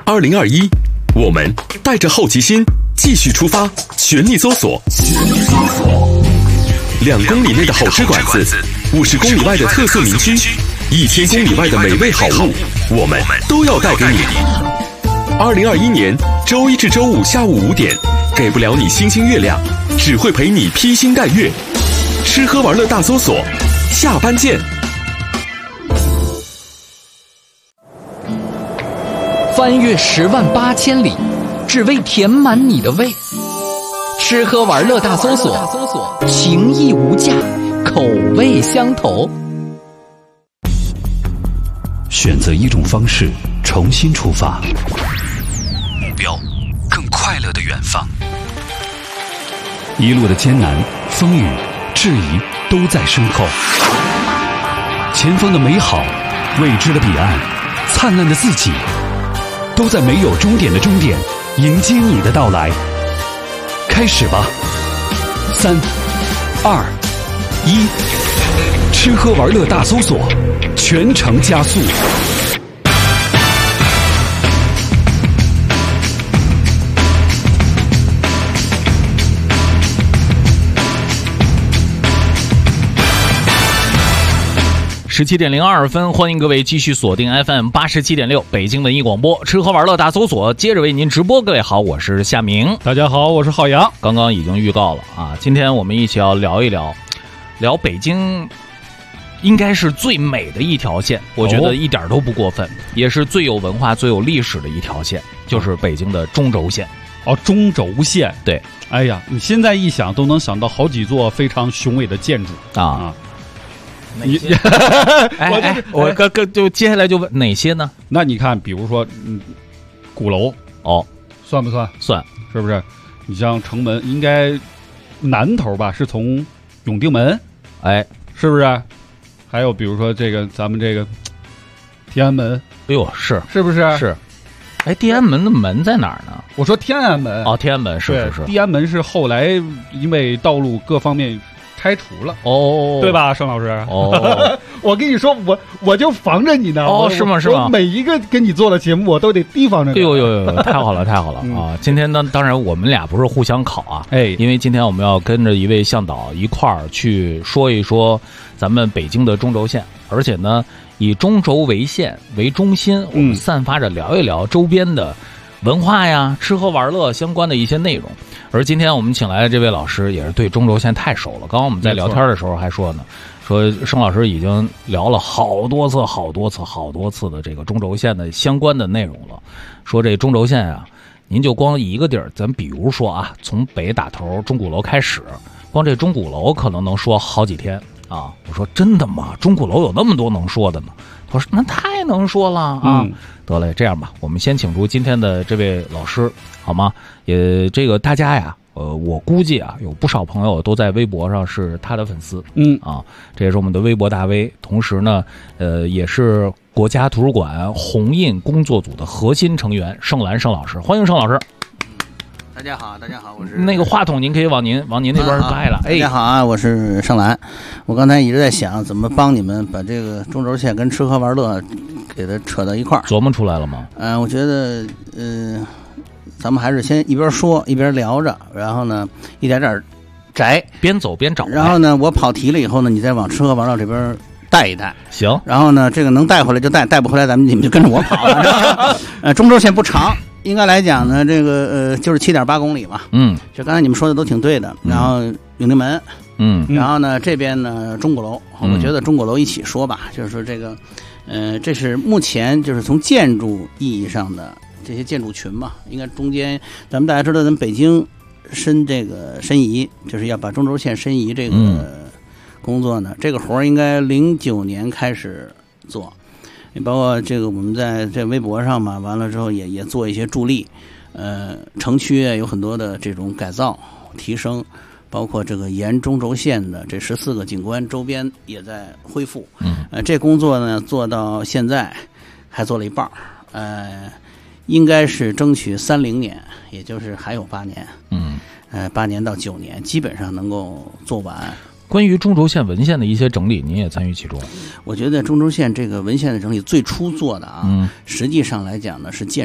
2021，我们带着好奇心继续出发，全力搜索。2公里内的好吃馆子，50公里外的特色民居，1000公里外的美味好物，我们都要带给你。2021年周一至周五下午5点，给不了你星星月亮，只会陪你披星戴月。吃喝玩乐大搜索，下班见。 翻越108000里，只为填满你的胃。吃喝玩乐大搜索，情义无价，口味相投。 选择一种方式，重新出发，目标更快乐的远方。一路的艰难、风雨、质疑都在身后，前方的美好、未知的彼岸、灿烂的自己，都在没有终点的终点迎接你的到来。开始吧，3、2、1，吃喝玩乐大搜索，全程加速。 17:02，欢迎各位继续锁定 FM 87.6北京文艺广播，吃喝玩乐大搜索，接着为您直播。各位好，我是夏明。 大家好，我是浩洋。 刚刚已经预告了啊，今天我们一起要聊一聊北京应该是最美的一条线，我觉得一点都不过分，也是最有文化、最有历史的一条线，就是北京的中轴线。 哦，中轴线。 对， 哎呀，你现在一想都能想到好几座非常雄伟的建筑啊。 哪些？我就接下来就问哪些呢？ 那你看，比如说，鼓楼哦， 算不算？ 算， 是不是？你像城门，应该南头吧，是从永定门， 哎， 是不是？还有比如说这个咱们这个天安门， 哎呦，是不是？ 是。哎，天安门的门在哪儿呢？ 我说天安门。 哦，天安门是。 天安门是后来因为道路各方面拆除了哦， 对吧，盛老师？ 哦， 我跟你说，我就防着你呢。 哦，是吗？ 我每一个跟你做的节目，我都得提防着你。 哎呦，太好了啊！今天呢，当然我们俩不是互相考啊，因为今天我们要跟着一位向导一块儿去说一说咱们北京的中轴线，而且呢，以中轴为线为中心，我们散发着聊一聊周边的文化呀、吃喝玩乐相关的一些内容。而今天我们请来的这位老师也是对中轴线太熟了，刚刚我们在聊天的时候还说呢，说盛老师已经聊了好多次的这个中轴线的相关的内容了。说这中轴线啊，您就光一个地儿，咱比如说啊，从北打头钟鼓楼开始，光这钟鼓楼可能能说好几天啊。我说真的吗？钟鼓楼有那么多能说的呢？他说那太能说了啊。得嘞，这样吧，我们先请出今天的这位老师，好吗？也这个大家呀，我估计啊，有不少朋友都在微博上是他的粉丝，这也是我们的微博大 V， 同时呢，也是国家图书馆红印工作组的核心成员盛兰盛老师，欢迎盛老师。 大家好，我是那个话筒，您可以往您那边掰了。 大家好啊，我是盛兰。我刚才一直在想怎么帮你们把这个中轴线跟吃喝玩乐给它扯到一块儿。 琢磨出来了吗？ 我觉得咱们还是先一边说一边聊着，然后呢一点点摘， 边走边找。 然后呢，我跑题了以后呢，你再往吃喝玩乐这边带一带。 行。然后呢，这个能带回来就带，带不回来你们就跟着我跑了。中轴线不长。应该来讲呢，这个就是7.8公里嘛。就刚才你们说的都挺对的。然后永定门，然后呢这边呢钟鼓楼，我觉得钟鼓楼一起说吧，就是说这个，这是目前就是从建筑意义上的这些建筑群嘛，应该中间咱们大家知道，咱们北京申遗，就是要把中轴线申遗这个工作呢，这个活应该09年开始做。包括这个我们在这微博上嘛，完了之后也做一些助力，城区有很多的这种改造提升，包括这个沿中轴线的这14个景观周边也在恢复。这工作呢做到现在还做了一半，应该是争取30年，也就是还有8年。8年到9年基本上能够做完。 关于中轴线文献的一些整理，您也参与其中。 我觉得中轴线这个文献的整理最初做的啊，实际上来讲呢是建筑。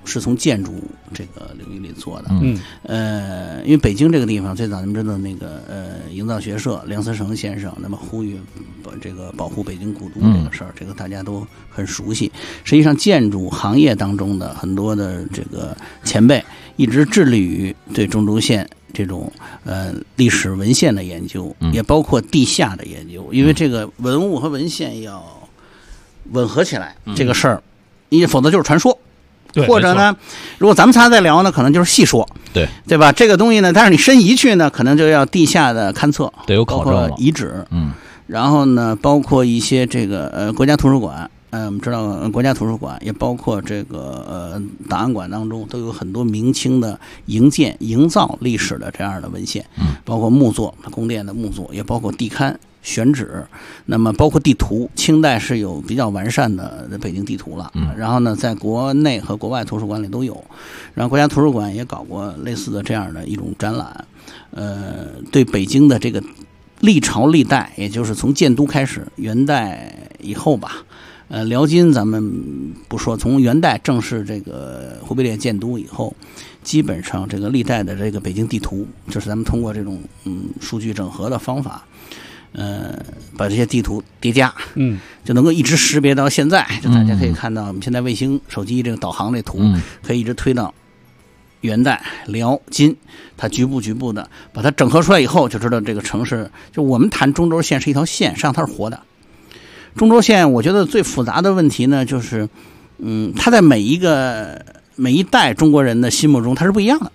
是从建筑这个领域里做的。因为北京这个地方最早咱们知道那个营造学社梁思成先生那么呼吁这个保护北京古都这个事儿，这个大家都很熟悉。实际上建筑行业当中的很多的这个前辈一直致力于对中轴线这种历史文献的研究，也包括地下的研究，因为这个文物和文献要吻合起来，这个事儿，否则就是传说。或者呢，如果咱们仨在聊呢，可能就是细说，对吧？这个东西呢，但是你申遗去呢，可能就要地下的勘测， 得有考证了， 遗址，然后呢，包括一些这个国家图书馆，我们知道国家图书馆也包括这个档案馆当中都有很多明清的营建营造历史的这样的文献，包括木作、宫殿的木作，也包括地勘。选址，那么包括地图，清代是有比较完善的北京地图了。然后呢，在国内和国外图书馆里都有，然后国家图书馆也搞过类似的这样的一种展览。对北京的这个历朝历代，也就是从建都开始，元代以后吧，辽金咱们不说，从元代正式这个忽必烈建都以后，基本上这个历代的这个北京地图，就是咱们通过这种数据整合的方法。把这些地图叠加，就能够一直识别到现在。就大家可以看到，我们现在卫星手机这个导航这图，可以一直推到元代、辽、金，它局部的把它整合出来以后，就知道这个城市。就我们谈中轴线是一条线，实际上它是活的。中轴线，我觉得最复杂的问题呢，就是它在每一代中国人的心目中，它是不一样的。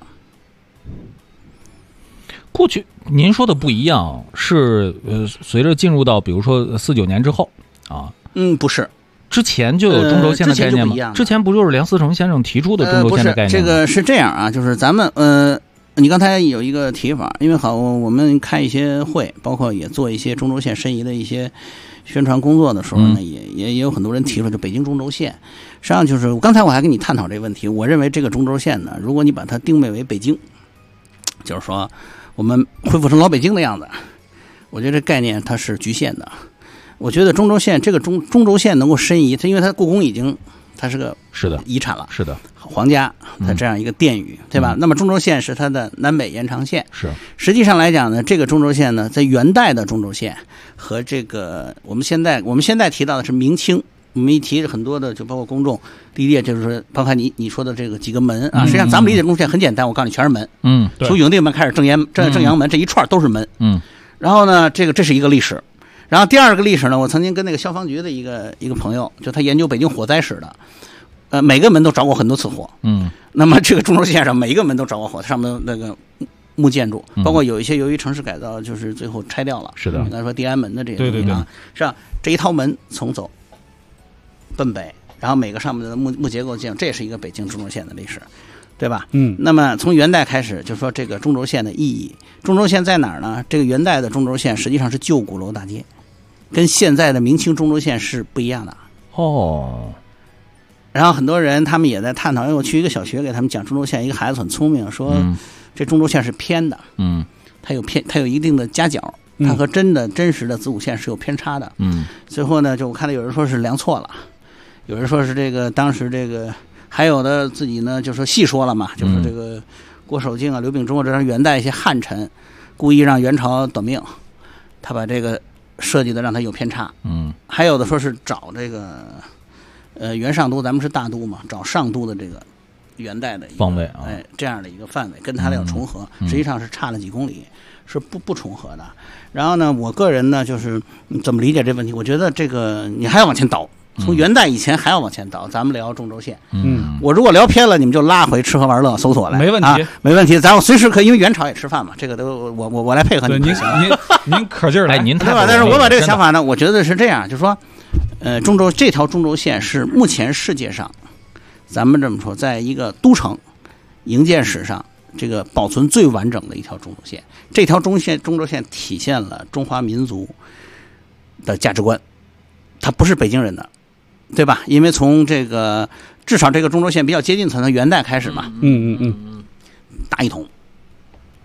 过去您说的不一样，是随着进入到比如说49年之后啊？ 不是， 之前就有中轴线的概念吗？之前不就是梁思成先生提出的中轴线的概念吗？ 这个是这样啊，就是咱们你刚才有一个提法，因为我们开一些会，包括也做一些中轴线申遗的一些宣传工作的时候呢，也有很多人提出就北京中轴线。实际上就是刚才我还跟你探讨这个问题，我认为这个中轴线呢，如果你把它定位为北京，就是说我们恢复成老北京的样子，我觉得这概念它是局限的。我觉得中轴线这个中轴线能够申遗，它因为它故宫已经它是个遗产了， 是的， 皇家它这样一个殿宇，对吧？那么中轴线是它的南北延长线。 是， 实际上来讲呢，这个中轴线呢，在元代的中轴线和这个我们现在提到的是明清。我们一提很多的，就包括公众第一列，就是说，包括你说的这个几个门啊，实际上咱们理解中轴线很简单，我告诉你全是门。从永定门开始，正阳门这一串都是门。然后呢，这是一个历史。然后第二个历史呢，我曾经跟那个消防局的一个朋友，就他研究北京火灾史的，每个门都着过很多次火。那么这个中轴线上每一个门都着过火，上面那个木建筑，包括有一些由于城市改造，就是最后拆掉了。 是的， 刚才说地安门的这个东西啊，是吧？这一套门从走奔北，然后每个上面的木结构建筑，这也是一个北京中轴线的历史，对吧？那么从元代开始，就说这个中轴线的意义，中轴线在哪儿呢？这个元代的中轴线实际上是旧鼓楼大街，跟现在的明清中轴线是不一样的。然后很多人他们也在探讨，因为我去一个小学给他们讲中轴线，一个孩子很聪明，说这中轴线是偏的，它有一定的夹角。它和真实的子午线是有偏差的。最后呢，就我看到有人说是量错了，有人说是这个当时这个，还有的自己呢就说细说了嘛，就说这个郭守敬啊、刘秉忠这元代一些汉臣故意让元朝短命，他把这个设计的让他有偏差。还有的说是找这个元上都，咱们是大都嘛，找上都的这个元代的一个方位啊， 这样的一个范围跟它的要重合，实际上是差了几公里。是不重合的。然后呢，我个人呢就是怎么理解这问题？我觉得这个你还要往前倒，从元代以前还要往前倒。咱们聊中轴线，我如果聊偏了，你们就拉回吃喝玩乐搜索来， 没问题， 没问题。咱随时可以，因为元朝也吃饭嘛，这个都我来配合你。 您可劲儿来， 您对吧？但是我把这个想法呢，我觉得是这样，就是说，这条中轴线是目前世界上，咱们这么说，在一个都城营建史上。这个保存最完整的一条中轴线，这条中轴线体现了中华民族的价值观，它不是北京人的，对吧？因为从这个至少这个中轴线比较接近从元代开始嘛， 大一统，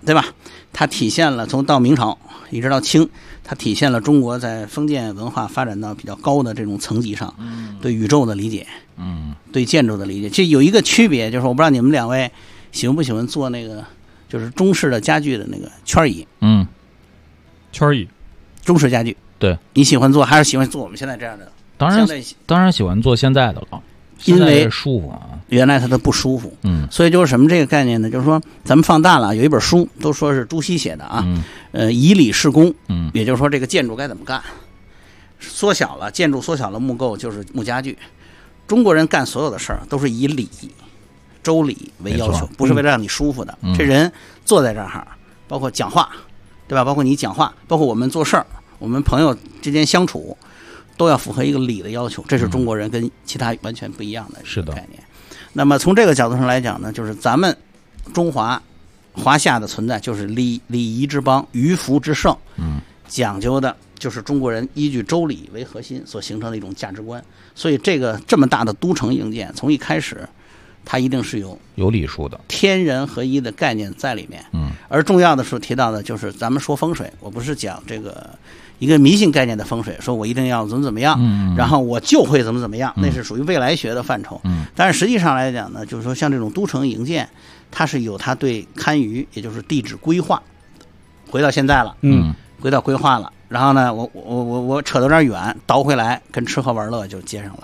对吧？它体现了从到明朝一直到清，它体现了中国在封建文化发展到比较高的这种层级上，对宇宙的理解，对建筑的理解。这有一个区别，就是我不知道你们两位喜欢不喜欢做那个，就是中式的家具的那个圈椅， 圈椅， 中式家具， 对， 你喜欢做还是喜欢做我们现在这样的？ 当然喜欢做现在的了， 因为舒服啊。 原来它的不舒服，所以就是什么这个概念呢？就是说咱们放大了，有一本书都说是朱熹写的啊，以礼事功，也就是说这个建筑该怎么干，缩小了建筑缩小了木构就是木家具。中国人干所有的事儿都是以礼、周礼为要求，不是为了让你舒服的。这人坐在这儿，包括讲话，对吧？包括你讲话，包括我们做事儿，我们朋友之间相处，都要符合一个礼的要求。这是中国人跟其他完全不一样的概念。那么从这个角度上来讲呢，就是咱们中华夏的存在就是礼仪之邦，于服之盛，讲究的就是中国人依据周礼为核心所形成的一种价值观。所以这么大的都城营建，从一开始它一定是有礼数的， 天人合一的概念在里面。而重要的是提到的就是咱们说风水，我不是讲这个一个迷信概念的风水，说我一定要怎么样，然后我就会怎么样，那是属于未来学的范畴。但是实际上来讲呢，就是说像这种都城营建，它是有它对堪舆，也就是地质规划，回到现在了，回到规划了。然后呢，我扯到有点远，倒回来跟吃喝玩乐就接上了。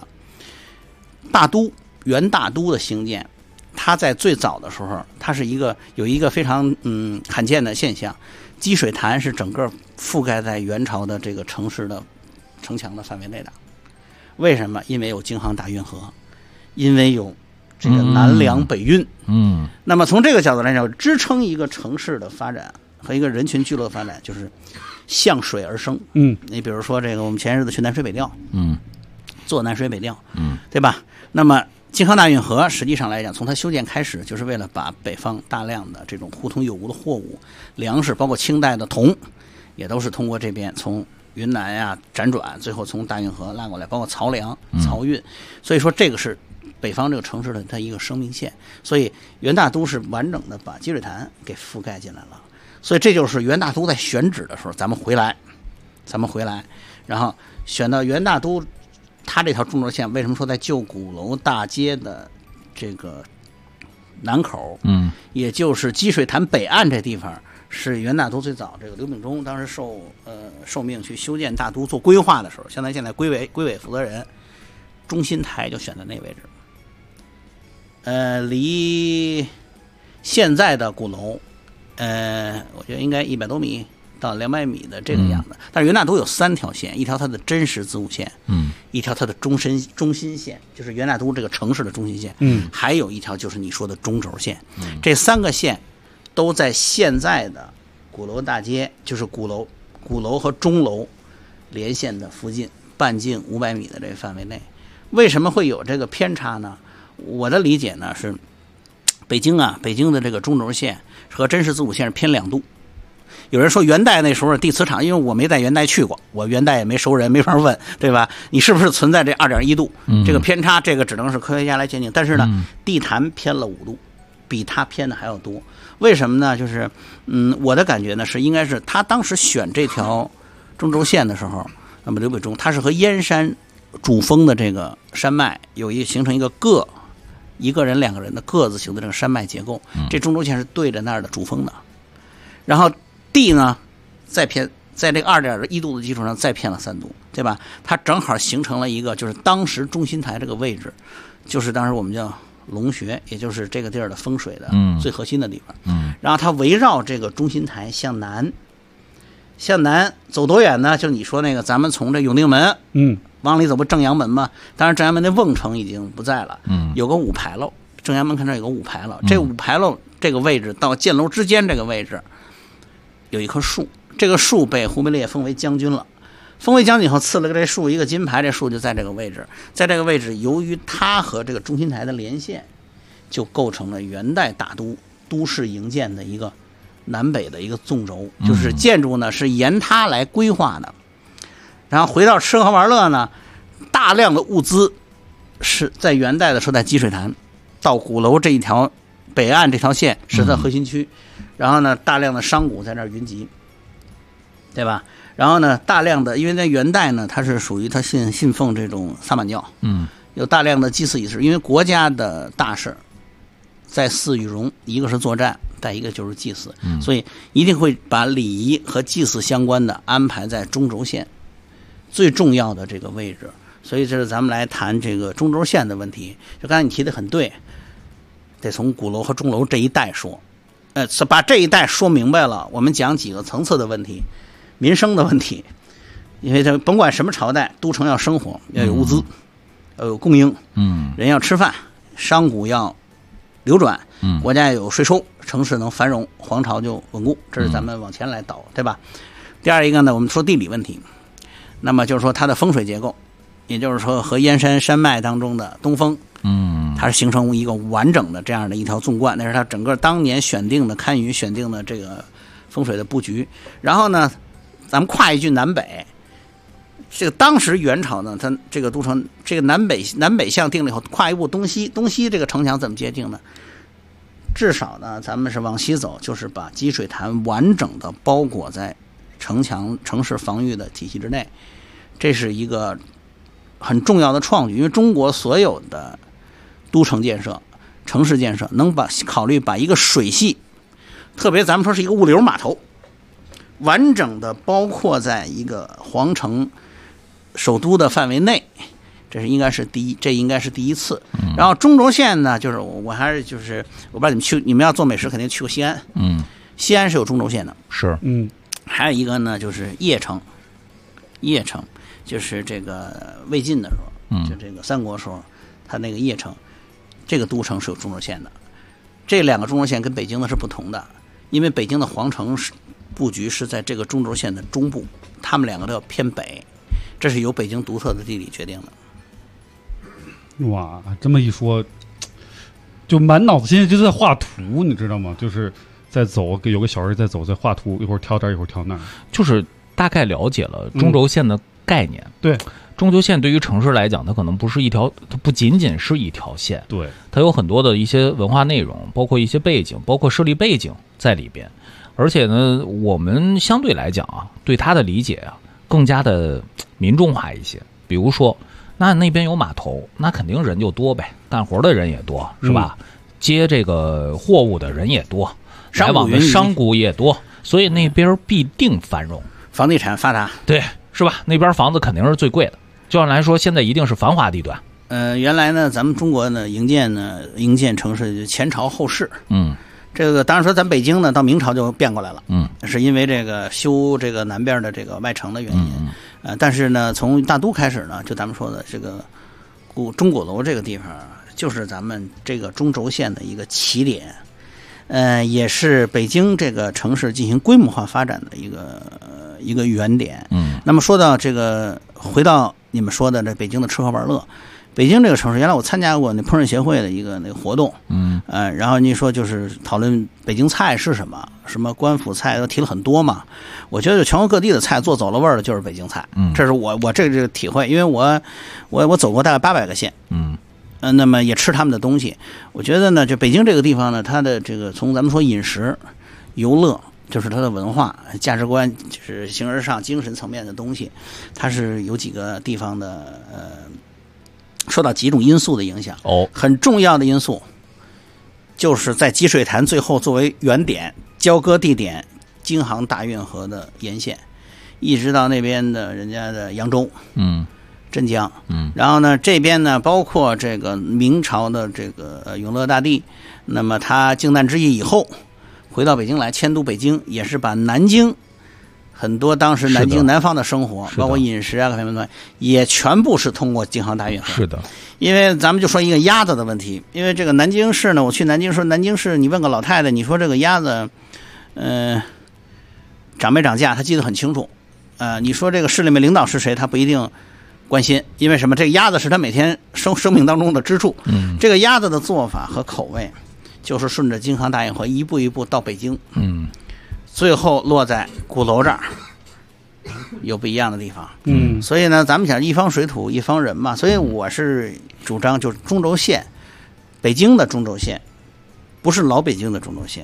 元大都的兴建，它在最早的时候，它是有一个非常罕见的现象，积水潭是整个覆盖在元朝的这个城市的城墙的范围内的。为什么？因为有京杭大运河，因为有这个南粮北运。那么从这个角度来讲，支撑一个城市的发展和一个人群聚落的发展，就是向水而生。你比如说这个，我们前日子去南水北调，做南水北调，对吧？那么京杭大运河实际上来讲，从它修建开始，就是为了把北方大量的这种互通有无的货物、粮食，包括清代的铜，也都是通过这边从云南呀辗转，最后从大运河拉过来，包括漕粮、漕运。所以说，这个是北方这个城市的它一个生命线。所以元大都是完整的把积水潭给覆盖进来了。所以这就是元大都在选址的时候，咱们回来，然后选到元大都。它这条中轴线为什么说在旧鼓楼大街的这个南口，也就是积水潭北岸这地方，是元大都最早这个刘秉忠当时受命去修建大都做规划的时候，现在规委负责人中心台就选在那位置，离现在的鼓楼，我觉得应该100多米。到200米的这个样子，但是元大都有3条线，一条它的真实子午线，一条它的中心线，就是元大都这个城市的中心线，还有一条就是你说的中轴线，这3个线都在现在的鼓楼大街，就是鼓楼和钟楼连线的附近，半径500米的这个范围内。为什么会有这个偏差呢？我的理解呢是，北京的这个中轴线和真实子午线是偏2度。有人说元代那时候地磁场，因为我没在元代去过，我元代也没熟人，没法问，对吧？你是不是存在这2.1度这个偏差？这个只能是科学家来鉴定。但是呢，地坛偏了5度，比它偏的还要多。为什么呢？就是我的感觉呢是应该是他当时选这条中轴线的时候，那么刘秉忠他是和燕山主峰的这个山脉形成一个一个人2个人的个字形的这个山脉结构，这中轴线是对着那儿的主峰的，然后地呢再偏，在这个2.1度的基础上再偏了3度，对吧？它正好形成了一个就是当时中心台这个位置，就是当时我们叫龙穴，也就是这个地儿的风水的最核心的地方。然后它围绕这个中心台向南走多远呢？就是你说那个咱们从这永定门往里走不正阳门吗？当然正阳门那瓮城已经不在了，有个5牌楼，正阳门看这有个5牌楼，这5牌楼这个位置到箭楼之间这个位置有一棵树，这个树被忽必烈封为将军了，封为将军以后赐了这树一个金牌，这树就在这个位置，在这个位置由于它和这个中心台的连线，就构成了元代大都市营建的一个南北的一个纵轴，就是建筑呢是沿它来规划的。然后回到吃喝玩乐呢，大量的物资是在元代的时候在积水潭到鼓楼这一条北岸这条线是在核心区， 然后呢，大量的商贾在那儿云集，对吧？然后呢，大量的，因为在元代呢，它是属于它信奉这种萨满教，有大量的祭祀仪式，因为国家的大事在祀与戎，一个是作战，再一个就是祭祀，所以一定会把礼仪和祭祀相关的安排在中轴线最重要的这个位置。所以这是咱们来谈这个中轴线的问题。就刚才你提的很对，得从鼓楼和钟楼这一带说，把这一带说明白了，我们讲几个层次的问题，民生的问题。因为这甭管什么朝代，都城要生活，要有物资，要有供应，人要吃饭，商贾要流转，国家要有税收，城市能繁荣，皇朝就稳固。这是咱们往前来导，对吧？第二一个呢，我们说地理问题，那么就是说它的风水结构，也就是说和燕山山脉当中的东风，它是形成一个完整的这样的一条纵贯，那是它整个当年选定的堪舆选定的这个风水的布局。然后呢，咱们跨一句南北，这个当时元朝呢，它这个都城这个南北向定了以后，跨一步东西这个城墙怎么界定呢？至少呢，咱们是往西走，就是把积水潭完整的包裹在城市防御的体系之内，这是一个很重要的创举。因为中国所有的都城建设、城市建设，能考虑把一个水系，特别咱们说是一个物流码头，完整的包括在一个皇城首都的范围内，这应该是第一次。然后中轴线呢，就是我还是就是我不知道你们要做美食肯定去过西安，西安是有中轴线的， 是， 还有一个呢就是邺城就是这个魏晋的时候，就这个三国时候，它那个邺城这个都城是有中轴线的。这两个中轴线跟北京的是不同的，因为北京的皇城布局是在这个中轴线的中部，他们两个都要偏北，这是由北京独特的地理决定的。 哇，这么一说，就满脑子现在就在画图，你知道吗？就是在走，有个小人在走，在画图，一会儿挑这儿，一会儿挑那儿， 就是大概了解了中轴线的概念。 对， 中轴线对于城市来讲，它可能不是一条，它不仅仅是一条线， 对， 它有很多的一些文化内容，包括一些背景，包括设立背景在里边。而且呢，我们相对来讲啊，对它的理解啊，更加的民众化一些。比如说，那边有码头，那肯定人就多呗，干活的人也多，是吧？接这个货物的人也多，来往的商贾也多，所以那边必定繁荣， 房地产发达， 对，是吧？那边房子肯定是最贵的。就按来说，现在一定是繁华地段。 原来呢，咱们中国呢，营建城市前朝后市，这个当然说咱北京呢，到明朝就变过来了，是因为这个修这个南边的这个外城的原因，但是呢，从大都开始呢，就咱们说的这个钟鼓楼这个地方，就是咱们这个中轴线的一个起点，也是北京这个城市进行规模化发展的一个原点。那么说到这个，回到你们说的这北京的吃喝玩乐。北京这个城市，原来我参加过那烹饪协会的一个那个活动，然后你说就是讨论北京菜是什么，什么官府菜都提了很多嘛。我觉得全国各地的菜做走了味儿的就是北京菜，这是我这个体会，因为我走过大概800个县，那么也吃他们的东西。我觉得呢，就北京这个地方呢，它的这个从咱们说饮食、游乐，就是它的文化、价值观，就是形而上精神层面的东西，它是有几个地方的受到几种因素的影响。很重要的因素就是在积水潭最后作为原点交割地点，京杭大运河的沿线，一直到那边的人家的扬州、镇江，然后呢这边呢包括这个明朝的这个永乐大帝，那么他靖难之役以后回到北京来迁都北京，也是把南京很多当时南京南方的生活，包括饮食啊各方面，也全部是通过京杭大运河。 是的， 因为咱们就说一个鸭子的问题，因为这个南京市呢，我去南京说南京市，你问个老太太，你说这个鸭子，涨没涨价，她记得很清楚。你说这个市里面领导是谁，她不一定关心，因为什么？这个鸭子是她每天生命当中的支柱。这个鸭子的做法和口味，就是顺着京杭大运河一步一步到北京。最后落在鼓楼这儿，有不一样的地方。所以呢，咱们讲一方水土一方人嘛，所以我是主张就是中轴线，北京的中轴线，不是老北京的中轴线，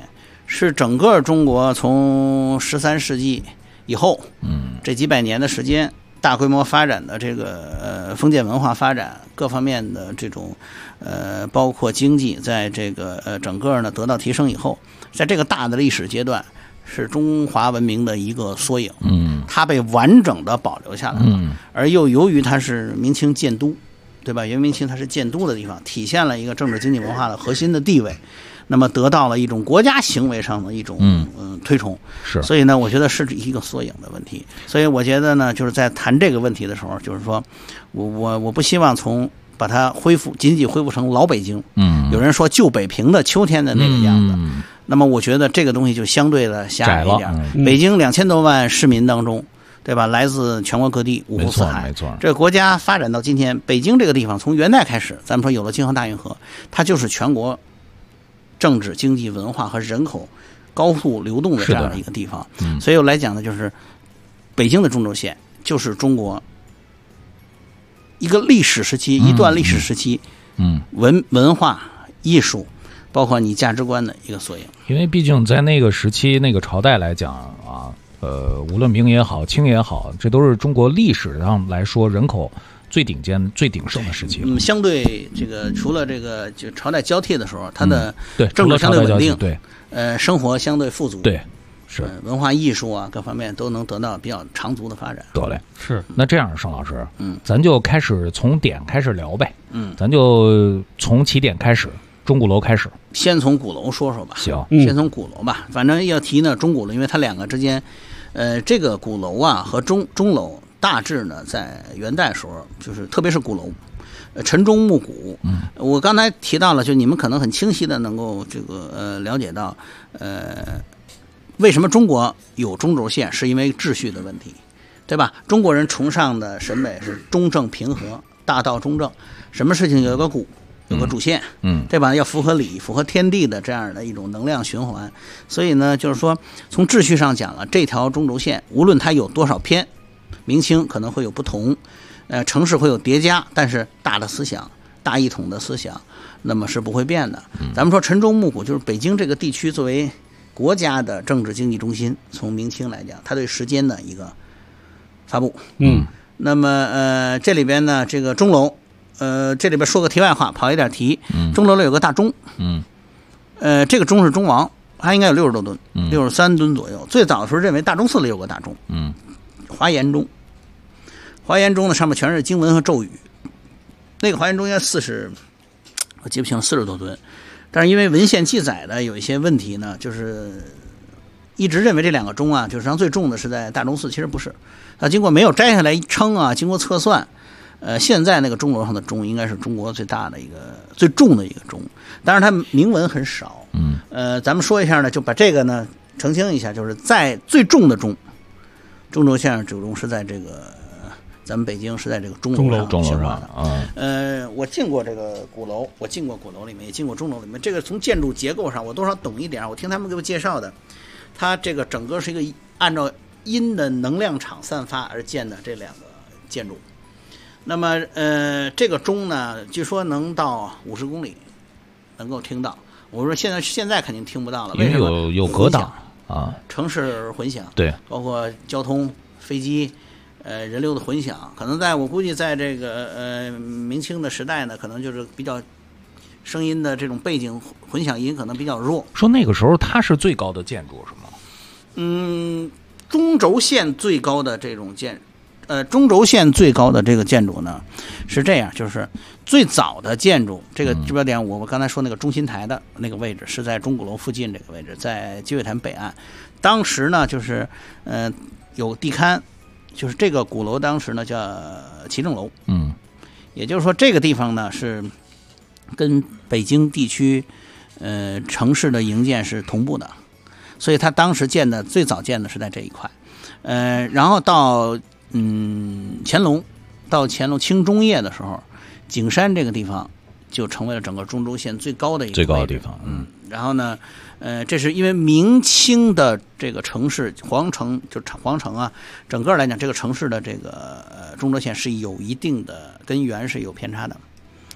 是整个中国从13世纪以后，这几百年的时间，大规模发展的这个封建文化发展各方面的这种包括经济，在这个整个呢得到提升以后，在这个大的历史阶段，是中华文明的一个缩影。它被完整的保留下来了。而又由于它是明清建都，对吧？因为明清它是建都的地方，体现了一个政治经济文化的核心的地位。那么得到了一种国家行为上的一种推崇， 是， 所以呢，我觉得是一个缩影的问题。所以我觉得呢，就是在谈这个问题的时候，就是说我不希望从把它仅仅恢复成老北京，有人说旧北平的秋天的那个样子，那么我觉得这个东西就相对的狭隘一点。北京2000多万市民当中，对吧？来自全国各地，五湖四海， 没错。 这个国家发展到今天，北京这个地方从元代开始，咱们说有了京杭大运河，它就是全国政治、经济、文化和人口高速流动的这样的一个地方。所以我来讲呢，就是北京的中轴线就是中国一个历史时期，一段历史时期，文化艺术，包括你价值观的一个缩影。 因为毕竟在那个时期、那个朝代来讲啊，无论明也好、清也好，这都是中国历史上来说人口最顶尖、最鼎盛的时期。 相对这个，除了这个就朝代交替的时候，它的政治相对稳定， 对， 生活相对富足， 对，是文化艺术啊各方面都能得到比较长足的发展。 得嘞， 是。 那这样，盛老师，咱就开始从点开始聊呗，咱就从起点开始，钟鼓楼开始， 先从鼓楼说说吧。 行， 先从鼓楼吧。反正要提呢，钟鼓楼，因为它两个之间，这个鼓楼啊和钟楼。大致呢，在元代时候，就是特别是鼓楼，晨钟暮鼓。我刚才提到了，就你们可能很清晰的能够这个了解到，为什么中国有中轴线，是因为秩序的问题，对吧？中国人崇尚的审美是中正平和，大道中正，什么事情有个鼓，有个主线，对吧？要符合理，符合天地的这样的一种能量循环。所以呢，就是说从秩序上讲了，这条中轴线无论它有多少篇。明清可能会有不同，城市会有叠加，但是大的思想、大一统的思想，那么是不会变的。咱们说晨钟暮鼓，就是北京这个地区作为国家的政治经济中心，从明清来讲，它对时间的一个发布。那么这里边呢，这个钟楼，这里边说个题外话，跑一点题。钟楼里有个大钟，这个钟是钟王，它应该有60多吨，63吨左右。最早的时候认为大钟寺里有个大钟，华严钟，华严钟呢上面全是经文和咒语。那个华严钟应该我记不清40多吨，但是因为文献记载的有一些问题呢，就是一直认为这两个钟啊，就是实际上最重的是在大钟寺，其实不是。它经过没有摘下来称啊，经过测算，现在那个钟楼上的钟应该是中国最大的一个最重的一个钟，当然它明文很少。咱们说一下呢，就把这个呢澄清一下，就是在最重的钟。中轴线主钟是在这个咱们北京是在这个钟楼上的。我进过这个鼓楼，我进过鼓楼里面，也进过钟楼里面。这个从建筑结构上，我多少懂一点。我听他们给我介绍的，它这个整个是一个按照阴的能量场散发而建的这两个建筑。那么这个钟呢，据说能到50公里，能够听到。我说现在肯定听不到了，为什么？ 有隔挡。 城市混响， 对， 包括交通、飞机，人流的混响，可能我估计在这个明清的时代呢，可能就是比较声音的这种背景混响音可能比较弱。 说那个时候它是最高的建筑是吗？ 中轴线最高的这种中轴线最高的这个建筑呢是这样，就是最早的建筑，这个指标点我刚才说那个中心台的那个位置是在钟鼓楼附近这个位置，在积水潭北岸。当时呢就是有地勘，就是这个鼓楼当时呢叫齐正楼，也就是说这个地方呢是跟北京地区城市的营建是同步的，所以它当时最早建的是在这一块。然后到乾隆清中叶的时候，景山这个地方就成为了整个中轴线最高的一个地方。 然后呢，这是因为明清的这个城市皇城啊，整个来讲，这个城市的这个中轴线是有一定的根源是有偏差的，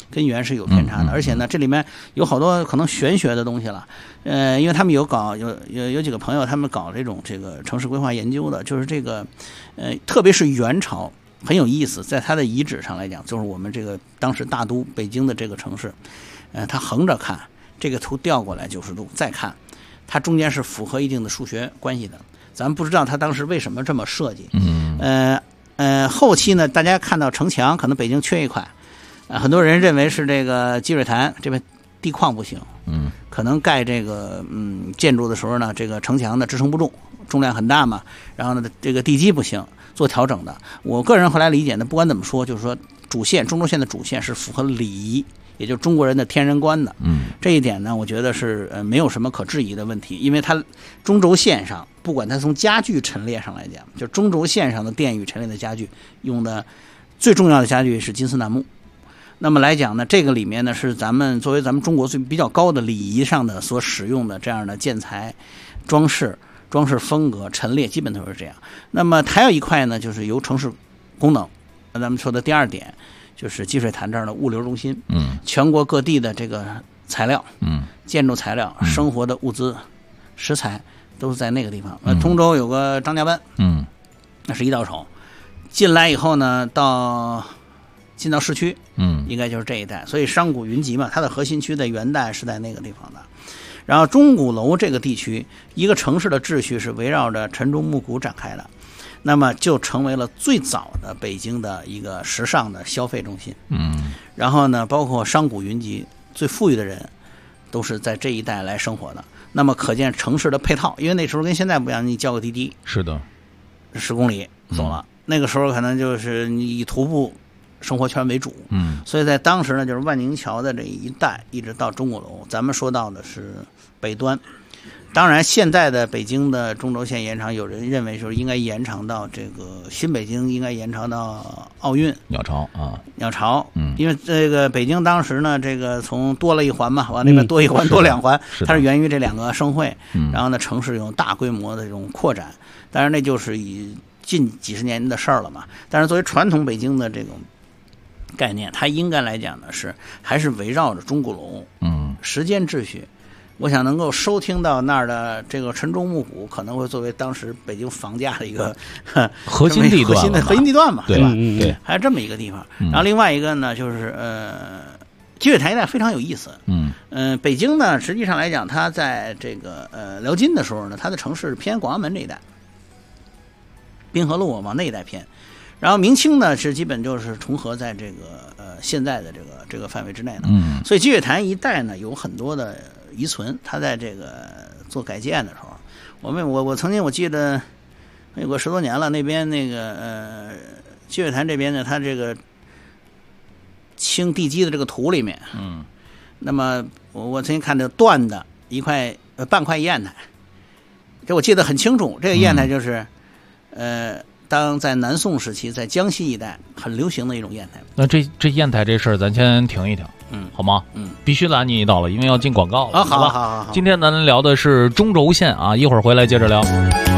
跟原是有偏差的。而且呢，这里面有好多可能玄学的东西了。因为他们有几个朋友，他们搞这个城市规划研究的，就是这个特别是元朝很有意思，在它的遗址上来讲，就是我们这个当时大都北京的这个城市，它横着看这个图调过来90度，再看它中间是符合一定的数学关系的。咱们不知道他当时为什么这么设计。后期呢，大家看到城墙，可能北京缺一块，很多人认为是这个积水潭这边地况不行，可能盖这个建筑的时候呢，这个城墙呢支撑不住，重量很大嘛，然后呢这个地基不行，做调整的。我个人后来理解呢，不管怎么说，就是说中轴线的主线是符合礼仪，也就是中国人的天人观的。这一点呢，我觉得是没有什么可质疑的问题，因为它中轴线上，不管它从家具陈列上来讲，就中轴线上的殿宇陈列的家具用的最重要的家具是金丝楠木。那么来讲呢，这个里面呢是作为咱们中国比较高的礼仪上的所使用的这样的建材、装饰风格、陈列，基本都是这样。那么还有一块呢，就是由城市功能，咱们说的第二点，就是积水潭这儿的物流中心，全国各地的这个材料，建筑材料、生活的物资、食材都是在那个地方。通州有个张家湾，那是一道手，进来以后呢，进到市区，应该就是这一带，所以商贾云集嘛，它的核心区的元代是在那个地方的。然后钟鼓楼这个地区，一个城市的秩序是围绕着晨钟暮鼓展开的，那么就成为了最早的北京的一个时尚的消费中心。然后呢，包括商贾云集，最富裕的人都是在这一带来生活的。那么可见城市的配套，因为那时候跟现在不一样，你叫个滴滴， 是的 ，10公里走了。那个时候可能就是你以徒步生活圈为主，所以在当时呢，就是万宁桥的这一带一直到钟鼓楼，咱们说到的是北端。当然，现在的北京的中轴线延长，有人认为说应该延长到这个新北京，应该延长到奥运鸟巢， 因为这个北京当时呢，这个从多了一环嘛，往那边多一环、多2环，它是源于这2个盛会，然后呢，城市有大规模的这种扩展，当然那就是以近几十年的事儿了嘛。但是作为传统北京的这种概念，它应该来讲呢还是围绕着钟鼓楼，时间秩序。我想能够收听到那儿的这个晨钟暮鼓，可能会作为当时北京房价的一个核心地段嘛，对吧？ 对， 还有这么一个地方。然后另外一个呢，就是积水潭一带非常有意思。北京呢，实际上来讲，它在这个辽金的时候呢，它的城市偏广安门这一带，滨河路往那一带偏。然后明清呢是基本就是重合在这个现在的这个范围之内的。所以积水潭一带呢有很多的遗存，它在这个做改建的时候，我曾经我记得有个10多年了，那边那个积水潭这边呢，它这个清地基的这个图里面，那么我曾经看到断的半块砚台，这我记得很清楚，这个砚台就是当在南宋时期，在江西一带很流行的一种砚台。 那这砚台这事儿，咱先停一停，好吗？必须拦你一道了，因为要进广告了。 好。 今天咱聊的是中轴线啊，一会儿回来接着聊。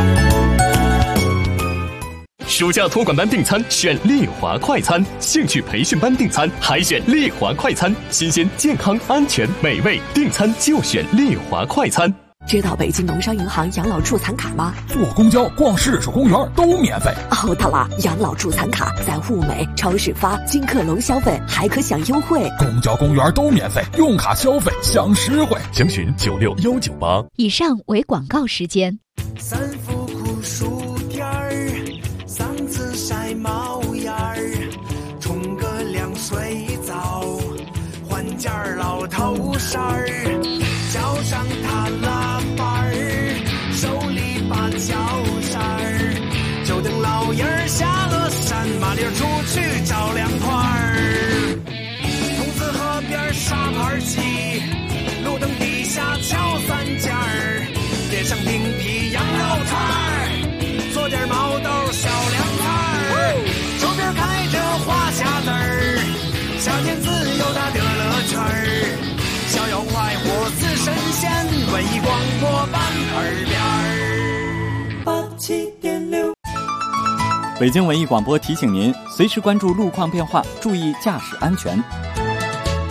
暑假托管班订餐选丽华快餐，兴趣培训班订餐还选丽华快餐，新鲜、健康、安全、美味，订餐就选丽华快餐。 知道北京农商银行养老助残卡吗？ 坐公交、逛市属公园都免费。 哦，对了，养老助残卡在物美、超市发，金客隆消费还可享优惠。 公交、公园都免费，用卡消费享实惠。 详询96198。 以上为广告时间。 三伏酷暑天儿，嗓子晒冒烟儿，冲个凉水澡，换件老头衫儿，脚上踏拉板儿，手里把脚扇儿，就等老爷儿下了山，麻溜出去找凉快儿。桐子河边沙盘棋，路灯底下敲3件儿，点上冰皮羊肉串儿，做点毛豆小凉菜儿，周边开着花匣子儿，夏天自由它的乐趣儿，逍遥快活似神仙，文艺广播版耳边87.6。 北京文艺广播提醒您，随时关注路况变化，注意驾驶安全。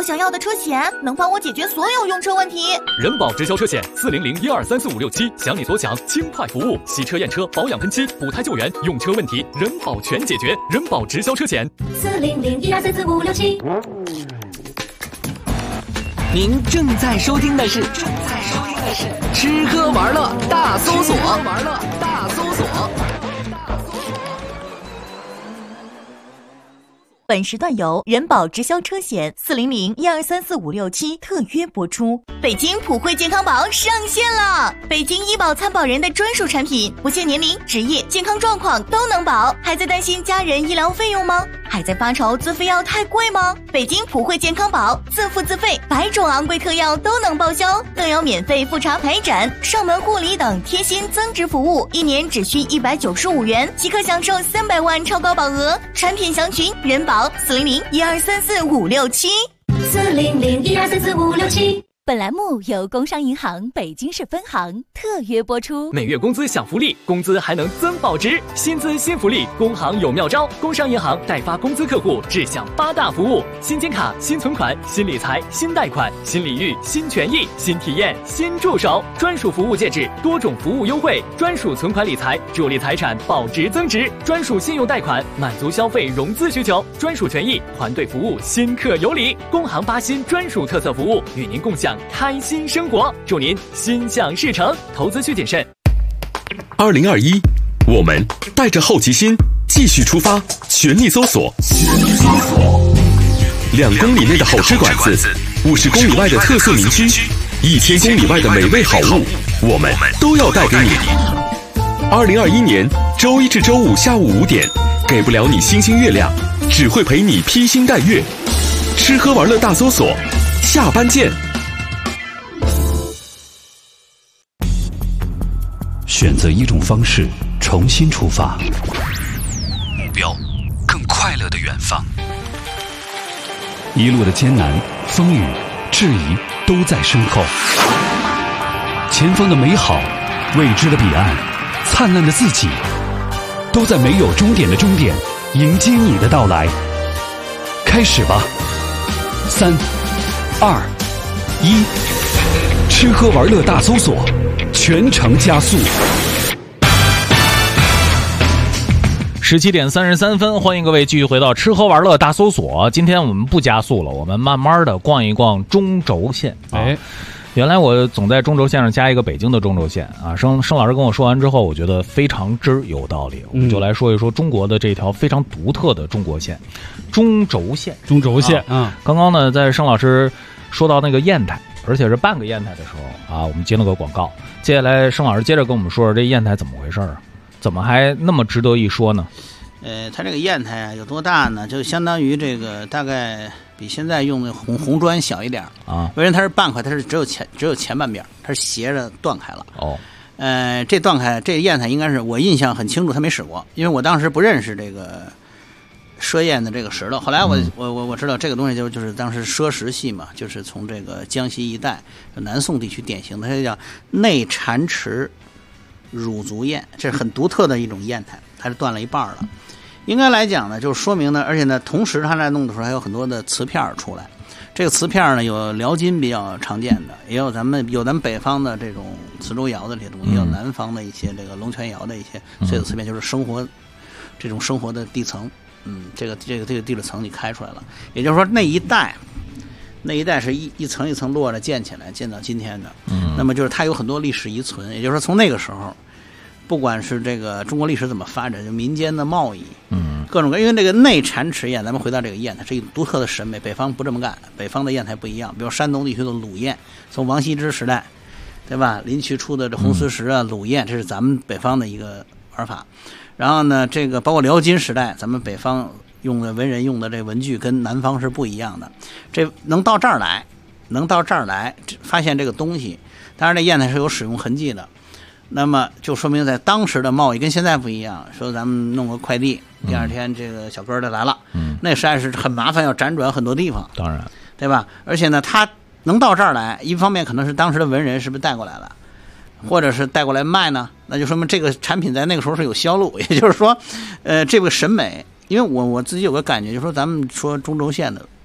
我想要的车险能帮我解决所有用车问题。 人保直销车险40012345677，想你所想，轻快服务，洗车验车、保养喷漆、补胎救援，用车问题人保全解决。人保直销车险 40012345677。 您正在收听的是吃喝玩乐大搜索。 本时段由人保直销车险40012345677特约播出。北京普惠健康宝上线了，北京医保参保人的专属产品，不限年龄、职业、健康状况都能保。还在担心家人医疗费用吗？还在发愁自费药太贵吗？北京普惠健康宝自付自费，100种昂贵特药都能报销，更有免费复查排诊、上门护理等贴心增值服务，1年只需195元即可享受300万超高保额。产品详询人保40012345677。 40012345677。本栏目由工商银行北京市分行特约播出。 每月工资享福利，工资还能增保值，薪资新福利，工行有妙招。工商银行代发工资客户志享8大服务：新金卡、新存款、新理财、新贷款、新礼遇、新权益、新体验、新助手，专属服务介质，多种服务优惠，专属存款理财，助力财产保值增值，专属信用贷款，满足消费融资需求，专属权益，团队服务，新客有礼。工行8新专属特色服务，与您共享开心生活，祝您心想事成，投资需谨慎。 2021，我们带着好奇心继续出发，全力搜索。2公里内的好吃馆子，50公里外的特色民居，1000公里外的美味好物，我们都要带给你。2021年周一至周五下午5点，给不了你星星月亮，只会陪你披星戴月。吃喝玩乐大搜索，下班见。选择一种方式，重新出发，目标更快乐的远方。一路的艰难、风雨、质疑都在身后，前方的美好、未知的彼岸、灿烂的自己，都在没有终点的终点迎接你的到来。开始吧，3、2、1，吃喝玩乐大搜索，全程加速。 17点33分，欢迎各位继续回到吃喝玩乐大搜索。今天我们不加速了，我们慢慢的逛一逛中轴线。原来我总在中轴线上加一个北京的中轴线啊。盛老师跟我说完之后，我觉得非常之有道理。我们就来说一说中国的这条非常独特的中国线，中轴线。刚刚呢，在盛老师说到那个砚台，而且是半个砚台的时候啊，我们接了个广告。接下来盛老师接着跟我们说说这砚台怎么回事啊？怎么还那么值得一说呢？ 它这个砚台啊有多大呢？就相当于这个大概比现在用的红砖小一点啊。为什么它是半块？它是只有前半边，它是斜着断开了。这断开这砚台应该是我印象很清楚，他没使过，因为我当时不认识这个赊砚的这个石头。后来我知道这个东西就是当时畲石系嘛，就是从这个江西一带南宋地区典型的，它叫内缠池乳足砚，这是很独特的一种砚台，它是断了一半了。应该来讲呢，就是说明呢，而且呢，同时它在弄的时候还有很多的瓷片出来。这个瓷片呢，有辽金比较常见的，也有咱们北方的这种磁州窑的这些东西，也有南方的一些这个龙泉窑的一些碎的瓷片，就是生活的地层。这个地质层你开出来了，也就是说那一带是一层一层摞着建起来，建到今天的。那么就是它有很多历史遗存，也就是说从那个时候，不管是这个中国历史怎么发展，就民间的贸易，各种各，因为这个内缠池砚，咱们回到这个砚，它是一种独特的审美，北方不这么干，北方的砚台不一样，比如山东地区的鲁砚，从王羲之时代，对吧？林渠出的这红丝石啊，鲁砚，这是咱们北方的一个玩法。然后呢，这个包括辽金时代，咱们北方用的文人用的这文具跟南方是不一样的。这能到这儿来发现这个东西，当然这砚台是有使用痕迹的，那么就说明在当时的贸易跟现在不一样。说咱们弄个快递，第二天这个小哥就来了，那实在是很麻烦，要辗转很多地方， 当然， 对吧？而且呢，他能到这儿来，一方面可能是当时的文人是不是带过来了，或者是带过来卖呢？那就说明这个产品在那个时候是有销路。也就是说，这个审美，因为我自己有个感觉，就是说咱们说中轴线的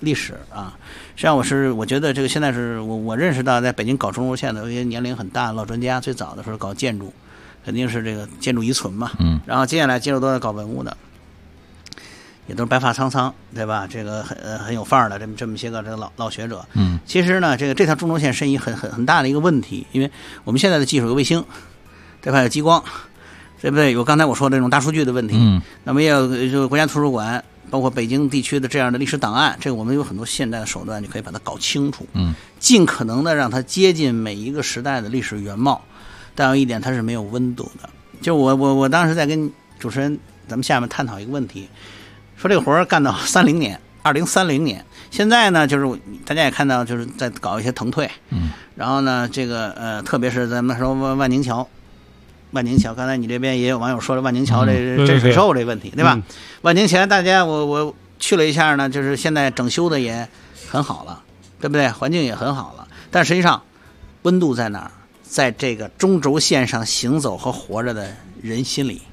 历史啊。实际上我觉得这个现在是我认识到在北京搞中轴线的有一些年龄很大的老专家，最早的时候搞建筑，肯定是这个建筑遗存嘛，然后接下来接着都在搞文物的，也都是白发苍苍，对吧？这个很有范儿的这么些个这个老学者。其实呢，这条中轴线是一很大的一个问题，因为我们现在的技术有卫星，对吧？有激光，对不对？有刚才我说的这种大数据的问题。那么也有就国家图书馆，包括北京地区的这样的历史档案，这个我们有很多现代的手段，就可以把它搞清楚。尽可能的让它接近每一个时代的历史原貌。但有一点，它是没有温度的。就我当时在跟主持人咱们下面探讨一个问题。说这个活干到2030年，现在呢，就是大家也看到，就是在搞一些腾退，然后呢，这个特别是咱们说万宁桥，刚才你这边也有网友说了万宁桥这震水兽这问题，对吧？万宁桥大家我去了一下呢，就是现在整修的也很好了，对不对？环境也很好了，但实际上温度在哪儿？在这个中轴线上行走和活着的人心里。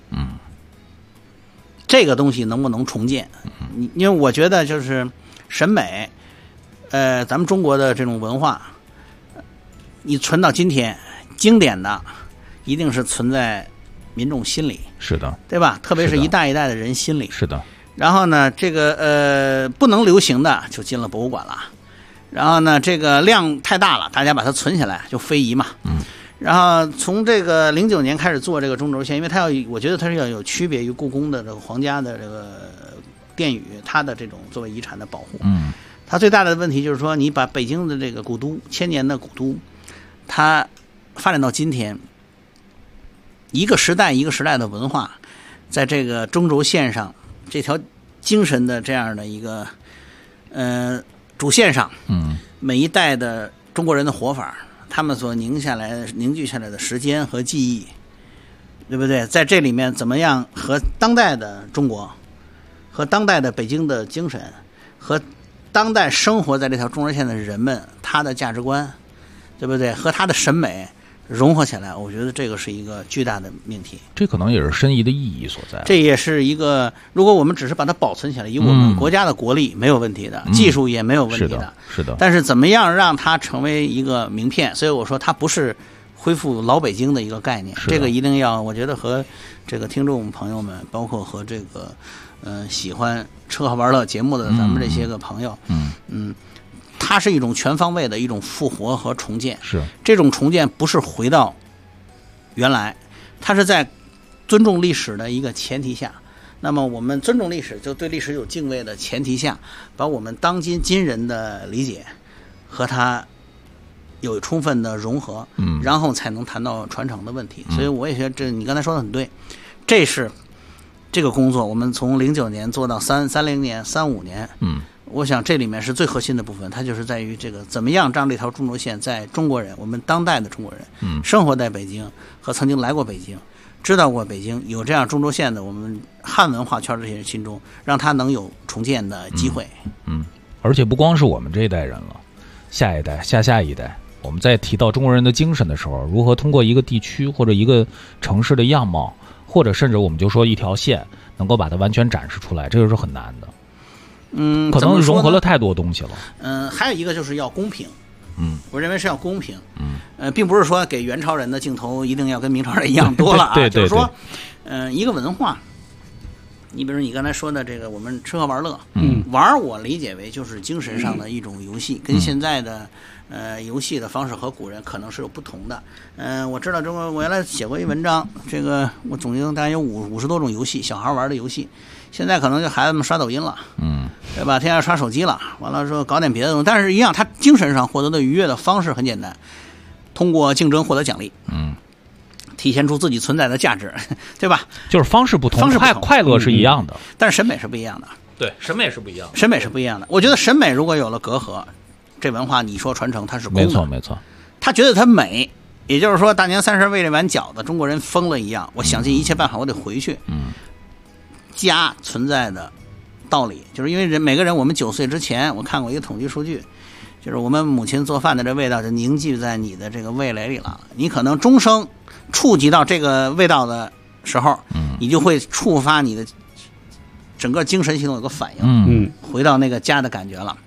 这个东西能不能重建？因为我觉得就是审美，咱们中国的这种文化，你存到今天，经典的一定是存在民众心里， 是的， 对吧？特别是一代一代的人心里， 是的。 然后呢，这个不能流行的就进了博物馆了，然后呢，这个量太大了，大家把它存起来就非遗嘛。然后从这个09年开始做这个中轴线，因为我觉得它是要有区别于故宫的这个皇家的这个殿宇，它的这种作为遗产的保护。它最大的问题就是说，你把北京的这个古都，1000年的古都，它发展到今天，一个时代一个时代的文化，在这个中轴线上这条精神的这样的一个主线上，每一代的中国人的活法。他们所凝聚下来的时间和记忆，对不对？在这里面怎么样和当代的中国，和当代的北京的精神，和当代生活在这条中轴线的人们，他的价值观，对不对？和他的审美融合起来，我觉得这个是一个巨大的命题。 这可能也是申遗的意义所在。 这也是一个，如果我们只是把它保存起来，以我们国家的国力没有问题的，技术也没有问题的， 是的。 但是怎么样让它成为一个名片？所以我说它不是恢复老北京的一个概念，这个一定要，我觉得和这个听众朋友们，包括和这个喜欢吃喝玩乐节目的咱们这些个朋友，它是一种全方位的一种复活和重建。 是这种重建不是回到原来，它是在尊重历史的一个前提下。那么我们尊重历史，就对历史有敬畏的前提下，把我们当今人的理解和它有充分的融合，然后才能谈到传承的问题。所以我也觉得你刚才说的很对，这是这个工作我们从09年做到30年、35年，我想这里面是最核心的部分，它就是在于这个怎么样让这条中轴线在中国人，我们当代的中国人，生活在北京和曾经来过北京，知道过北京有这样中轴线的我们汉文化圈这些人心中，让他能有重建的机会。 而且不光是我们这一代人了，下一代、下一代，我们在提到中国人的精神的时候，如何通过一个地区或者一个城市的样貌，或者甚至我们就说一条线，能够把它完全展示出来，这个是很难的。可能融合了太多东西了。 还有一个就是要公平。我认为是要公平。并不是说给元朝人的镜头一定要跟明朝人一样多了啊。 对， 就是说，一个文化，你比如你刚才说的这个，我们吃喝玩乐，玩我理解为就是精神上的一种游戏，跟现在的游戏的方式和古人可能是有不同的。我知道中国，我原来写过一文章，这个我总结大概有50多种游戏，小孩玩的游戏。现在可能就孩子们刷抖音了，对吧？天天刷手机了，完了说搞点别的东西，但是一样，他精神上获得的愉悦的方式很简单，通过竞争获得奖励，体现出自己存在的价值，对吧？ 就是方式不同，快乐是一样的， 但是审美是不一样的。 对，审美是不一样的， 审美是不一样的。我觉得审美如果有了隔阂，这文化你说传承它是空的， 没错。 他觉得它美，也就是说大年30为这碗饺子，中国人疯了一样，我想尽一切办法我得回去。家存在的道理，就是因为每个人，我们9岁之前，我看过一个统计数据，就是我们母亲做饭的这味道就凝聚在你的这个味蕾里了。你可能终生触及到这个味道的时候，你就会触发你的整个精神系统有个反应，回到那个家的感觉了。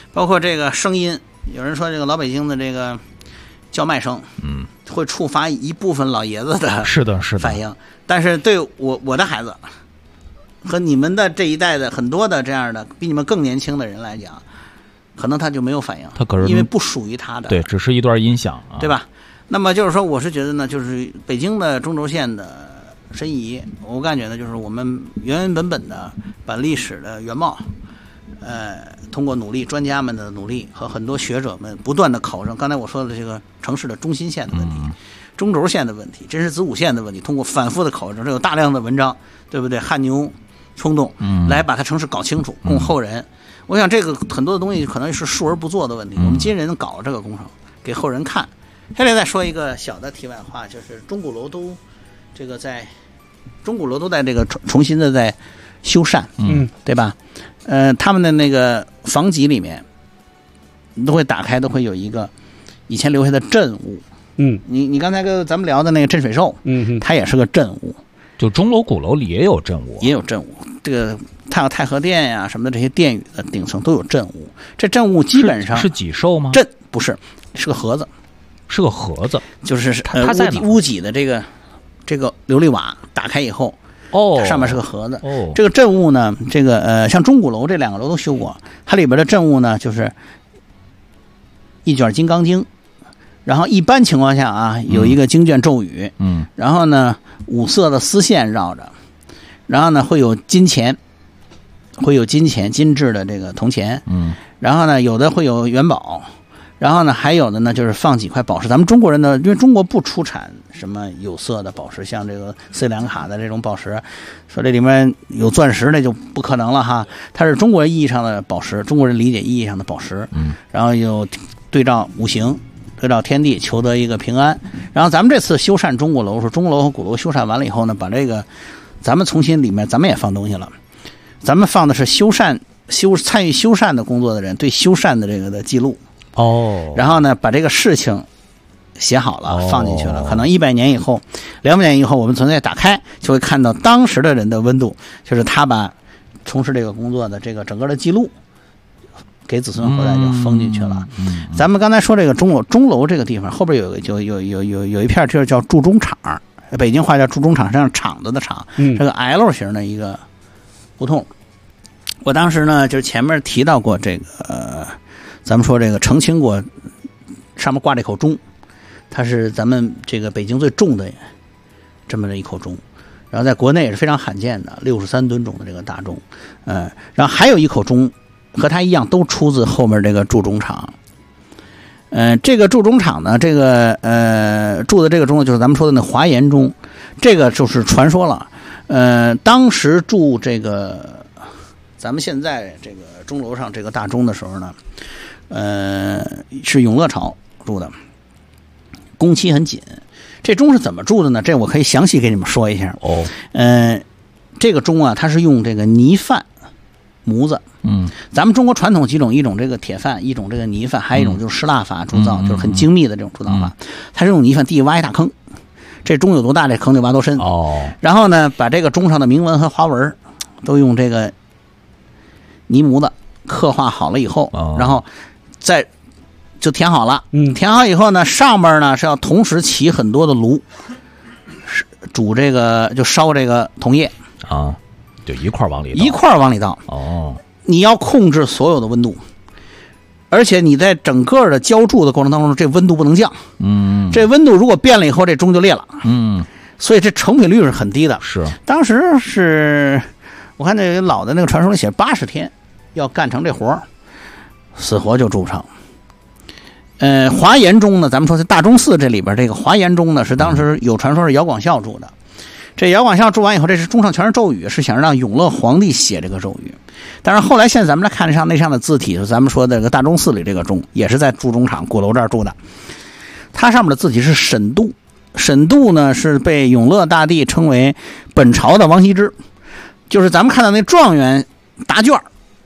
包括这个声音，有人说这个老北京的这个叫卖声，会触发一部分老爷子的反应，但是对我的孩子和你们的这一代的很多的这样的比你们更年轻的人来讲，可能他就没有反应， 他可是因为不属于他的， 对，只是一段音响啊， 对吧？那么就是说，我是觉得呢，就是北京的中轴线的申遗，我感觉呢，就是我们原原本本的把历史的原貌，通过努力，专家们的努力和很多学者们不断的考证，刚才我说的这个城市的中心线的问题、中轴线的问题、真实子午线的问题，通过反复的考证，这有大量的文章，对不对？汗牛充栋，来把它城市搞清楚，供后人。我想这个很多的东西可能是述而不作的问题，我们今人搞这个工程给后人看。下来再说一个小的题外话，就是钟鼓楼都这个在钟鼓楼都在这个重新的在修缮，对吧？他们的那个房脊里面都会打开，都会有一个以前留下的镇物。你刚才跟咱们聊的那个镇水兽，它也是个镇物。 就钟楼鼓楼里也有镇物， 也有镇物。这个太和殿呀什么的这些殿宇的顶层都有镇物。这镇物基本上是脊兽吗？ 镇不是，是个盒子， 是个盒子， 就是它在屋脊的这个琉璃瓦打开以后，上面是个盒子。这个镇物呢，这个像钟鼓楼这两个楼都修过，它里边的镇物呢就是一卷金刚经。然后一般情况下啊，有一个经卷咒语，然后呢五色的丝线绕着，然后呢会有金钱，金质的这个铜钱，然后呢有的会有元宝，然后呢还有的呢就是放几块宝石。咱们中国人呢，因为中国不出产什么有色的宝石，像这个斯里兰卡的这种宝石，说这里面有钻石那就不可能了哈，它是中国意义上的宝石，中国人理解意义上的宝石，然后有对照五行。对照天地，求得一个平安。然后咱们这次修缮钟鼓楼，说钟鼓楼和鼓楼修缮完了以后呢，把这个咱们重新里面咱们也放东西了，咱们放的是参与修缮的工作的人对修缮的这个的记录。然后呢，把这个事情写好了放进去了。可能100年以后、200年以后，我们从这打开就会看到当时的人的温度，就是他把从事这个工作的这个整个的记录。给子孙后代就封进去了。咱们刚才说这个钟楼这个地方后边有一片地儿叫铸钟厂，北京话叫铸钟厂，实际上厂子的厂，这个 L 型的一个胡同。我当时呢就是前面提到过这个咱们说这个澄清过上面挂这口钟，它是咱们这个北京最重的这么的一口钟，然后在国内也是非常罕见的63吨重的这个大钟。然后还有一口钟和它一样都出自后面这个铸钟厂。这个铸钟厂呢，这个铸的这个钟就是咱们说的那华严钟，这个就是传说了。当时铸这个咱们现在这个钟楼上这个大钟的时候呢，是永乐朝铸的，工期很紧。这钟是怎么铸的呢？这我可以详细给你们说一下。这个钟啊，它是用这个泥范模子。咱们中国传统几种，一种这个铁范，一种这个泥范，还有一种就是石蜡法铸造，就是很精密的这种铸造法。它是用泥范，地挖一大坑，这钟有多大，这坑就挖多深。然后呢，把这个钟上的铭文和花纹都用这个泥模子刻画好了以后，然后再就填好了。填好以后呢，上边呢是要同时起很多的炉，煮这个就烧这个铜液啊。就一块往里倒，你要控制所有的温度，而且你在整个的浇铸的过程当中，这温度不能降。这温度如果变了以后，这钟就裂了。所以这成品率是很低的。 是， 当时是我看那老的那个传说里写80天要干成这活，死活就铸不成。华严钟呢，咱们说在大钟寺这里边，这个华严钟呢是当时有传说是姚广孝铸的。这姚广孝铸完以后，这是钟上全是咒语，是想让永乐皇帝写这个咒语。但是后来现在咱们来看那上的字体，咱们说的这个大钟寺里这个钟也是在铸钟厂鼓楼这儿铸的，它上面的字体是沈度。沈度呢是被永乐大帝称为本朝的王羲之，就是咱们看到那状元答卷。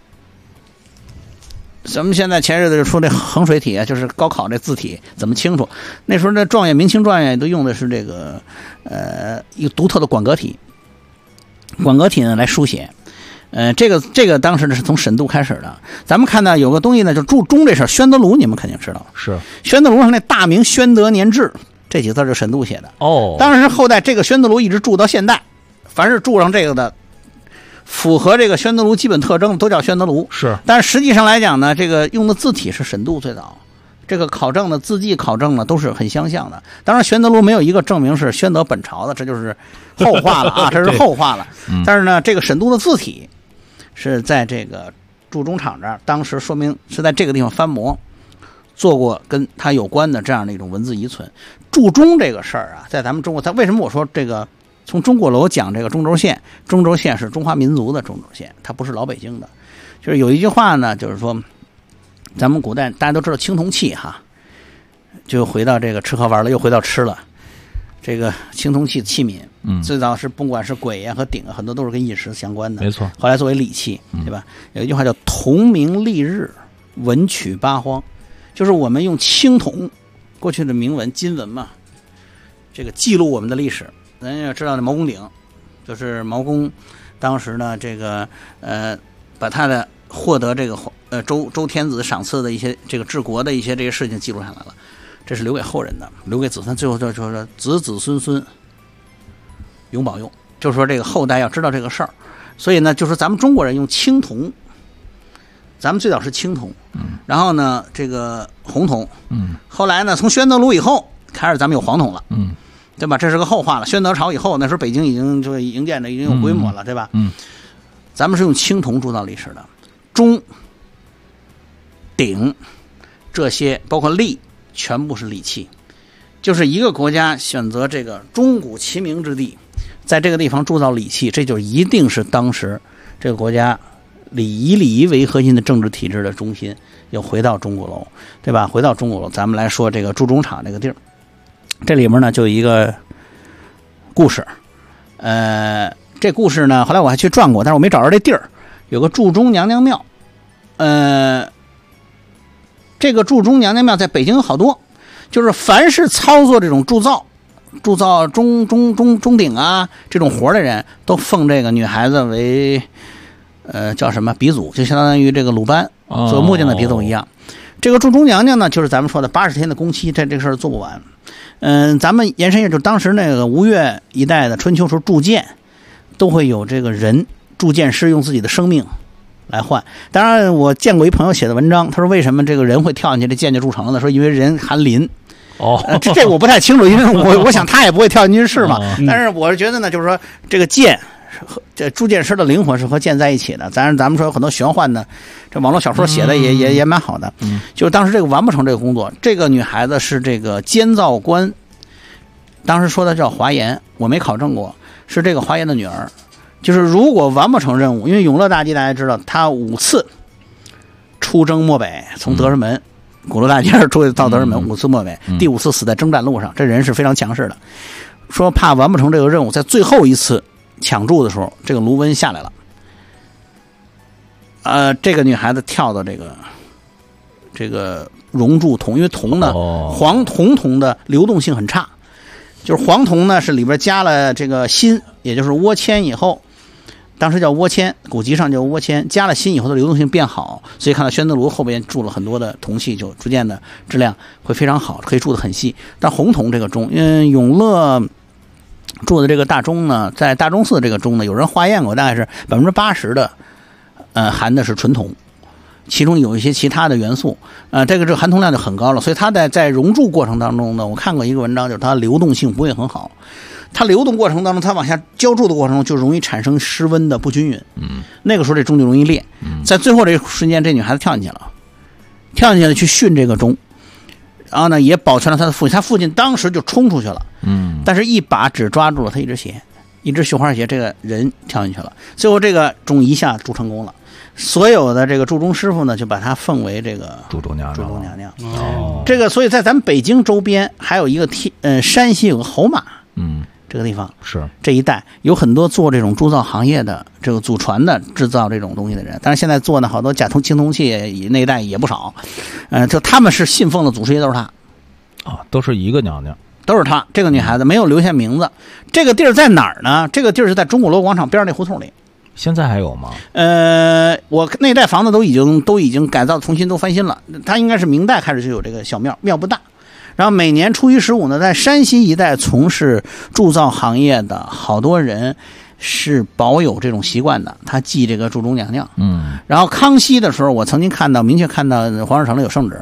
咱们现在前日子就说这衡水体，就是高考这字体怎么清楚？那时候这状元、明清状元都用的是这个一个独特的馆阁体，馆阁体呢来书写。 这个当时呢是从沈度开始的。咱们看到有个东西呢，就注钟这事儿，宣德炉你们肯定知道， 是宣德炉上那大明宣德年制这几个字是沈度写的。 哦， 当时后代这个宣德炉一直铸到现代，凡是铸上这个的，符合这个宣德炉基本特征都叫宣德炉。 是， 但是实际上来讲呢，这个用的字体是沈度最早。这个考证的字迹考证呢都是很相像的。当然宣德炉没有一个证明是宣德本朝的，这就是后话了啊，这是后话了。但是呢，这个沈度的字体是在这个铸钟厂这儿，当时说明是在这个地方翻模做过跟它有关的这样的一种文字遗存。铸钟这个事儿啊，在咱们中国，它为什么我说这个从钟鼓楼讲这个中轴线，中轴线是中华民族的中轴线，它不是老北京的。就是有一句话呢，就是说咱们古代大家都知道青铜器哈，就回到这个吃喝玩乐，又回到吃了。这个青铜器器皿，最早是不管是簋呀和鼎啊，很多都是跟饮食相关的， 没错。 后来作为礼器，对吧？有一句话叫“铜明历日，文曲八荒”，就是我们用青铜，过去的铭文、金文嘛，这个记录我们的历史。咱也知道的毛公鼎，就是毛公当时呢，这个把他的获得这个周天子赏赐的一些这个治国的一些这些事情记录下来了，这是留给后人的，留给子孙，最后就说子子孙孙永保佑，就是说这个后代要知道这个事儿。所以呢，就是咱们中国人用青铜，咱们最早是青铜，然后呢这个红铜，后来呢从宣德炉以后开始咱们有黄铜了，对吧？这是个后话了。宣德朝以后，那时候北京已经就营建的已经有规模了，对吧？咱们是用青铜铸造历史的，钟、鼎这些包括礼，全部是礼器。就是一个国家选择这个钟鼓齐鸣之地，在这个地方铸造礼器，这就一定是当时这个国家以礼仪为核心的政治体制的中心。又回到钟鼓楼，对吧？回到钟鼓楼，咱们来说这个铸钟厂这个地儿。这里面呢就有一个故事，这故事呢后来我还去转过，但是我没找着这地儿。有个铸钟娘娘庙，这个铸钟娘娘庙在北京有好多，就是凡是操作这种铸造钟鼎啊这种活的人，都奉这个女孩子为叫什么鼻祖，就相当于这个鲁班做木匠的鼻祖一样。这个铸钟娘娘呢，就是咱们说的80天的工期，这个事儿做不完。咱们延伸一下，就当时那个吴越一带的春秋时候铸剑，都会有这个人铸剑师用自己的生命来换。当然，我见过一朋友写的文章，他说为什么这个人会跳进去，这剑就铸成了？说因为人含磷。这我不太清楚，因为我想他也不会跳进去试嘛。但是我是觉得呢，就是说这个剑。这铸剑师的灵魂是和剑在一起的，咱们说有很多玄幻的，这网络小说写的也蛮好的。就是当时这个完不成这个工作，这个女孩子是这个监造官，当时说的叫华严，我没考证过，是这个华严的女儿。就是如果完不成任务，因为永乐大帝大家知道，他5次出征漠北，从德胜门鼓楼大街出去到德胜门5次漠北，第5次死在征战路上，这人是非常强势的。说怕完不成这个任务，在最后一次抢铸的时候，这个炉温下来了，这个女孩子跳到这个熔铸铜，因为铜呢，黄铜的流动性很差，就是黄铜呢是里边加了这个锌，也就是倭铅以后，当时叫倭铅，古籍上叫倭铅，加了锌以后的流动性变好，所以看到宣德炉后边铸了很多的铜器，就逐渐的质量会非常好，可以铸得很细。但红铜这个钟，因为永乐铸的这个大钟呢，在大钟寺这个钟呢，有人化验过，大概是80%的，含的是纯铜，其中有一些其他的元素，这个含铜量就很高了，所以它在熔铸过程当中呢，我看过一个文章，就是它流动性不会很好，它流动过程当中，它往下浇铸的过程中就容易产生湿温的不均匀，那个时候这钟就容易裂，在最后这个瞬间，这女孩子跳进去了，去训这个钟。然后呢，也保全了他的父亲，他父亲当时就冲出去了，但是一把只抓住了他一只鞋，一只绣花鞋，这个人跳进去了。最后这个钟一下铸成功了，所有的这个铸钟师傅呢，就把他奉为这个铸钟娘娘。 这个所以在咱们北京周边还有一个山西有个侯马，这个地方是这一带有很多做这种铸造行业的，这个祖传的制造这种东西的人，但是现在做呢好多假青铜器那一带也不少，就他们是信奉的祖师爷都是他， 都是一个娘娘， 都是他。这个女孩子没有留下名字。这个地儿在哪儿呢？这个地儿是在钟鼓楼广场边上那胡同里。 现在还有吗？ 我那代房子都已经改造重新都翻新了，它应该是明代开始就有这个小庙，庙不大。然后每年初一15呢，在山西一带从事铸造行业的好多人是保有这种习惯的，他祭这个铸钟娘娘。然后康熙的时候，我曾经明确看到皇上城里有圣旨，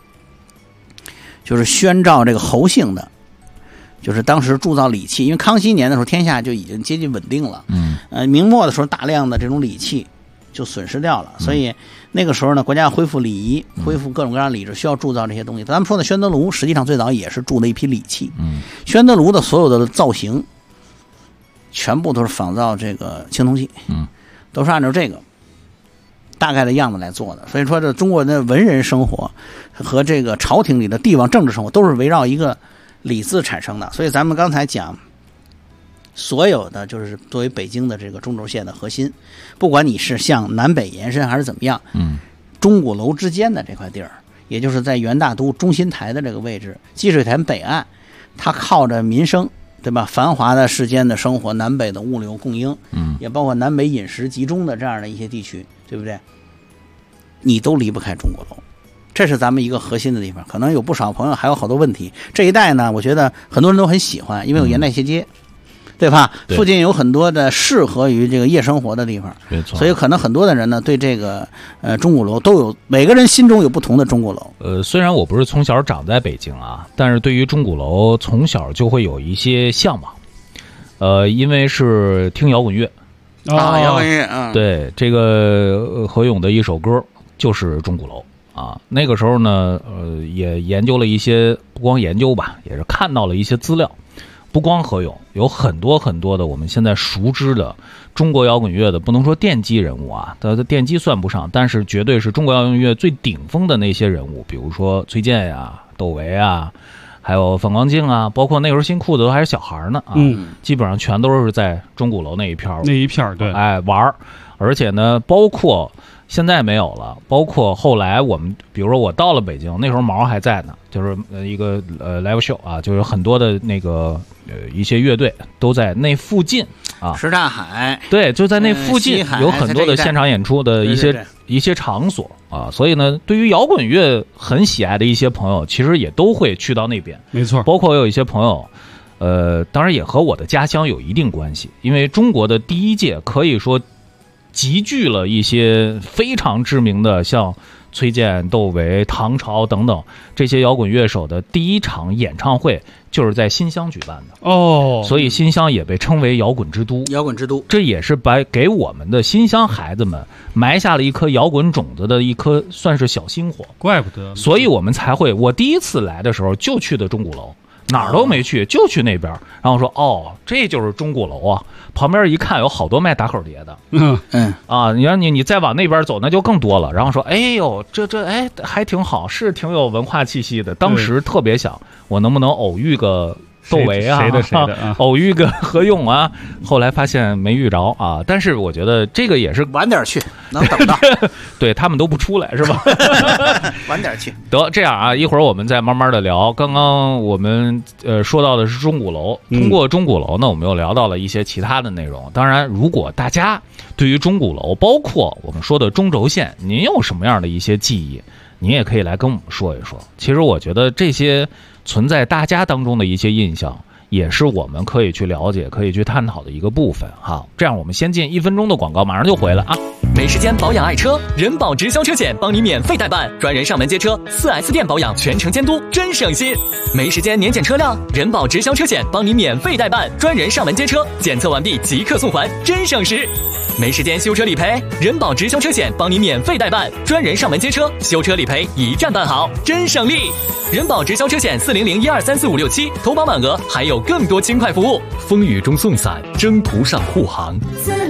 就是宣召这个侯姓的，就是当时铸造礼器，因为康熙年的时候天下就已经接近稳定了。明末的时候大量的这种礼器就损失掉了，所以那个时候呢，国家要恢复礼仪，恢复各种各样的礼制，需要铸造这些东西。咱们说的宣德炉实际上最早也是铸的一批礼器。宣德炉的所有的造型全部都是仿造这个青铜器，都是按照这个大概的样子来做的。所以说这中国的文人生活和这个朝廷里的帝王政治生活都是围绕一个礼字产生的。所以咱们刚才讲所有的就是作为北京的这个中轴线的核心，不管你是向南北延伸还是怎么样，钟鼓楼之间的这块地儿，也就是在元大都中心台的这个位置，积水潭北岸，它靠着民生，对吧？繁华的世间的生活，南北的物流供应，也包括南北饮食集中的这样的一些地区，对不对？你都离不开钟鼓楼，这是咱们一个核心的地方。可能有不少朋友还有好多问题。这一带呢，我觉得很多人都很喜欢，因为有沿带斜街，对吧？附近有很多的适合于这个夜生活的地方， 没错。 所以可能很多的人呢，对这个钟鼓楼都有，每个人心中有不同的钟鼓楼。 虽然我不是从小长在北京啊，但是对于钟鼓楼从小就会有一些向往。因为是听摇滚乐摇滚乐对，这个何勇的一首歌就是钟鼓楼啊。那个时候呢，也研究了一些，不光研究吧，也是看到了一些资料。不光何勇，有很多很多的我们现在熟知的中国摇滚乐的，不能说奠基人物啊，他的奠基算不上，但是绝对是中国摇滚乐最顶峰的那些人物，比如说崔健呀、窦唯啊，还有范光镜啊，包括那时候新裤子都还是小孩呢啊，基本上全都是在钟鼓楼那一片对， 玩。而且呢，包括现在没有了，包括后来我们，比如说我到了北京，那时候毛还在呢，就是一个live show 啊，就有很多的那个一些乐队都在那附近啊， 什刹海， 对，就在那附近有很多的现场演出的一些场所啊，所以呢，对于摇滚乐很喜爱的一些朋友，其实也都会去到那边， 没错， 包括有一些朋友。当然也和我的家乡有一定关系，因为中国的第一届可以说集聚了一些非常知名的，像崔健、窦唯、唐朝等等这些摇滚乐手的第一场演唱会就是在新乡举办的哦， 所以新乡也被称为摇滚之都。 摇滚之都， 这也是给我们的新乡孩子们埋下了一颗摇滚种子的一颗算是小星火。 怪不得， 所以我们才会，我第一次来的时候就去的钟鼓楼。哪儿都没去，就去那边，然后说哦，这就是钟鼓楼啊。旁边一看，有好多卖打口碟的，你让你再往那边走，那就更多了。然后说，哎呦，这哎还挺好，是挺有文化气息的。当时特别想，我能不能偶遇个窦唯啊， 谁的偶遇个何勇啊。后来发现没遇着啊，但是我觉得这个也是晚点去，能等到。 对他们都不出来是吧？ 晚点去。 得这样啊，一会儿我们再慢慢的聊。刚刚我们说到的是钟鼓楼，通过钟鼓楼呢，我们又聊到了一些其他的内容。当然，如果大家对于钟鼓楼，包括我们说的中轴线，您有什么样的一些记忆，您也可以来跟我们说一说。其实我觉得这些存在大家当中的一些印象，也是我们可以去了解、可以去探讨的一个部分。好，这样我们先进1分钟的广告，马上就回来啊。 没时间保养爱车，人保直销车险帮你免费代办，专人上门接车，4S 店保养全程监督，真省心。没时间年检车辆，人保直销车险帮你免费代办，专人上门接车，检测完毕即刻送还，真省时。没时间修车理赔，人保直销车险帮你免费代办，专人上门接车，修车理赔一站办好，真省力。人保直销车险40012345667，投保满额还有更多轻快服务。风雨中送伞，征途上护航。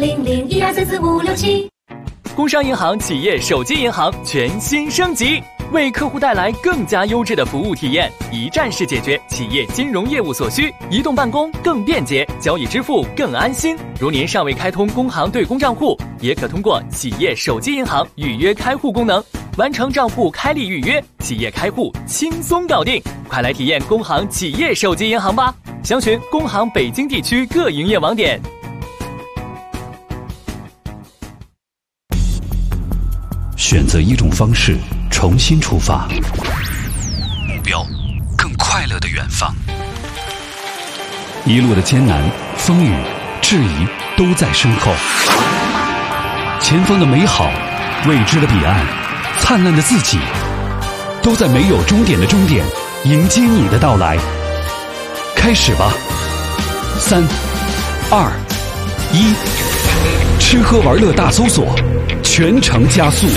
40012345667。 工商银行企业手机银行全新升级，为客户带来更加优质的服务体验，一站式解决企业金融业务所需，移动办公更便捷，交易支付更安心。如您尚未开通工行对公账户，也可通过企业手机银行预约开户功能，完成账户开立预约，企业开户轻松搞定。快来体验工行企业手机银行吧！详询工行北京地区各营业网点。 选择一种方式重新出发，目标更快乐的远方。一路的艰难、风雨、质疑都在身后，前方的美好、未知的彼岸、灿烂的自己，都在没有终点的终点迎接你的到来。开始吧，3、2、1，吃喝玩乐大搜索，全程加速。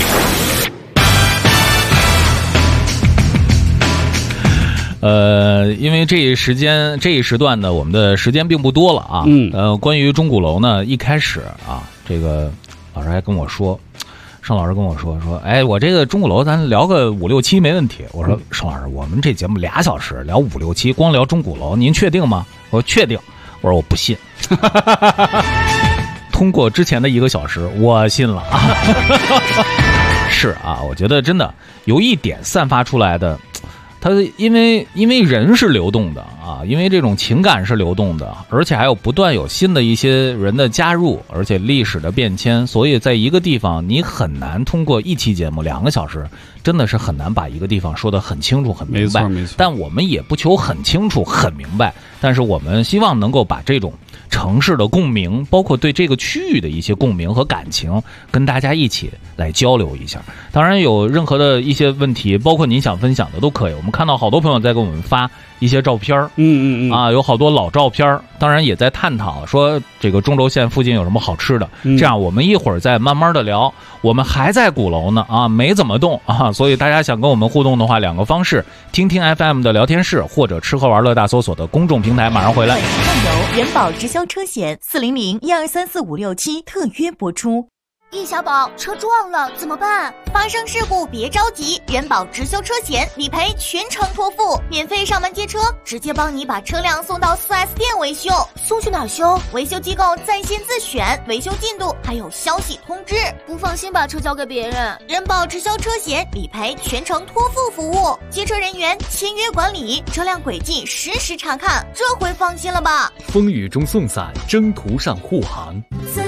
因为这一时段呢，我们的时间并不多了啊。关于钟鼓楼呢，一开始啊，这个老师还跟我说，盛老师跟我说，哎，我这个钟鼓楼咱聊个5、6期没问题。我说盛老师，我们这节目2小时聊5、6期，光聊钟鼓楼，您确定吗？我说确定。我说我不信。通过之前的1个小时，我信了啊。是啊，我觉得真的有一点散发出来的。它因为人是流动的啊，因为这种情感是流动的，而且还有不断有新的一些人的加入，而且历史的变迁，所以在一个地方你很难通过一期节目2个小时，真的是很难把一个地方说得很清楚很明白。 没错。 但我们也不求很清楚很明白，但是我们希望能够把这种城市的共鸣，包括对这个区域的一些共鸣和感情，跟大家一起来交流一下。当然有任何的一些问题，包括您想分享的都可以。我们看到好多朋友在给我们发一些照片，有好多老照片，当然也在探讨说这个中轴线附近有什么好吃的。这样我们一会儿再慢慢的聊。我们还在鼓楼呢啊，没怎么动啊，所以大家想跟我们互动的话，2个方式：听听 FM 的聊天室，或者吃喝玩乐大搜索的公众平台。马上回来。 由人保直销车险400-1234567特约播出。 易小宝，车撞了怎么办？ 发生事故别着急，人保直销车险理赔全程托付，免费上门接车，直接帮你把车辆送到4S店维修。 送去哪儿修？ 维修机构在线自选，维修进度还有消息通知。 不放心把车交给别人。 人保直销车险理赔全程托付服务，接车人员签约管理，车辆轨迹实时查看，这回放心了吧？ 风雨中送伞，征途上护航。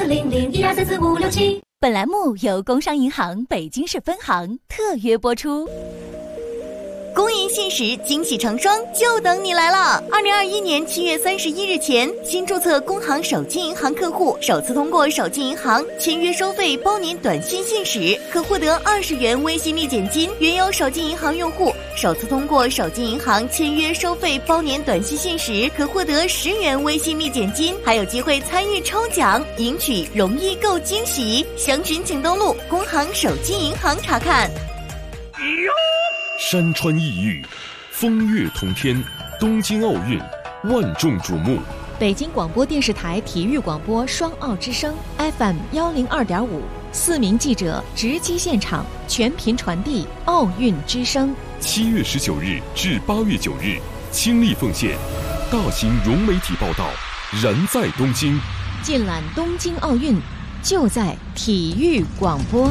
400-1234567。 本栏目由工商银行北京市分行特约播出。公银信实，惊喜成双，就等你来了！2021年7月31日前，新注册工行手机银行客户首次通过手机银行签约收费包年短信信使，可获得20元微信立减金；原有手机银行用户首次通过手机银行签约收费包年短信信使，可获得10元微信立减金，还有机会参与抽奖，赢取容易购惊喜。详询请登录工行手机银行查看。 山川异域，风月同天，东京奥运万众瞩目。 北京广播电视台体育广播双奥之声 FM 102.5，4名记者直击现场，全频传递奥运之声。 7月19日至8月9日，倾力奉献，大型融媒体报道，燃在东京。 尽览东京奥运，就在体育广播。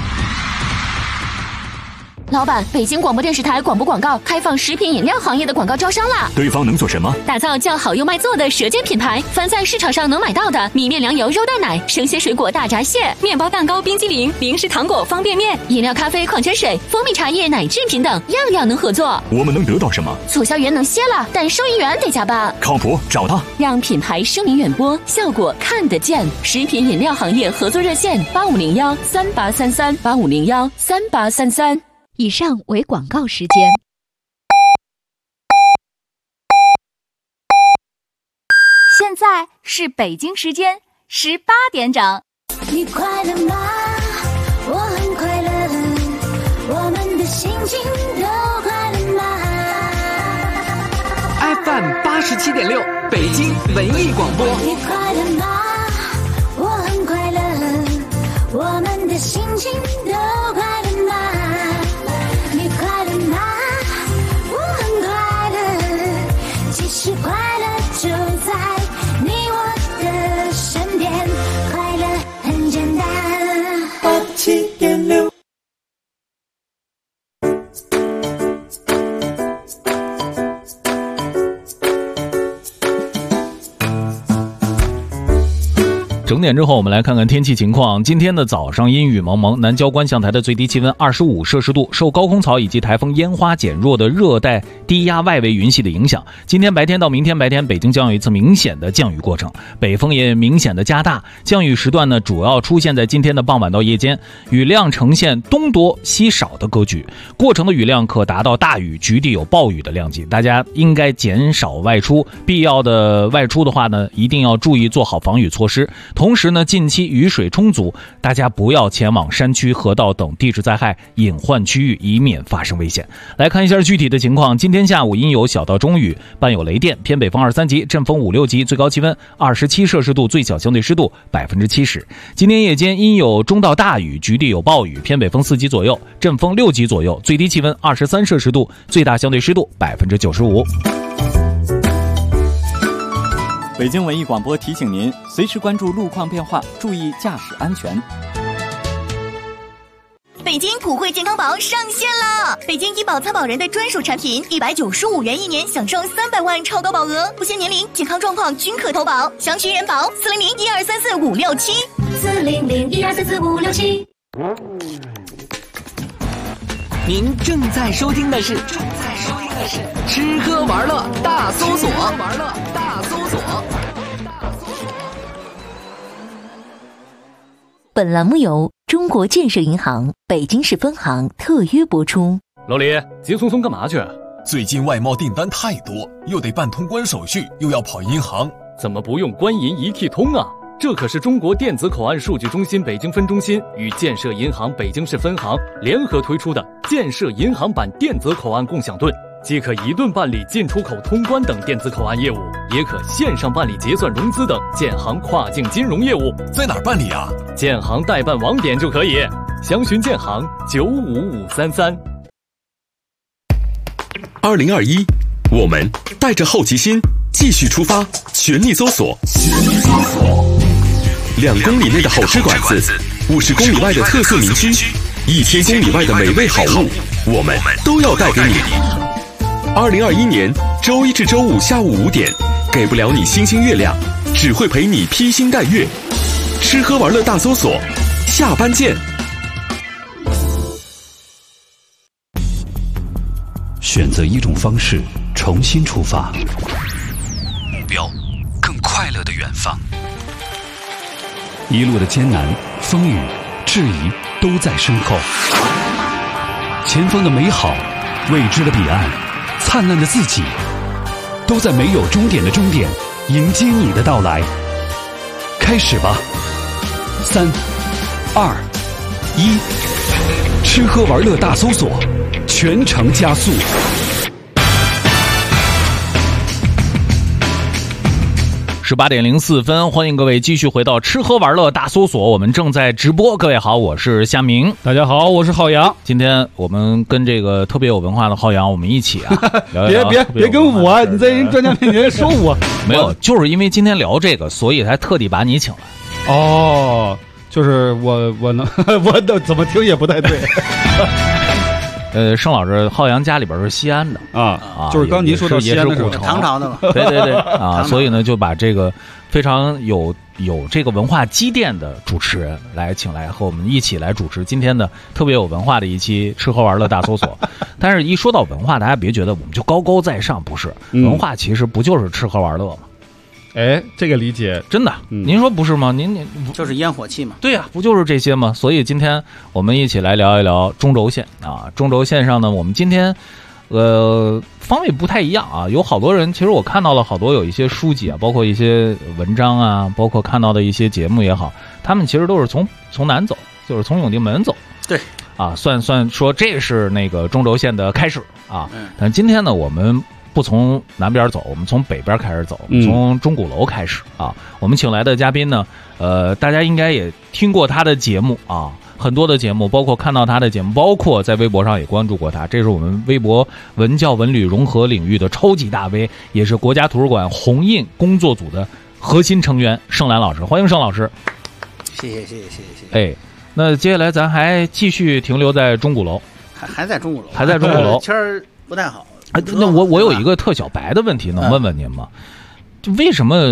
老板，北京广播电视台广播广告开放食品饮料行业的广告招商啦！ 对方能做什么？ 打造叫好又卖座的舌尖品牌，凡在市场上能买到的米面粮油肉蛋奶、生鲜水果大闸蟹、面包蛋糕、冰激凌、零食糖果、方便面、饮料、咖啡、矿泉水、蜂蜜茶叶、奶制品等，样样能合作。 我们能得到什么？ 促销员能歇了，但收银员得加班。 靠谱，找他， 让品牌声名远播，效果看得见。食品饮料行业合作热线8501-3833，8501-3833。 以上为广告时间。 现在是北京时间18点整。 你快乐吗？我很快乐，我们的心情都快乐吗 ？FM 87.6，北京文艺广播。 你快乐吗？我很快乐，我们的心情都快乐吗？你快乐吗？我很快乐，其实快乐就在你我的身边，快乐很简单。87.6。 整点之后，我们来看看天气情况。今天的早上阴雨蒙蒙，南郊观象台的最低气温25摄氏度，受高空槽以及台风烟花减弱的热带低压外围云系的影响，今天白天到明天白天，北京将有一次明显的降雨过程，北风也明显的加大。降雨时段呢，主要出现在今天的傍晚到夜间，雨量呈现东多西少的格局，过程的雨量可达到大雨，局地有暴雨的量级，大家应该减少外出，必要的外出的话呢，一定要注意做好防雨措施。同时呢，近期雨水充足，大家不要前往山区、河道等地质灾害隐患区域，以免发生危险。来看一下具体的情况。今天下午阴有小到中雨，伴有雷电，偏北风2、3级，阵风5、6级，最高气温27摄氏度，最小相对湿度70%。今天夜间阴有中到大雨，局地有暴雨，偏北风4级左右，阵风6级左右，最低气温23摄氏度，最大相对湿度95%。 北京文艺广播提醒您，随时关注路况变化，注意驾驶安全。 北京普惠健康宝上线了！北京医保参保人的专属产品，195元1年，享受300万超高保额，不限年龄、健康状况均可投保。详询人保400-1234-567，400-1234-567。 您正在收听的是吃喝玩乐大搜索。 本栏目由中国建设银行北京市分行特约播出。 老李，急匆匆干嘛去？ 最近外贸订单太多，又得办通关手续，又要跑银行， 怎么不用官银一体通啊？这可是中国电子口岸数据中心北京分中心与建设银行北京市分行联合推出的建设银行版电子口岸共享盾，既可一盾办理进出口通关等电子口岸业务，也可线上办理结算融资等建行跨境金融业务。 在哪儿办理啊？ 建行代办网点就可以，详询建行95533。 2021，我们带着好奇心继续出发，全力搜索。2公里内的好吃馆子，50公里外的特色名区，1000公里外的美味好物，我们都要带给你。2021年周一至周五下午5点，给不了你星星月亮，只会陪你披星戴月。吃喝玩乐大搜索，下班见。 选择一种方式，重新出发，目标更快乐的远方。一路的艰难、风雨、质疑都在身后，前方的美好、未知的彼岸、灿烂的自己，都在没有终点的终点迎接你的到来。开始吧，3、2、1，吃喝玩乐大搜索，全程加速。 18点04分，欢迎各位继续回到吃喝玩乐大搜索，我们正在直播。各位好，我是夏明。 大家好，我是浩洋。 今天我们跟这个特别有文化的浩洋，我们一起啊， 别跟我，你在人专家面前说我没有，就是因为今天聊这个，所以才特地把你请来。 哦，就是我怎么听也不太对。 盛老师，浩洋家里边是西安的啊，就是刚您说到西安的古城，唐朝的嘛， 对啊，所以呢就把这个非常有这个文化积淀的主持人来请来和我们一起来主持今天的特别有文化的一期吃喝玩乐大搜索。但是一说到文化，大家别觉得我们就高高在上，不是，文化其实不就是吃喝玩乐吗？ 哎，这个理解真的，您说不是吗？您就是烟火气嘛。 对呀，不就是这些吗？所以今天我们一起来聊一聊中轴线啊。中轴线上呢，我们今天方位不太一样啊。有好多人，其实我看到了好多有一些书籍啊，包括一些文章啊，包括看到的一些节目也好，他们其实都是从南走，就是从永定门走。 对啊，算说这是那个中轴线的开始啊。但今天呢，我们不从南边走，我们从北边开始走，我们从钟鼓楼开始啊。我们请来的嘉宾呢，大家应该也听过他的节目啊，很多的节目，包括看到他的节目，包括在微博上也关注过他。这是我们微博文教文旅融合领域的超级大 V， 也是国家图书馆红印工作组的核心成员盛兰老师，欢迎盛老师。 谢谢。 哎，那接下来咱还继续停留在钟鼓楼， 还在钟鼓楼， 还在钟鼓楼， 天儿不太好。 那我有一个特小白的问题，能问问您吗？就为什么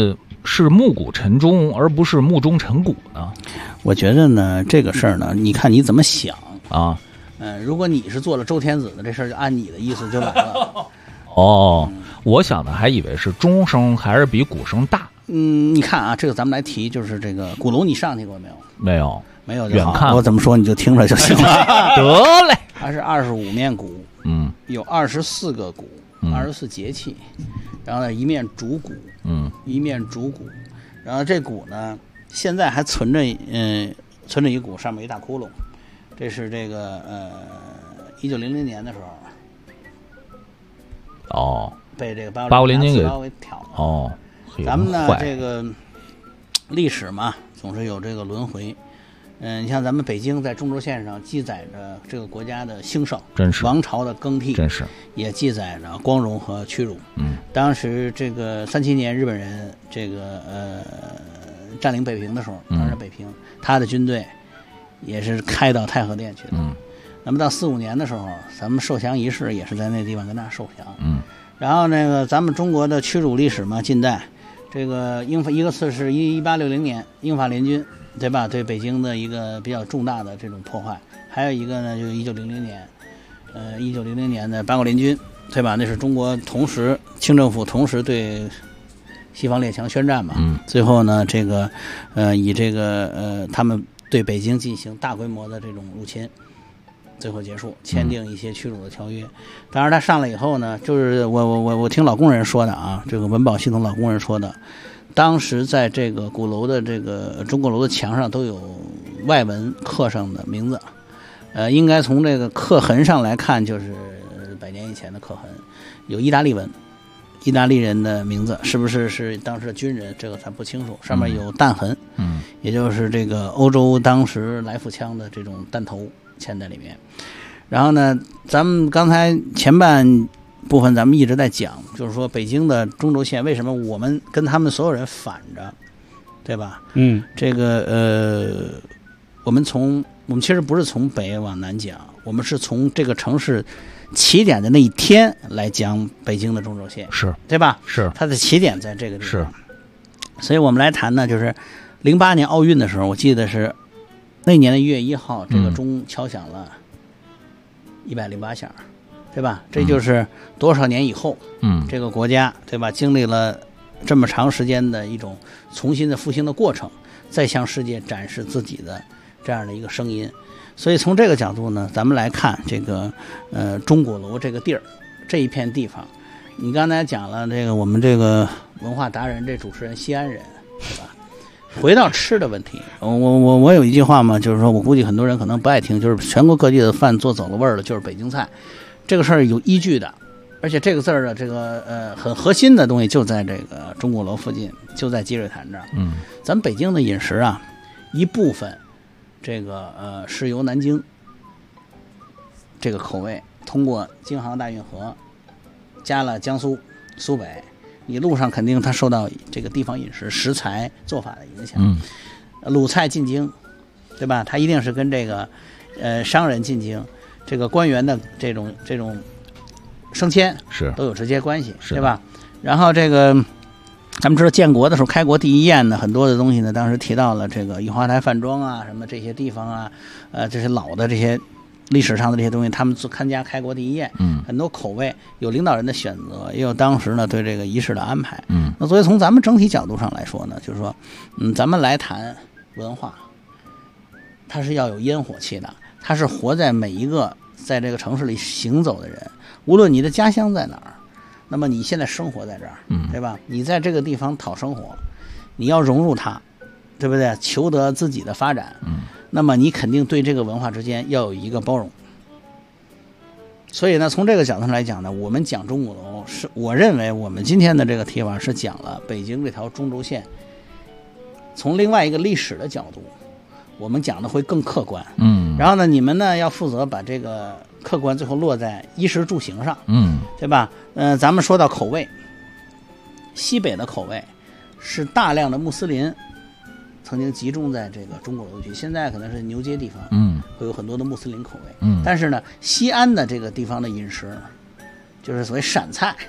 是暮鼓晨钟，而不是暮钟晨鼓呢？ 我觉得呢，这个事儿呢，你看你怎么想啊？ 如果你是做了周天子的，这事儿就按你的意思就来了。 哦，我想的还以为是钟声还是比鼓声大。 你看啊，这个咱们来提，就是这个鼓楼，你上去过没有？ 没有， 没有就远看。 我怎么说你就听着就行了。 得嘞， 它是25面鼓，有24个鼓，24节气，然后呢一面主鼓，一面主鼓，然后这鼓呢现在还存着一鼓，上面一大窟窿，这是这个1900年的时候，被这个 8500年给挑了。咱们呢这个历史嘛，总是有这个轮回。你像咱们北京在中轴线上记载着这个国家的兴盛， 真是王朝的更替， 真是也记载着光荣和屈辱。当时这个37年日本人这个占领北平的时候，当时北平他的军队也是开到太和殿去的。那么到45年的时候，咱们受降仪式也是在那地方跟那受降。然后那个咱们中国的屈辱历史嘛，近代这个一个次是1860年英法联军，对吧？对北京的一个比较重大的这种破坏。还有一个呢，就是1900年，1900年的八国联军，对吧？那是中国清政府同时对西方列强宣战嘛。最后呢，这个以这个他们对北京进行大规模的这种入侵。最后结束，签订一些屈辱的条约。当然他上来以后呢，就是我听老工人说的啊，这个文保系统老工人说的，当时在这个鼓楼的这个钟鼓楼的墙上都有外文刻上的名字，应该从这个刻痕上来看，就是100年以前的刻痕，有意大利文，意大利人的名字是不是当时的军人，这个咱不清楚。上面有弹痕，也就是这个欧洲当时来福枪的这种弹头嵌在里面。然后呢，咱们刚才前半部分咱们一直在讲，就是说北京的中轴线为什么我们跟他们所有人反着，对吧？这个我们其实不是从北往南讲，我们是从这个城市起点的那一天来讲北京的中轴线， 是对吧？ 是它的起点在这个地方。所以我们来谈呢，就是08年奥运的时候，我记得是那年的1月1号，这个钟敲响了108下，对吧？这就是多少年以后，这个国家，对吧？经历了这么长时间的一种重新的复兴的过程，再向世界展示自己的这样的一个声音。所以从这个角度呢，咱们来看这个钟鼓楼这个地儿，这一片地方。你刚才讲了这个我们这个文化达人，这主持人西安人，对吧？回到吃的问题，我有一句话嘛，就是说我估计很多人可能不爱听，就是全国各地的饭做走了味儿了，就是北京菜。这个事儿有依据的，而且这个字儿的这个很核心的东西就在这个钟鼓楼附近，就在积水潭这儿。咱们北京的饮食啊，一部分这个是由南京这个口味通过京杭大运河加了江苏苏北。你路上肯定它受到这个地方饮食食材做法的影响。鲁菜进京，对吧？它一定是跟这个商人进京，这个官员的这种升迁是都有直接关系，对吧？然后这个咱们知道建国的时候，开国第一宴呢，很多的东西呢，当时提到了这个御花台饭庄啊，什么这些地方啊，这些老的这些历史上的这些东西，他们参加开国第一宴，很多口味，有领导人的选择，也有当时呢对这个仪式的安排。那所以从咱们整体角度上来说呢，就是说，咱们来谈文化，它是要有烟火气的，它是活在每一个在这个城市里行走的人，无论你的家乡在哪儿，那么你现在生活在这儿，对吧？你在这个地方讨生活，你要融入它，对不对？求得自己的发展，那么你肯定对这个文化之间要有一个包容。所以呢，从这个角度上来讲呢，我们讲钟鼓楼，是我认为我们今天的这个提法是讲了北京这条中轴线，从另外一个历史的角度，我们讲的会更客观。然后呢，你们呢要负责把这个客观最后落在衣食住行上，对吧？咱们说到口味，西北的口味是大量的穆斯林曾经集中在这个钟鼓楼区，现在可能是牛街地方，会有很多的穆斯林口味。但是呢，西安的这个地方的饮食，就是所谓陕菜，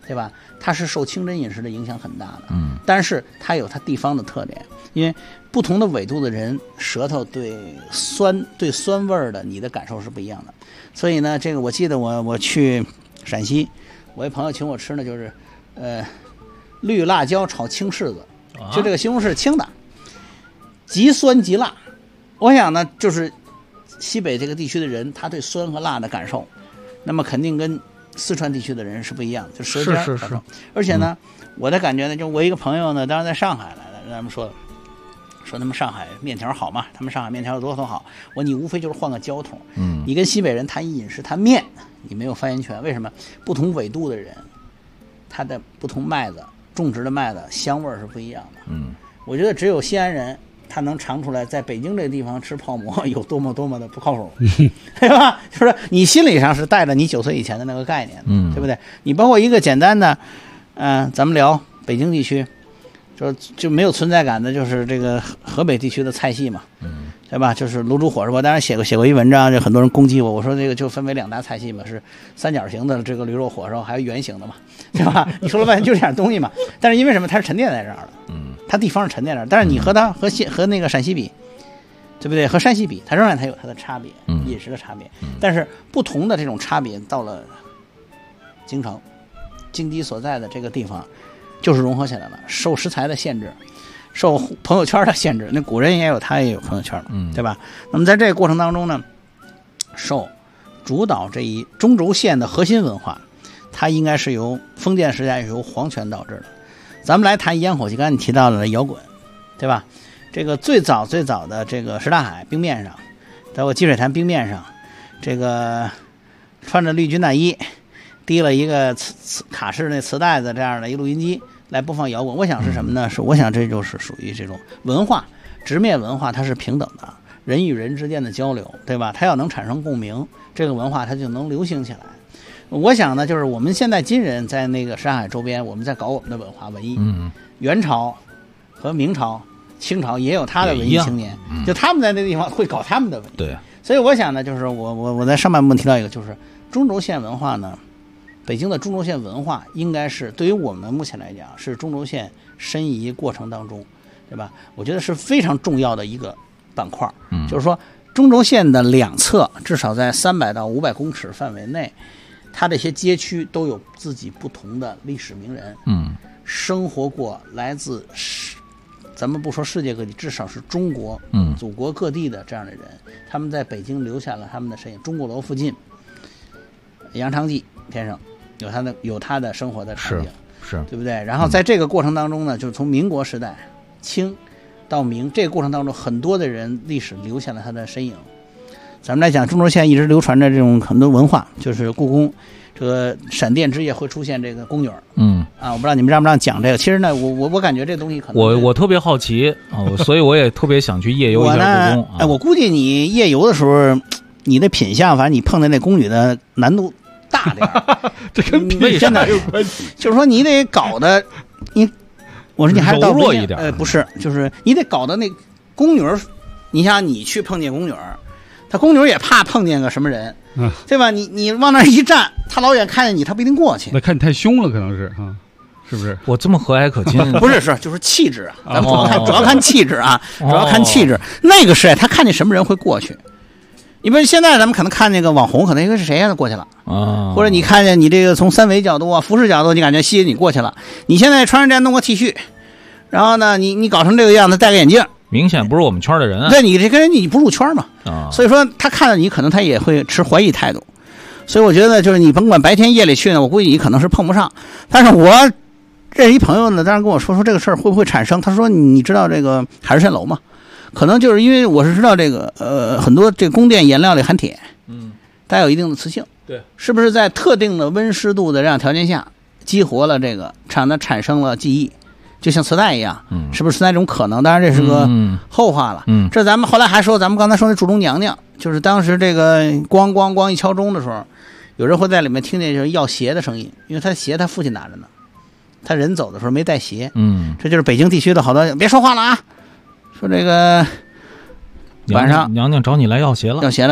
对吧？它是受清真饮食的影响很大的，但是它有它地方的特点，因为不同的纬度的人，舌头对酸味儿的你的感受是不一样的。所以呢，这个我记得我去陕西，我一朋友请我吃呢，就是绿辣椒炒青柿子，就这个西红柿青的，极酸极辣。我想呢，就是西北这个地区的人，他对酸和辣的感受，那么肯定跟四川地区的人是不一样的，就舌尖感受。而且呢，我的感觉呢，就我一个朋友呢，当时在上海来的，他们说他们上海面条好嘛，他们上海面条有多好。你无非就是换个交通，你跟西北人谈饮食谈面，你没有发言权。为什么？不同纬度的人，他的不同麦子种植的麦子香味是不一样的。我觉得只有西安人他能尝出来，在北京这个地方吃泡馍有多么的不靠谱，对吧？就是你心理上是带着你9岁以前的那个概念，对不对？你包括一个简单的，咱们聊北京地区，就没有存在感的，就是这个河北地区的菜系嘛，对吧？就是卤煮火烧。我当然写过一文章，就很多人攻击我说这个就分为2大菜系嘛，是三角形的这个驴肉火烧，还有圆形的嘛，对吧？你说了半天就这样东西嘛，但是因为什么？它是沉淀在这儿的，它地方是沉淀在这儿，但是你和它和那个陕西比，对不对？和山西比，它仍然它有它的差别，饮食的差别。但是不同的这种差别到了京城，京畿所在的这个地方，就是融合起来了，受食材的限制，受朋友圈的限制。那古人也有朋友圈，对吧？那么在这个过程当中呢，受主导这一中轴线的核心文化，它应该是由封建时代由皇权导致的。咱们来谈烟火气，刚才你提到了摇滚，对吧？这个最早的这个什刹海冰面上，在我积水潭冰面上，这个穿着绿军大衣，提了一个卡式那磁带子这样的一录音机来播放摇滚。我想是什么呢？我想这就是属于这种文化直面文化，它是平等的，人与人之间的交流，对吧？它要能产生共鸣，这个文化它就能流行起来。我想呢，就是我们现在今人在那个山海周边，我们在搞我们的文化文艺。元朝和明朝、清朝也有他的文艺青年，就他们在那地方会搞他们的文艺。对，所以我想呢，就是我在上半部分提到一个，就是中轴线文化呢，北京的中轴线文化应该是对于我们目前来讲是中轴线申遗过程当中，对吧？我觉得是非常重要的一个板块。就是说中轴线的两侧，至少在300到500公尺范围内，它这些街区都有自己不同的历史名人，生活过来自咱们不说世界各地，至少是中国祖国各地的这样的人，他们在北京留下了他们的身影。钟鼓楼附近，杨昌济先生有他的生活的场景，是对不对？然后在这个过程当中呢，就是从民国时代清到明这个过程当中，很多的人历史留下了他的身影。咱们来讲，中轴线一直流传着这种很多文化，就是故宫这个闪电之夜会出现这个宫女，我不知道你们让不让讲这个。其实呢，我感觉这东西可能我特别好奇所以我也特别想去夜游一下故宫。 我估计你夜游的时候，你的品相，反正你碰见那宫女的难度大点这跟品相有关系。 就是说你得搞的，我说你还是柔弱一点， 不是，就是你得搞的那宫女，你想你去碰见宫女。他宫女也怕碰见个什么人，对吧？你往那一站，他老远看见你，他不一定过去。 那看你太凶了，可能是是不是？ 我这么和蔼可亲， 不是就是气质啊，咱们主要看气质啊，主要看气质。那个时代他看见什么人会过去？因为现在咱们可能看那个网红，可能一个是谁呀，他过去了或者你看见你这个从3维角度啊、服饰角度，你感觉吸引你过去了。你现在穿上这样弄个 T 恤，然后呢，你搞成这个样子，戴个眼镜。 明显不是我们圈的人啊！ 对，你这个人你不入圈嘛，所以说他看到你，可能他也会持怀疑态度。所以我觉得就是你甭管白天夜里去呢，我估计你可能是碰不上。但是我这一朋友呢，当然跟我说这个事儿会不会产生？他说你知道这个海市蜃楼吗？可能就是因为我是知道这个很多这个宫殿颜料里含铁，带有一定的磁性，对，是不是在特定的温湿度的这样条件下激活了这个，让它产生了记忆？就像磁带一样，是不是存在这种可能？当然这是个后话了。这咱们后来还说，咱们刚才说那祝中娘娘，就是当时这个咣咣咣一敲钟的时候，有人会在里面听见就是要鞋的声音，因为他鞋他父亲拿着呢，他人走的时候没带鞋。这就是北京地区的好多别说话了啊，说这个晚上娘娘找你来要鞋了， 要鞋来了。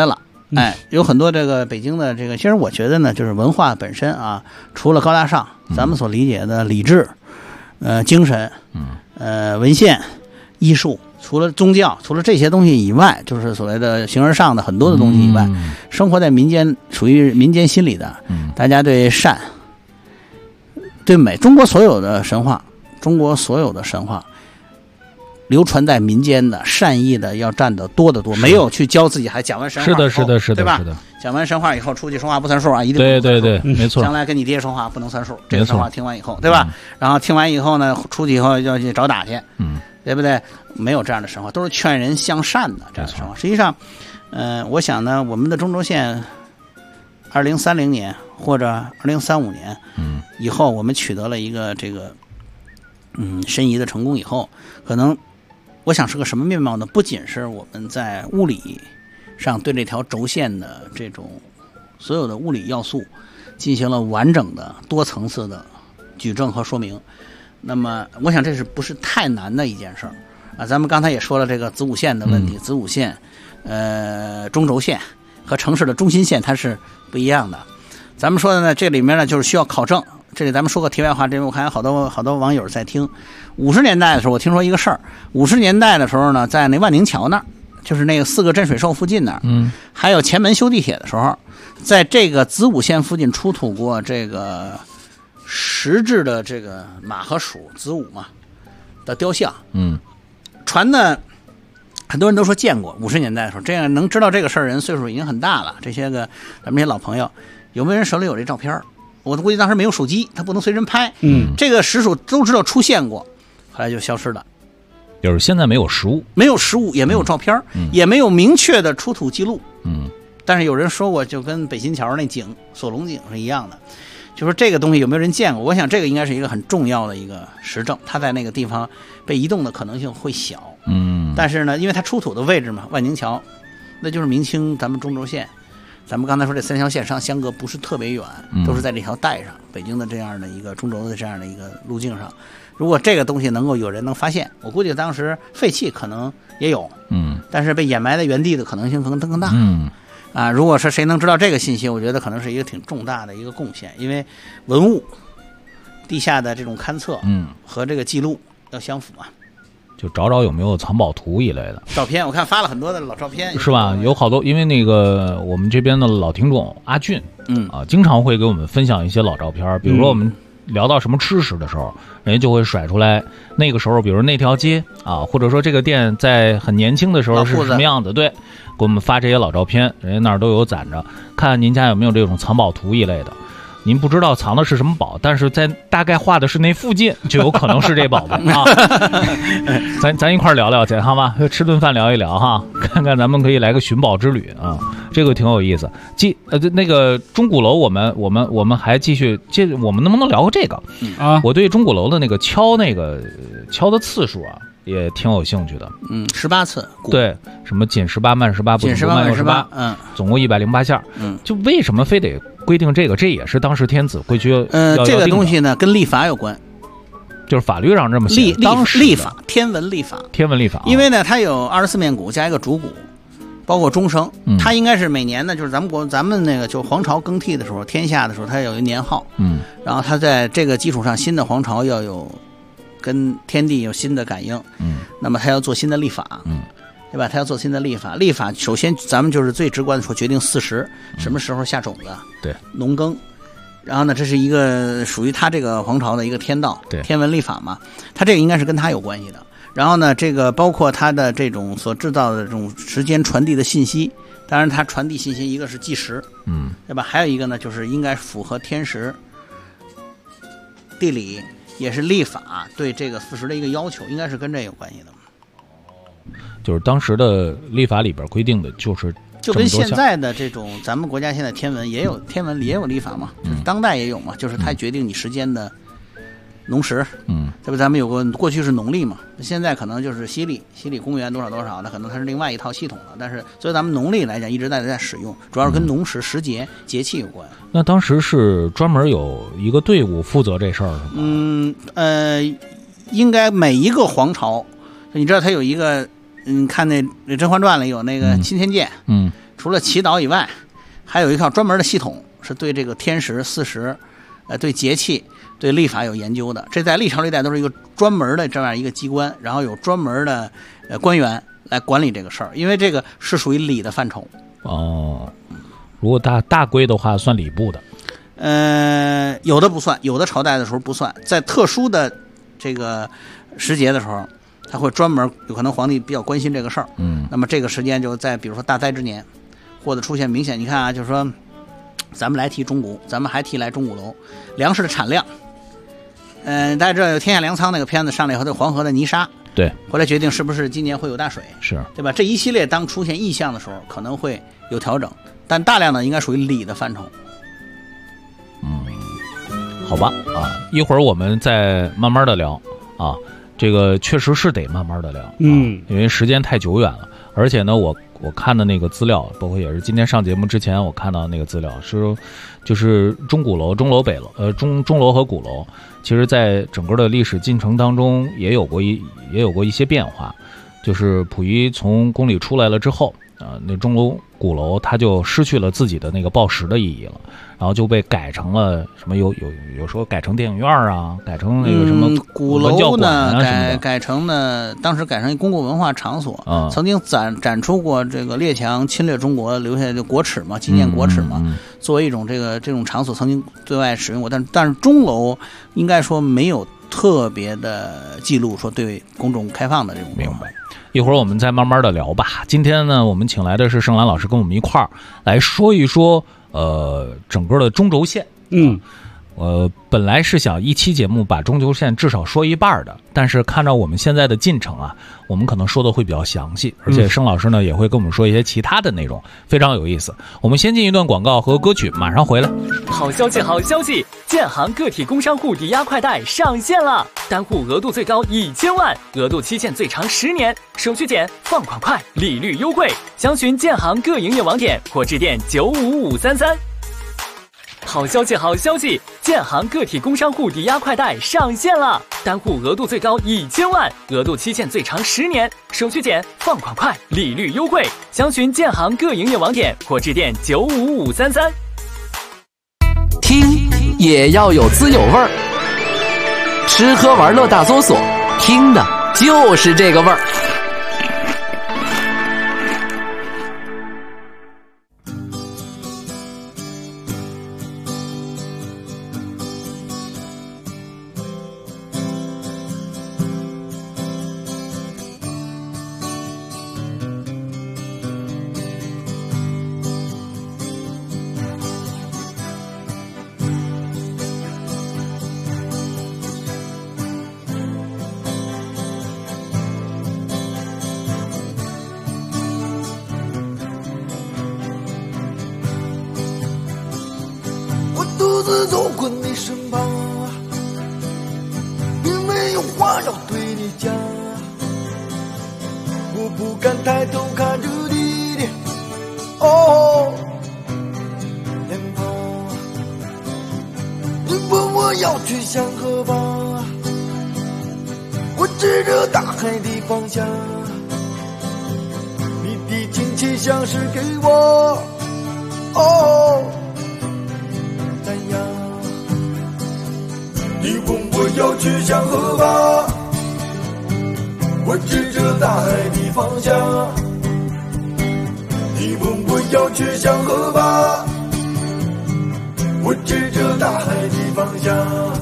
有很多这个北京的这个，其实我觉得呢，就是文化本身啊，除了高大上，咱们所理解的礼制，精神，文献、艺术，除了宗教，除了这些东西以外，就是所谓的形而上的很多的东西以外，生活在民间，属于民间心理的，大家对善、对美，中国所有的神话流传在民间的善意的要占得多得多，没有去教自己还讲完神话以后，是的，对吧？讲完神话以后出去说话不算数啊，一定不算数， 对，没错。 将来跟你爹说话不能算数，这个神话听完以后，对吧？然后听完以后呢，出去以后要去找打去，对不对？没有这样的神话，都是劝人向善的这样的神话。实际上，我想呢，我们的中轴线2030年或者2035年，以后我们取得了一个这个申遗的成功以后，可能我想是个什么面貌呢？不仅是我们在物理上对这条轴线的这种所有的物理要素进行了完整的多层次的举证和说明，那么我想这是不是太难的一件事儿啊？咱们刚才也说了这个子午线的问题，子午线中轴线和城市的中心线它是不一样的。咱们说的呢，这里面呢就是需要考证。这里咱们说个题外话，这我看好多网友在听。50年代的时候，我听说一个事儿。50年代的时候呢，在那万宁桥那儿，就是那个4个镇水兽附近那儿，还有前门修地铁的时候，在这个子午线附近出土过这个石质的这个马和鼠子午嘛的雕像。传呢，很多人都说见过。50年代的时候，这样能知道这个事儿人岁数已经很大了。这些个咱们这些老朋友，有没有人手里有这照片？我估计当时没有手机，他不能随身拍。这个石鼠都知道出现过，后来就消失了。 就是现在没有实物， 也没有照片，也没有明确的出土记录。但是有人说过，就跟北新桥那井锁龙井是一样的，就说这个东西有没有人见过？我想这个应该是一个很重要的一个实证，它在那个地方被移动的可能性会小。但是呢，因为它出土的位置嘛，万宁桥，那就是明清咱们中轴线。咱们刚才说这3条线上相隔不是特别远，都是在这条带上，北京的这样的一个中轴的这样的一个路径上。如果这个东西能够有人能发现，我估计当时废弃可能也有，但是被掩埋在原地的可能性可能更大。如果是谁能知道这个信息，我觉得可能是一个挺重大的一个贡献，因为文物地下的这种勘测，和这个记录要相符嘛。 就找找有没有藏宝图一类的照片，我看发了很多的老照片， 是吧？有好多，因为那个我们这边的老听众阿俊，经常会给我们分享一些老照片，比如说我们聊到什么吃食的时候，人家就会甩出来那个时候，比如那条街啊，或者说这个店在很年轻的时候是什么样子，对，给我们发这些老照片，人家那儿都有攒着，看您家有没有这种藏宝图一类的。您不知道藏的是什么宝，但是在大概画的是那附近，就有可能是这宝贝啊。咱一块聊聊去，好吧？吃顿饭聊一聊哈，看看咱们可以来个寻宝之旅啊，这个挺有意思。那个钟鼓楼，我们还继续，我们能不能聊过这个啊？我对钟鼓楼的那个敲的次数啊，也挺有兴趣的。 18次。对， 什么紧18慢18不紧慢18，总共108下。就为什么非得规定这个？这也是当时天子规矩这个东西呢跟历法有关， 就是法律上这么写。 历法，天文历法，因为呢它有24面鼓加一个主鼓，包括钟声，它应该是每年呢，就是咱们那个就皇朝更替的时候，天下的时候，它有一年号，然后它在这个基础上，新的皇朝要有跟天地有新的感应，那么它要做新的历法，对吧？他要做新的历法，历法首先咱们就是最直观的说，决定4时什么时候下种子， 对， 农耕。然后呢，这是一个属于他这个皇朝的一个天道， 对， 天文历法嘛，他这个应该是跟他有关系的。然后呢，这个包括他的这种所制造的这种时间传递的信息，当然他传递信息一个是计时，对吧？还有一个呢，就是应该符合天时、地理，也是历法对这个4时的一个要求，应该是跟这有关系的。 就是当时的历法里边规定的就跟现在的这种咱们国家现在天文也有历法嘛，就是当代也有嘛，就是它决定你时间的农时，对吧？咱们有个过去是农历嘛，现在可能就是西历公元多少多少，那可能它是另外一套系统了。但是所以咱们农历来讲一直在使用，主要是跟农时、时节、节气有关。 那当时是专门有一个队伍负责这事儿是吗？应该每一个皇朝，你知道它有一个。看那《甄嬛传》里有那个钦天监， 除了祈祷以外，还有一套专门的系统，是对这个天时、四时，对节气、对历法有研究的。这在历朝历代都是一个专门的这样一个机关，然后有专门的官员来管理这个事儿，因为这个是属于礼的范畴。 哦，如果大规的话，算礼部的。 有的不算，有的朝代的时候不算，在特殊的这个时节的时候，他会专门有可能皇帝比较关心这个事儿，那么这个时间就在比如说大灾之年，或者出现明显，你看啊，就是说咱们来提钟鼓，咱们还提来钟鼓楼，粮食的产量，大家知道有《天下粮仓》那个片子上来以后，对黄河的泥沙， 对， 后来决定是不是今年会有大水， 是对吧？这一系列当出现异象的时候，可能会有调整，但大量的应该属于礼的范畴。 好吧啊，一会儿我们再慢慢的聊啊，这个确实是得慢慢的聊，因为时间太久远了，而且呢，我看的那个资料，包括也是今天上节目之前我看到那个资料是，就是钟鼓楼、钟楼北楼，钟楼和鼓楼，其实在整个的历史进程当中也有过一些变化，就是溥仪从宫里出来了之后。那钟楼、鼓楼，它就失去了自己的那个报时的意义了，然后就被改成了什么有说改成电影院啊，改成那个什么鼓楼呢，改成呢，当时改成公共文化场所，曾经展出过这个列强侵略中国留下的国耻嘛，纪念国耻嘛，作为一种这种场所曾经对外使用过，但是钟楼应该说没有特别的记录说对公众开放的这种。 明白。一会儿我们再慢慢的聊吧。今天呢，我们请来的是盛兰老师，跟我们一块儿来说一说整个的中轴线。本来是想一期节目把中轴线至少说一半的，但是看到我们现在的进程啊，我们可能说的会比较详细，而且盛老师呢也会跟我们说一些其他的内容，非常有意思。我们先进一段广告和歌曲，马上回来。 好消息，好消息！建行个体工商户抵押快贷上线了，单户额度最高1000万，额度期限最长10年，手续简，放款快，利率优惠。详询建行各营业网点或致电95533。好消息，好消息！建行个体工商户抵押快贷上线了，单户额度最高1000万，额度期限最长10年，手续简，放款快，利率优惠。详询建行各营业网点或致电95533。 听也要有滋有味儿，吃喝玩乐大搜索，听的就是这个味儿。 独自走过你身旁，并没有话要对你讲，我不敢抬头看着你的脸庞。你问我要去向何方，我指着大海的方向，你的亲切像是给我怎样？你问我要去向何方，我指着大海的方向。你问我要去向何方，我指着大海的方向。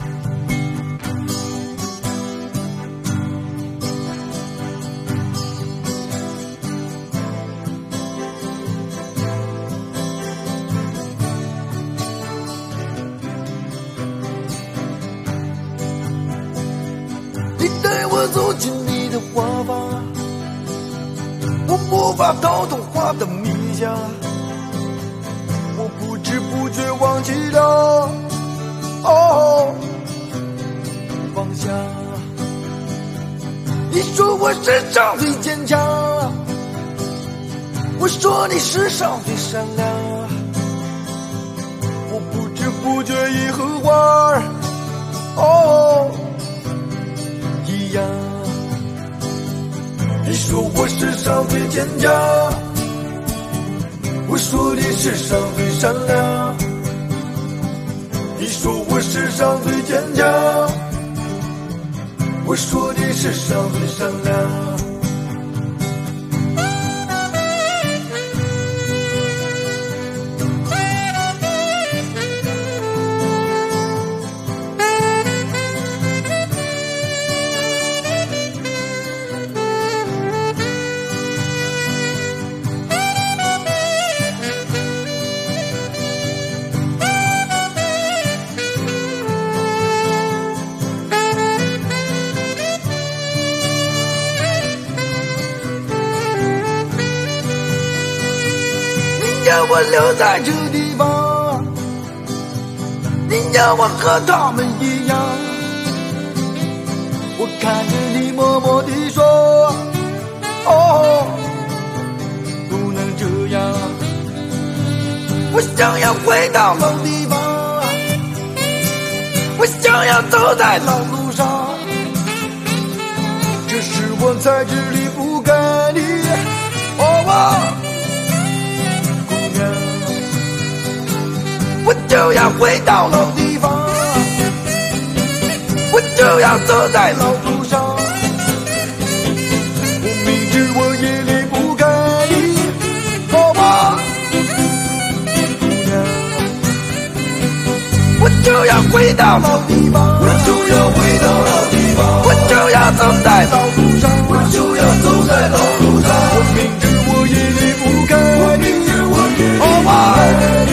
走进你的花房，我无法逃脱花的迷香，我不知不觉忘记了方向。你说我世上最坚强，我说你世上最善良，我不知不觉已和花一样。你说我世上最坚强， 我说你世上最善良，你说我世上最坚强，我说你世上最善良。让我留在这地方，你让我和他们一样。我看着你默默地说，哦，不能这样。我想要回到老地方，我想要走在老路上，这是我在这里不该的，哦，我就要回到老地方，我就要走在老路上。我明知我也离不开你，好吧，我就要回到老地方，我就要回到老地方，我就要走在老路上，我就要走在老路上。我明知我也离不开你，好吧。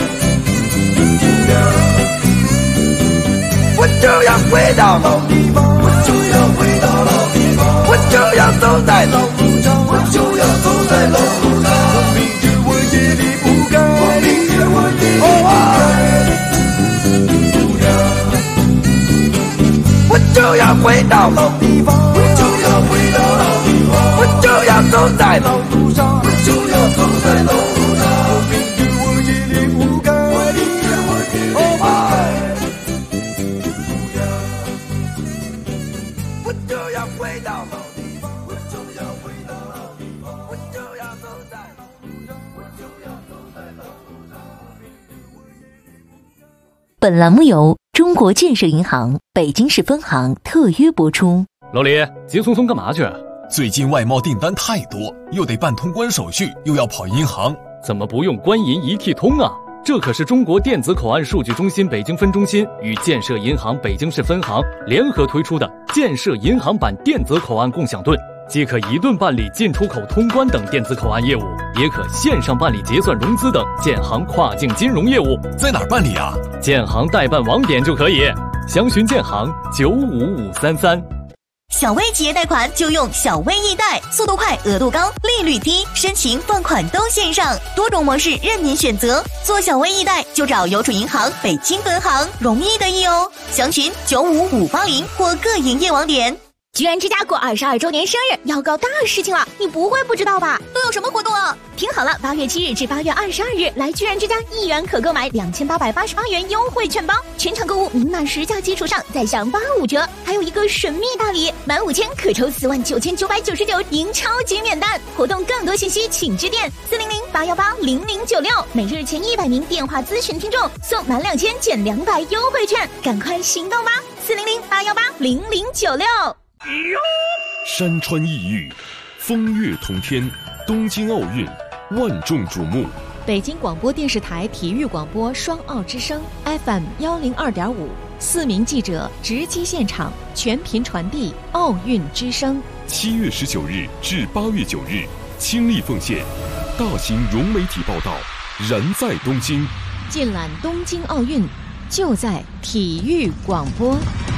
我就要回到老地方，我就要回到老地方，我就要走在老路上，我就要走在老路上。我明知我也离不开你，我就要回到老地方，我就要回到老地方，我就要走在老路上，我就要走在老路上。我明知我也离不开你，我就要回到老地方，我就要回到老地方，我就要走在老路上，我就要走在老路上。 本栏目由中国建设银行北京市分行特约播出。 老李，急匆匆干嘛去？ 最近外贸订单太多，又得办通关手续，又要跑银行， 怎么不用官银一体通啊？这可是中国电子口岸数据中心北京分中心与建设银行北京市分行联合推出的建设银行版电子口岸共享盾，既可一盾办理进出口通关等电子口岸业务，也可线上办理结算融资等建行跨境金融业务。 在哪儿办理啊？ 建行代办网点就可以，详询建行95533。 小微企业贷款就用小微易贷，速度快，额度高，利率低，申请放款都线上，多种模式任您选择。做小微易贷就找邮储银行北京分行，容易得意哦。详询95580或各营业网点。 居然之家过22周年生日，要搞大事情了，你不会不知道吧？ 都有什么活动啊？ 听好了，8月7日至8月22日，来居然之家1元可购买2888元优惠券包，全场购物明码实价基础上再享85折，还有一个神秘大礼，满5000可抽49999赢超级免单。活动更多信息请致电400-818-0096，每日前100名电话咨询听众送满2000减200优惠券，赶快行动吧！400-818-0096。 山川异域，风月同天，东京奥运万众瞩目。 北京广播电视台体育广播双奥之声 FM 102.5，四名记者直击现场，全频传递奥运之声。 7月19日至8月9日，倾力奉献，大型融媒体报道，燃在东京。 尽览东京奥运，就在体育广播。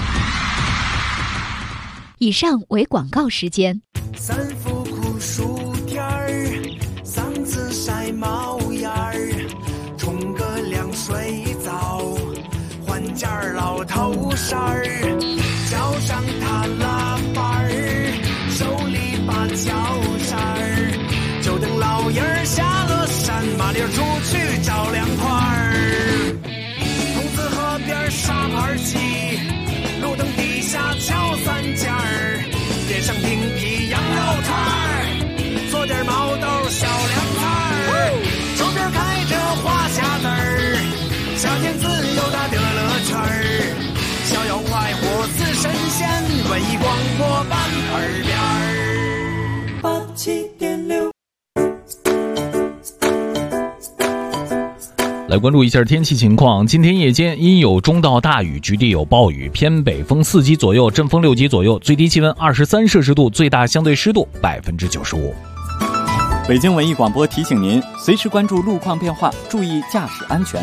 以上为广告时间。 三伏酷暑天儿，嗓子晒冒烟儿，冲个凉水澡，换件老头衫儿，脚上踏拉板儿，手里把脚扇儿，就等老爷儿下了山，麻溜出去找凉快儿。筒子河边沙盘棋，路灯底下敲三尖儿，点上冰皮羊肉串儿，做点毛豆小凉菜儿，周边开夏天自由它的乐趣儿，逍遥快活似神仙，文艺广播版耳边87.6。 来关注一下天气情况。今天夜间阴有中到大雨，局地有暴雨，偏北风4级左右，阵风6级左右，最低气温23摄氏度，最大相对湿度95%。 北京文艺广播提醒您，随时关注路况变化，注意驾驶安全。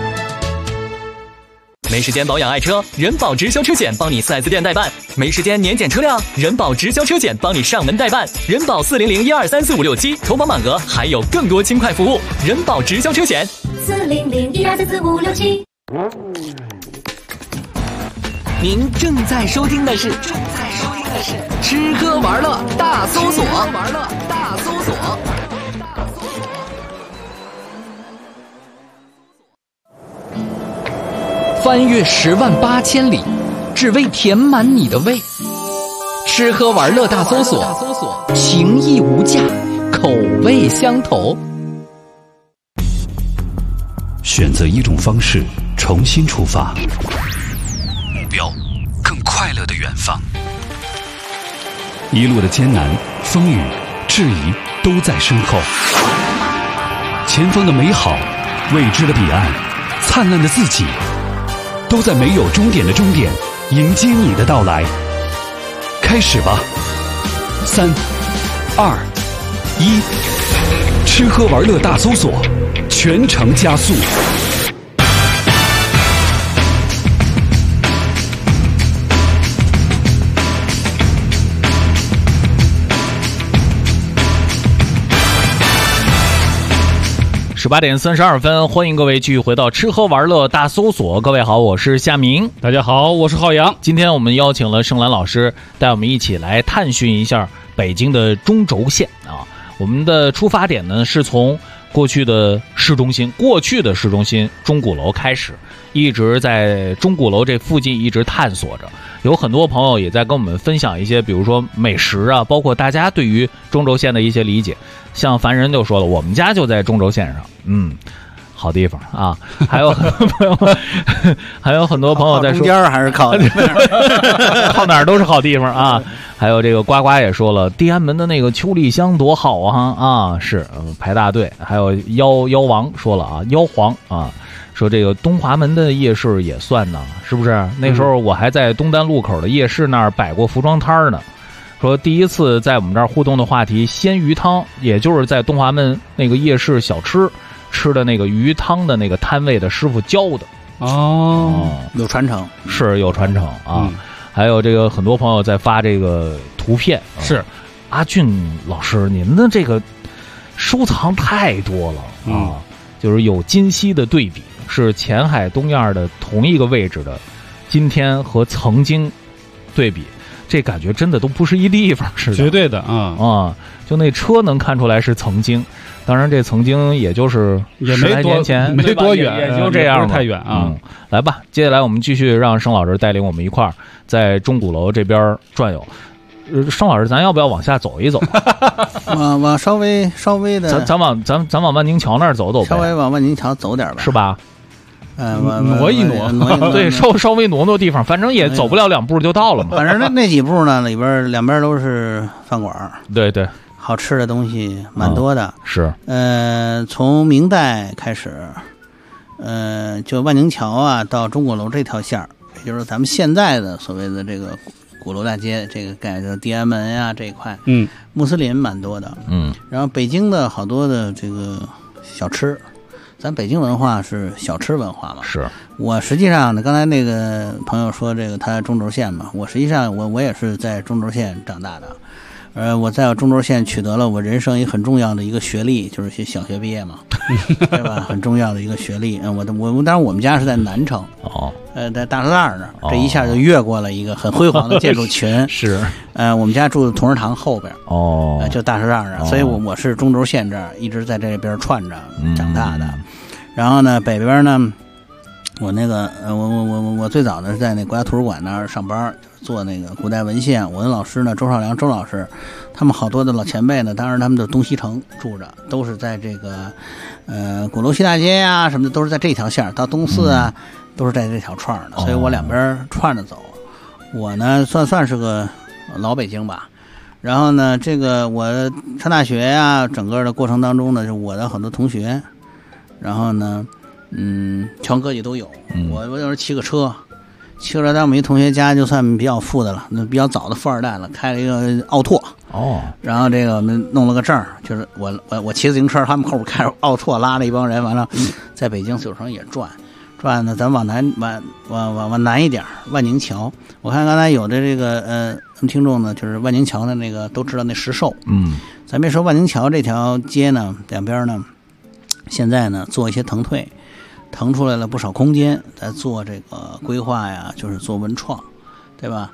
没时间保养爱车，人保直销车险帮你 4S 店代办；没时间年检车辆，人保直销车险帮你上门代办。人保400-1234567，投保满额还有更多轻快服务。人保直销车险 400-1234567。 您正在收听的是吃喝玩乐大搜索。翻越108000里，只为填满你的胃。吃喝玩乐大搜索，情义无价，口味相投。 选择一种方式，重新出发，目标更快乐的远方。一路的艰难、风雨、质疑都在身后，前方的美好，未知的彼岸，灿烂的自己，都在没有终点的终点迎接你的到来。开始吧，3、2、1，吃喝玩乐大搜索，全程加速。 18点32分，欢迎各位继续回到吃喝玩乐大搜索。各位好，我是夏明。 大家好，我是浩洋。 今天我们邀请了盛兰老师，带我们一起来探寻一下北京的中轴线啊。我们的出发点呢，是从过去的市中心钟鼓楼开始，一直在钟鼓楼这附近一直探索着。有很多朋友也在跟我们分享一些，比如说美食啊，包括大家对于中轴线的一些理解。像凡人就说了，我们家就在中轴线上，好地方啊。还有很多朋友在说， 中间还是靠靠哪儿都是好地方啊。还有这个呱呱也说了，地安门的那个秋丽香多好啊，是排大队。还有妖王说了啊，妖皇啊，说这个东华门的夜市也算呢，是不是？那时候我还在东单路口的夜市那儿摆过服装摊呢。说第一次在我们这儿互动的话题，鲜鱼汤，也就是在东华门那个夜市小吃的那个鱼汤的那个摊位的师傅教的。 有传承， 是有传承啊。还有这个很多朋友在发这个图片， 是阿俊老师，您的这个收藏太多了啊，就是有今昔的对比，是前海东院的同一个位置的今天和曾经对比，这感觉真的都不是一地方似的， 绝对的就那车能看出来是曾经，当然这曾经也就是10来年前， 没多远， 也就这样， 不是太远啊。 来吧，接下来我们继续让盛老师带领我们一块儿在钟鼓楼这边转悠。盛老师，咱要不要往下走一走？ 往稍微的， 咱往万宁桥那儿走走呗， 稍微往万宁桥走点吧， 是吧？ 挪一挪， 对，稍微挪地方，反正也走不了2步就到了嘛。 反正那几步呢，两边都是饭馆， 对， 好吃的东西蛮多的。 是， 从明代开始，就万宁桥啊到钟鼓楼这条线儿，也就是咱们现在的所谓的这个鼓楼大街，这个改的地安门呀这一块，穆斯林蛮多的，然后北京的好多的这个小吃。咱北京文化是小吃文化嘛？ 是我实际上呢，刚才那个朋友说这个他中轴线嘛，我实际上我也是在中轴线长大的，我在中轴线取得了我人生一个很重要的一个学历，就是小学毕业嘛，对吧？很重要的一个学历。我当然我们家是在南城在大栅栏那儿，这一下就越过了一个很辉煌的建筑群。 是， 我们家住的同仁堂后边就大栅栏那儿，所以我是中轴线这儿一直在这边串着长大的。然后呢，北边呢，我那个我最早呢是在那国家图书馆那儿上班， 做那个古代文献，我的老师呢周少良周老师，他们好多的老前辈呢，当然他们的东西城住着，都是在这个鼓楼西大街呀什么的，都是在这条线到东四啊，都是在这条串的，所以我两边串着走。我呢算是个老北京吧。然后呢，这个我上大学呀，整个的过程当中呢，就我的很多同学，然后呢，全各地都有。我有时候骑个车，在我们一同学家就算比较富的了，那比较早的富二代了，开了一个奥拓。然后这个我们弄了个证，就是我骑自行车，他们后边开着奥拓拉了一帮人，完了在北京有时候也转呢，咱往南一点，万宁桥。我看刚才有的这个听众呢，就是万宁桥的那个都知道那石兽。咱别说万宁桥这条街呢，两边呢，现在呢做一些腾退，腾出来了不少空间，在做这个规划呀，就是做文创，对吧？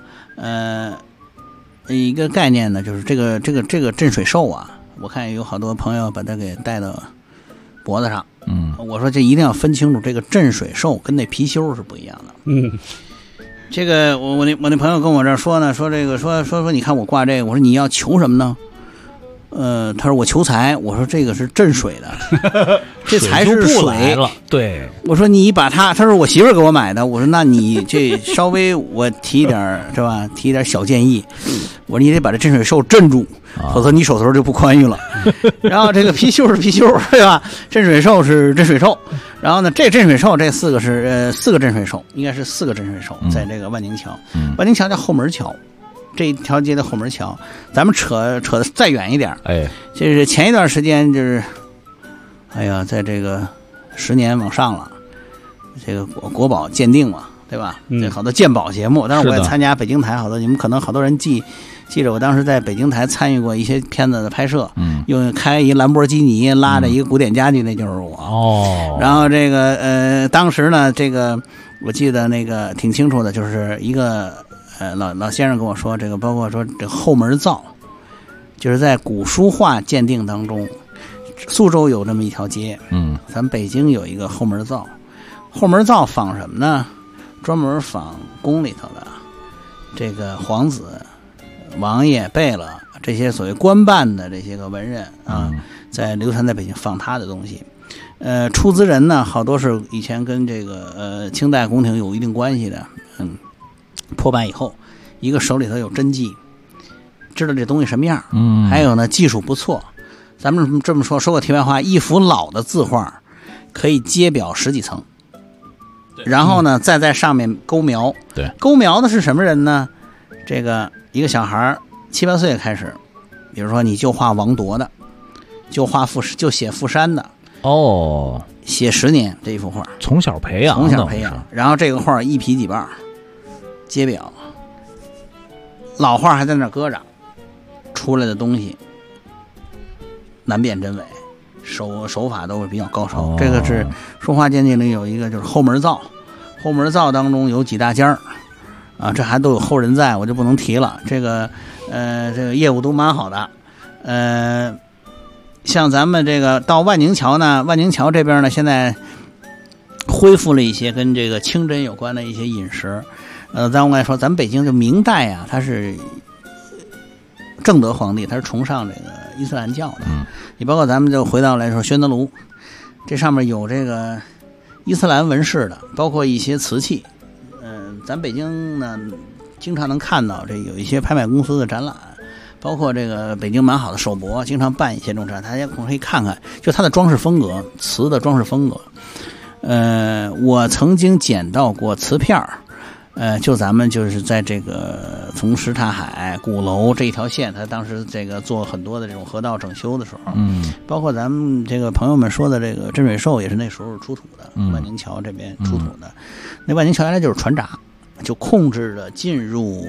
一个概念呢，就是这个镇水兽啊，我看有好多朋友把它给带到脖子上。我说这一定要分清楚，这个镇水兽跟那貔貅是不一样的。这个我那朋友跟我这说呢，说这个说你看我挂这个，我说你要求什么呢？他说我求财，我说这个是镇水的，这财是水了。对， 我说你把他说我媳妇儿给我买的，我说那你这稍微我提一点是吧？提一点小建议，我说你得把这镇水兽镇住，否则你手头就不宽裕了。然后这个貔貅是貔貅，对吧？镇水兽是镇水兽。然后呢，这镇水兽这四个是4个镇水兽，应该是4个镇水兽，在这个万宁桥。万宁桥叫后门桥。这一条街的后门桥，咱们扯的再远一点，就是前一段时间就是，在这个10年往上了，这个国宝鉴定嘛，对吧？这好多鉴宝节目，当然我也参加北京台好多，你们可能好多人记着我当时在北京台参与过一些片子的拍摄，用开一兰博基尼拉着一个古典家具，那就是我。然后这个当时呢，这个我记得那个挺清楚的，就是一个。老先生跟我说，这个包括说这后门灶，就是在古书画鉴定当中，苏州有这么一条街，咱们北京有一个后门灶。后门灶仿什么呢？专门仿宫里头的这个皇子、王爷、贝勒这些所谓官办的这些个文人啊，在流传在北京仿他的东西。出资人呢，好多是以前跟这个清代宫廷有一定关系的，破败以后，一个手里头有真迹，知道这东西什么样，还有呢技术不错。咱们这么说个题外话，一幅老的字画可以揭表10几层，然后呢再在上面勾描。 对， 勾描的是什么人呢？这个一个小孩7、8岁开始，比如说你就画王铎的，就写富山的，写10年这一幅画， 从小培养， 然后这个画一匹几瓣。揭表，老画还在那搁着，出来的东西难辨真伪，手法都是比较高超。这个是书画鉴定里有一个就是后门灶，后门灶当中有几大家啊，这还都有后人在，我就不能提了。这个业务都蛮好的。像咱们这个到万宁桥呢，万宁桥这边呢现在恢复了一些跟这个清真有关的一些饮食。咱们来说，咱们北京就明代啊，他是正德皇帝，他是崇尚这个伊斯兰教的。你包括咱们就回到来说，宣德炉，这上面有这个伊斯兰纹饰的，包括一些瓷器。咱北京呢，经常能看到这有一些拍卖公司的展览，包括这个北京蛮好的首博，经常办一些这种展，大家可以看看，就它的装饰风格，瓷的装饰风格。我曾经捡到过瓷片儿。就咱们就是在这个从什刹海、鼓楼这一条线，他当时这个做很多的这种河道整修的时候，包括咱们这个朋友们说的这个镇水兽也是那时候出土的，万宁桥这边出土的。那万宁桥原来就是船闸，就控制着进入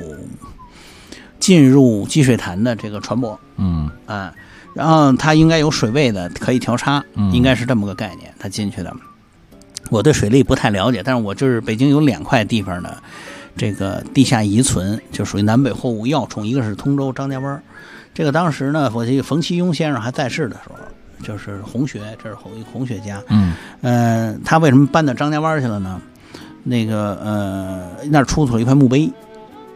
积水潭的这个船舶，然后它应该有水位的，可以调差，应该是这么个概念，它进去的。我对水利不太了解，但是我就是北京有2块地方的这个地下遗存，就属于南北货物要冲，一个是通州张家湾。这个当时呢，我记得冯其庸先生还在世的时候，就是红学，这是一个红学家。他为什么搬到张家湾去了呢？那个那儿出土了一块墓碑，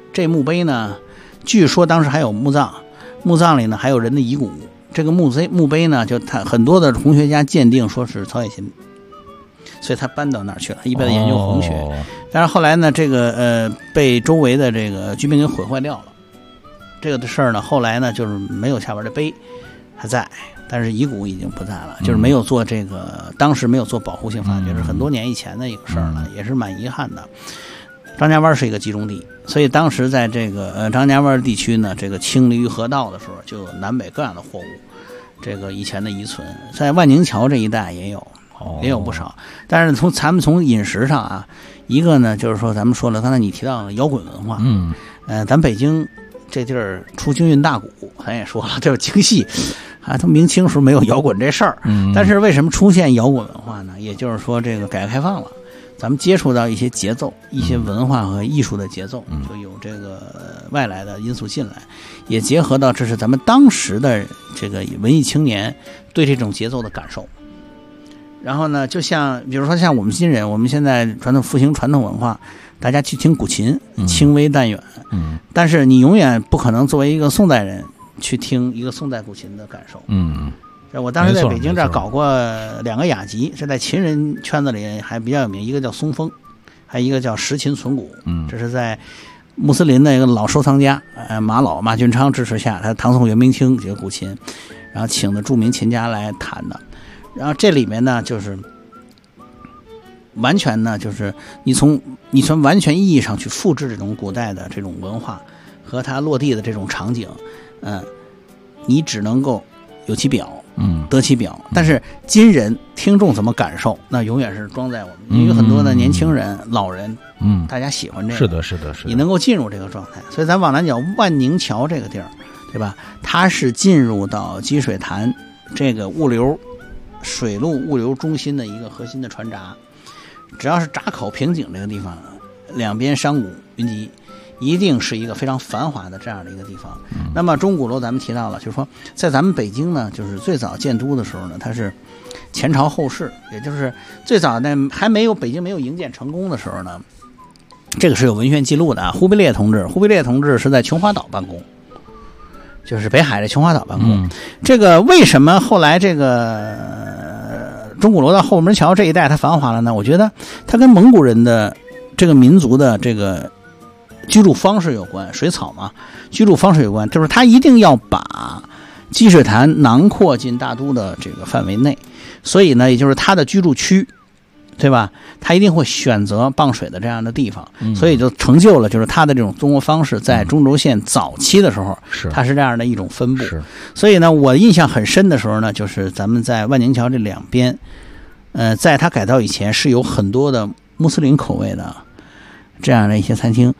这墓碑呢，据说当时还有墓葬，墓葬里呢还有人的遗骨。这个墓碑呢，就他很多的红学家鉴定说是曹雪芹，所以他搬到那儿去了，一边研究红学。但是后来呢，这个被周围的这个居民给毁坏掉了。这个的事儿呢，后来呢就是没有下边的碑还在，但是遗骨已经不在了，就是没有做这个，当时没有做保护性发掘，是很多年以前的一个事儿了，也是蛮遗憾的。张家湾是一个集中地，所以当时在这个张家湾地区呢，这个清黎河道的时候，就有南北各样的货物，这个以前的遗存，在万宁桥这一带也有不少。但是咱们从饮食上啊，一个呢就是说咱们说了，刚才你提到的摇滚文化，咱北京这地儿出京韵大鼓，咱也说了，这是京戏啊，从明清时候没有摇滚这事儿，但是为什么出现摇滚文化呢？也就是说这个改革开放了。咱们接触到一些节奏，一些文化和艺术的节奏，就有这个外来的因素进来，也结合到这是咱们当时的这个文艺青年对这种节奏的感受。然后呢，就像比如说像我们新人，我们现在复兴传统文化，大家去听古琴，轻微淡远，但是你永远不可能作为一个宋代人去听一个宋代古琴的感受。我当时在北京这儿搞过2个雅集，这在琴人圈子里还比较有名，一个叫松风，还有一个叫识琴存古。这是在穆斯林的一个老收藏家马俊昌支持下，他唐宋元明清这个古琴，然后请的著名琴家来弹的。然后这里面呢，就是完全呢，就是你从完全意义上去复制这种古代的这种文化和它落地的这种场景，你只能够有其表。得其表，但是今人听众怎么感受，那永远是装在我们，因为很多的年轻人、老人，大家喜欢这个，是的，你能够进入这个状态。所以咱往南讲万宁桥这个地儿，对吧？它是进入到积水潭这个水路物流中心的一个核心的船闸，只要是闸口瓶颈这个地方，两边商贾云集。一定是一个非常繁华的这样的一个地方。那么钟鼓楼咱们提到了，就是说在咱们北京呢，就是最早建都的时候呢，它是前朝后市，也就是最早呢北京没有营建成功的时候呢，这个是有文献记录的啊。忽必烈同志是在琼华岛办公，就是北海的琼华岛办公。这个为什么后来这个钟鼓楼到后门桥这一带它繁华了呢？我觉得它跟蒙古人的这个民族的这个居住方式有关，水草嘛，居住方式有关，就是他一定要把积水潭囊括进大都的这个范围内，所以呢，也就是他的居住区，对吧？他一定会选择傍水的这样的地方，所以就成就了就是他的这种综合方式，在中轴线早期的时候，它是这样的一种分布。所以呢，我印象很深的时候呢，就是咱们在万宁桥这两边，在它改造以前是有很多的穆斯林口味的。这样的一些餐厅，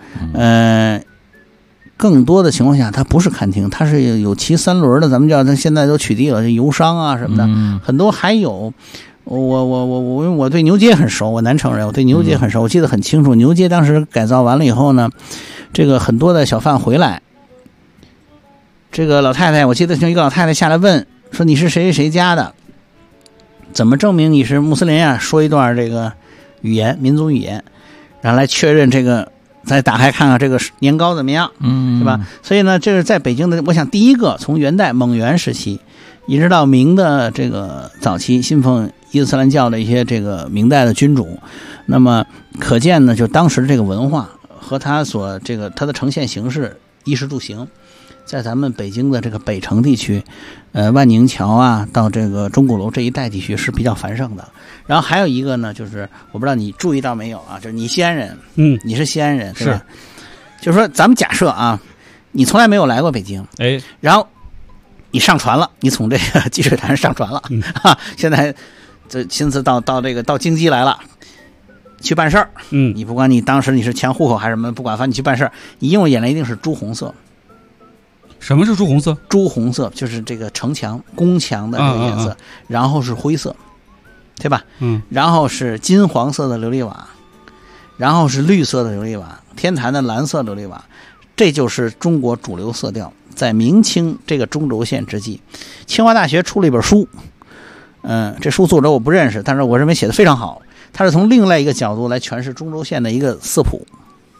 更多的情况下它不是餐厅，它是有骑3轮的，咱们叫它现在都取缔了，游商啊什么的，很多还有。我对牛街很熟，我南城人，我对牛街很熟，我记得很清楚。牛街当时改造完了以后呢，这个很多的小贩回来，这个老太太，我记得一个老太太下来问说你是谁谁家的，怎么证明你是穆斯林啊？说一段这个语言，民族语言。然后来确认这个，再打开看看这个年糕怎么样，是吧？所以呢，这是在北京的，我想第一个从元代蒙元时期，一直到明的这个早期，信奉伊斯兰教的一些这个明代的君主，那么可见呢，就当时这个文化和它的呈现形式，衣食住行，在咱们北京的这个北城地区，万宁桥啊，到这个钟鼓楼这一带地区是比较繁盛的。然后还有一个呢，就是我不知道你注意到没有啊，就是你西安人，你是西安人，对吧？就是说咱们假设啊，你从来没有来过北京，然后你上船了，你从这个积水潭上船了，现在这亲自到京畿来了，去办事儿，你不管你当时你是迁户口还是什么，不管，反正你去办事儿，你映入眼帘一定是朱红色。 什么是朱红色？ 朱红色就是这个城墙、宫墙的这个颜色，然后是灰色。对吧？然后是金黄色的琉璃瓦，然后是绿色的琉璃瓦，天坛的蓝色琉璃瓦，这就是中国主流色调。在明清这个中轴线之际，清华大学出了一本书，这书作者我不认识，但是我认为写的非常好。它是从另外一个角度来诠释中轴线的一个色谱，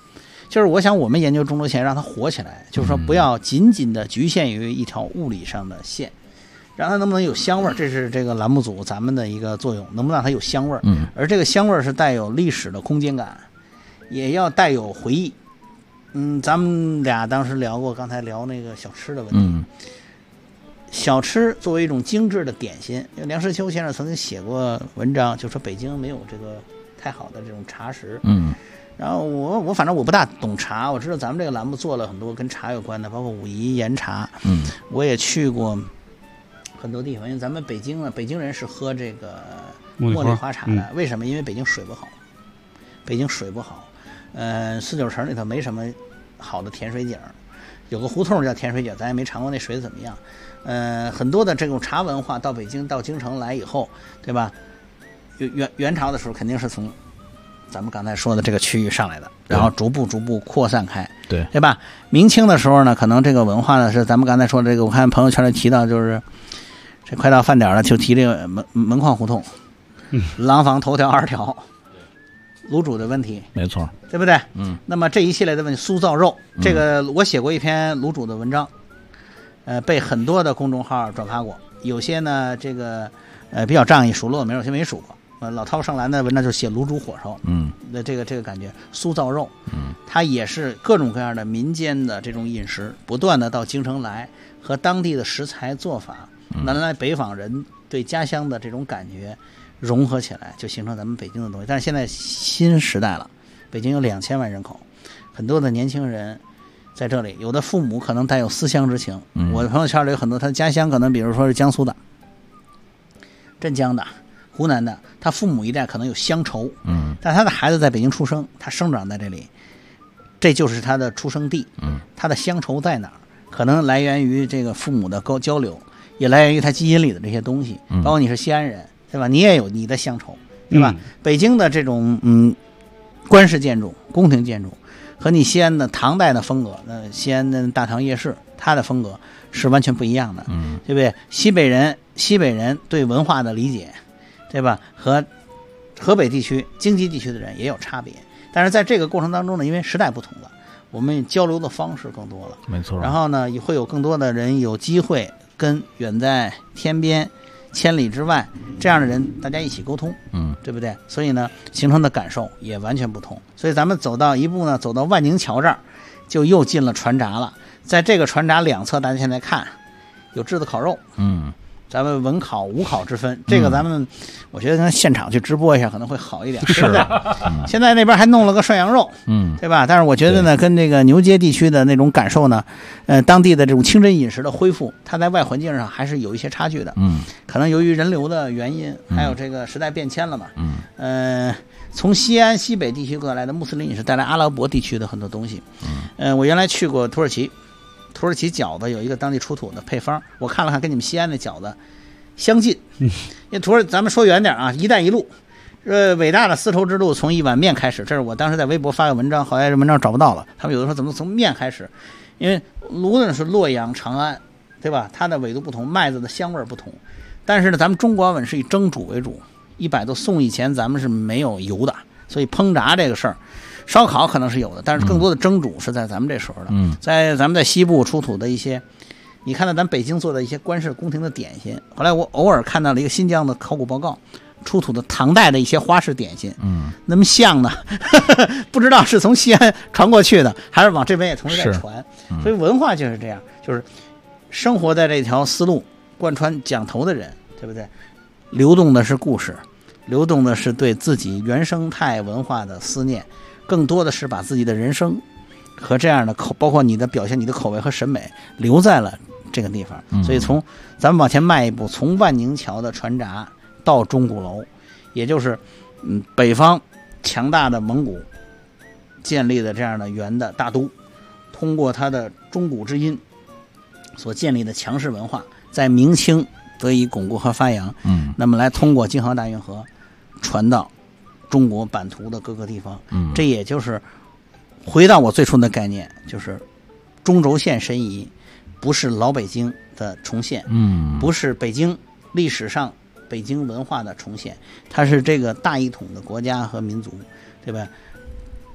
就是我想我们研究中轴线让它活起来，就是说不要仅仅的局限于一条物理上的线，让它能不能有香味儿，这是这个栏目组咱们的一个作用，能不能让它有香味儿？而这个香味儿是带有历史的空间感，也要带有回忆。咱们俩当时聊过，刚才聊那个小吃的问题。小吃作为一种精致的点心，梁实秋先生曾经写过文章，就说北京没有这个太好的这种茶食。然后我反正我不大懂茶，我知道咱们这个栏目做了很多跟茶有关的，包括武夷岩茶。我也去过很多地方，因为咱们北京呢，北京人是喝这个茉莉花茶的。为什么？因为北京水不好，北京水不好。四九城里头没什么好的甜水井，有个胡同叫甜水井，咱也没尝过那水怎么样。很多的这种茶文化到北京到京城来以后，对吧？元朝的时候肯定是从咱们刚才说的这个区域上来的，然后逐步扩散开，对吧？明清的时候呢，可能这个文化呢是咱们刚才说的这个，我看朋友圈里提到，就是这快到饭点了，就提这个门框胡同，廊坊头条2条。卤煮的问题， 没错， 对不对？那么这一系列的问题，酥造肉，这个我写过一篇卤煮的文章，被很多的公众号转发过，有些呢这个比较仗义数落名，有些没数过。老饕盛兰的文章就写卤煮火烧，那这个感觉酥造肉，它也是各种各样的民间的这种饮食，不断的到京城来，和当地的食材做法，南来北往人对家乡的这种感觉融合起来，就形成咱们北京的东西。但是现在新时代了，北京有2000万人口，很多的年轻人在这里，有的父母可能带有思乡之情。我的朋友圈里有很多，他的家乡可能比如说是江苏的、镇江的、湖南的，他父母一代可能有乡愁，但他的孩子在北京出生，他生长在这里，这就是他的出生地，他的乡愁在哪儿？可能来源于这个父母的交流，也来源于他基因里的这些东西，包括你是西安人。对吧？你也有你的乡愁，对吧？北京的这种官式建筑、宫廷建筑，和你西安的唐代的风格，西安的大唐夜市，它的风格是完全不一样的，对不对？西北人对文化的理解，对吧？和河北地区、京畿地区的人也有差别。但是在这个过程当中呢，因为时代不同了，我们交流的方式更多了， 没错。 然后呢，也会有更多的人有机会跟远在天边、千里之外这样的人大家一起沟通，对不对？所以呢，形成的感受也完全不同。所以咱们走到一步呢，走到万宁桥这儿，就又进了船闸了。在这个船闸两侧，大家现在看有炙子烤肉，咱们文烤武烤之分，这个咱们我觉得跟现场去直播一下可能会好一点，是不是？现在那边还弄了个涮羊肉，对吧？但是我觉得呢，跟这个牛街地区的那种感受呢，当地的这种清真饮食的恢复，它在外环境上还是有一些差距的，可能由于人流的原因，还有这个时代变迁了嘛，从西安西北地区过来的穆斯林饮食带来阿拉伯地区的很多东西，我原来去过土耳其。土耳其饺子有一个当地出土的配方，我看了看，跟你们西安的饺子相近。因为咱们说远点啊，一带一路，伟大的丝绸之路从一碗面开始，这是我当时在微博发个文章，后来这文章找不到了。他们有的说怎么从面开始，因为无论是洛阳、长安，对吧？它的纬度不同，麦子的香味不同。但是呢，咱们中国碗是以蒸煮为主，100多宋以前咱们是没有油的，所以烹炸这个事儿。烧烤可能是有的，但是更多的蒸煮是在咱们这时候的。在咱们在西部出土的一些，你看到咱北京做的一些官式宫廷的点心，后来我偶尔看到了一个新疆的考古报告，出土的唐代的一些花式点心，那么像呢，不知道是从西安传过去的，还是往这边也同时在传。所以文化就是这样，就是生活在这条思路贯穿讲头的人，对不对？流动的是故事，流动的是对自己原生态文化的思念。更多的是把自己的人生和这样的包括你的表现、你的口味和审美留在了这个地方。所以从咱们往前迈一步，从万宁桥的船闸到钟鼓楼，也就是北方强大的蒙古建立的这样的元的大都，通过它的钟鼓之音所建立的强势文化，在明清得以巩固和发扬。那么来通过京杭大运河传到中国版图的各个地方，这也就是回到我最初的概念，就是中轴线申遗，不是老北京的重现，不是北京历史上北京文化的重现，它是这个大一统的国家和民族，对吧？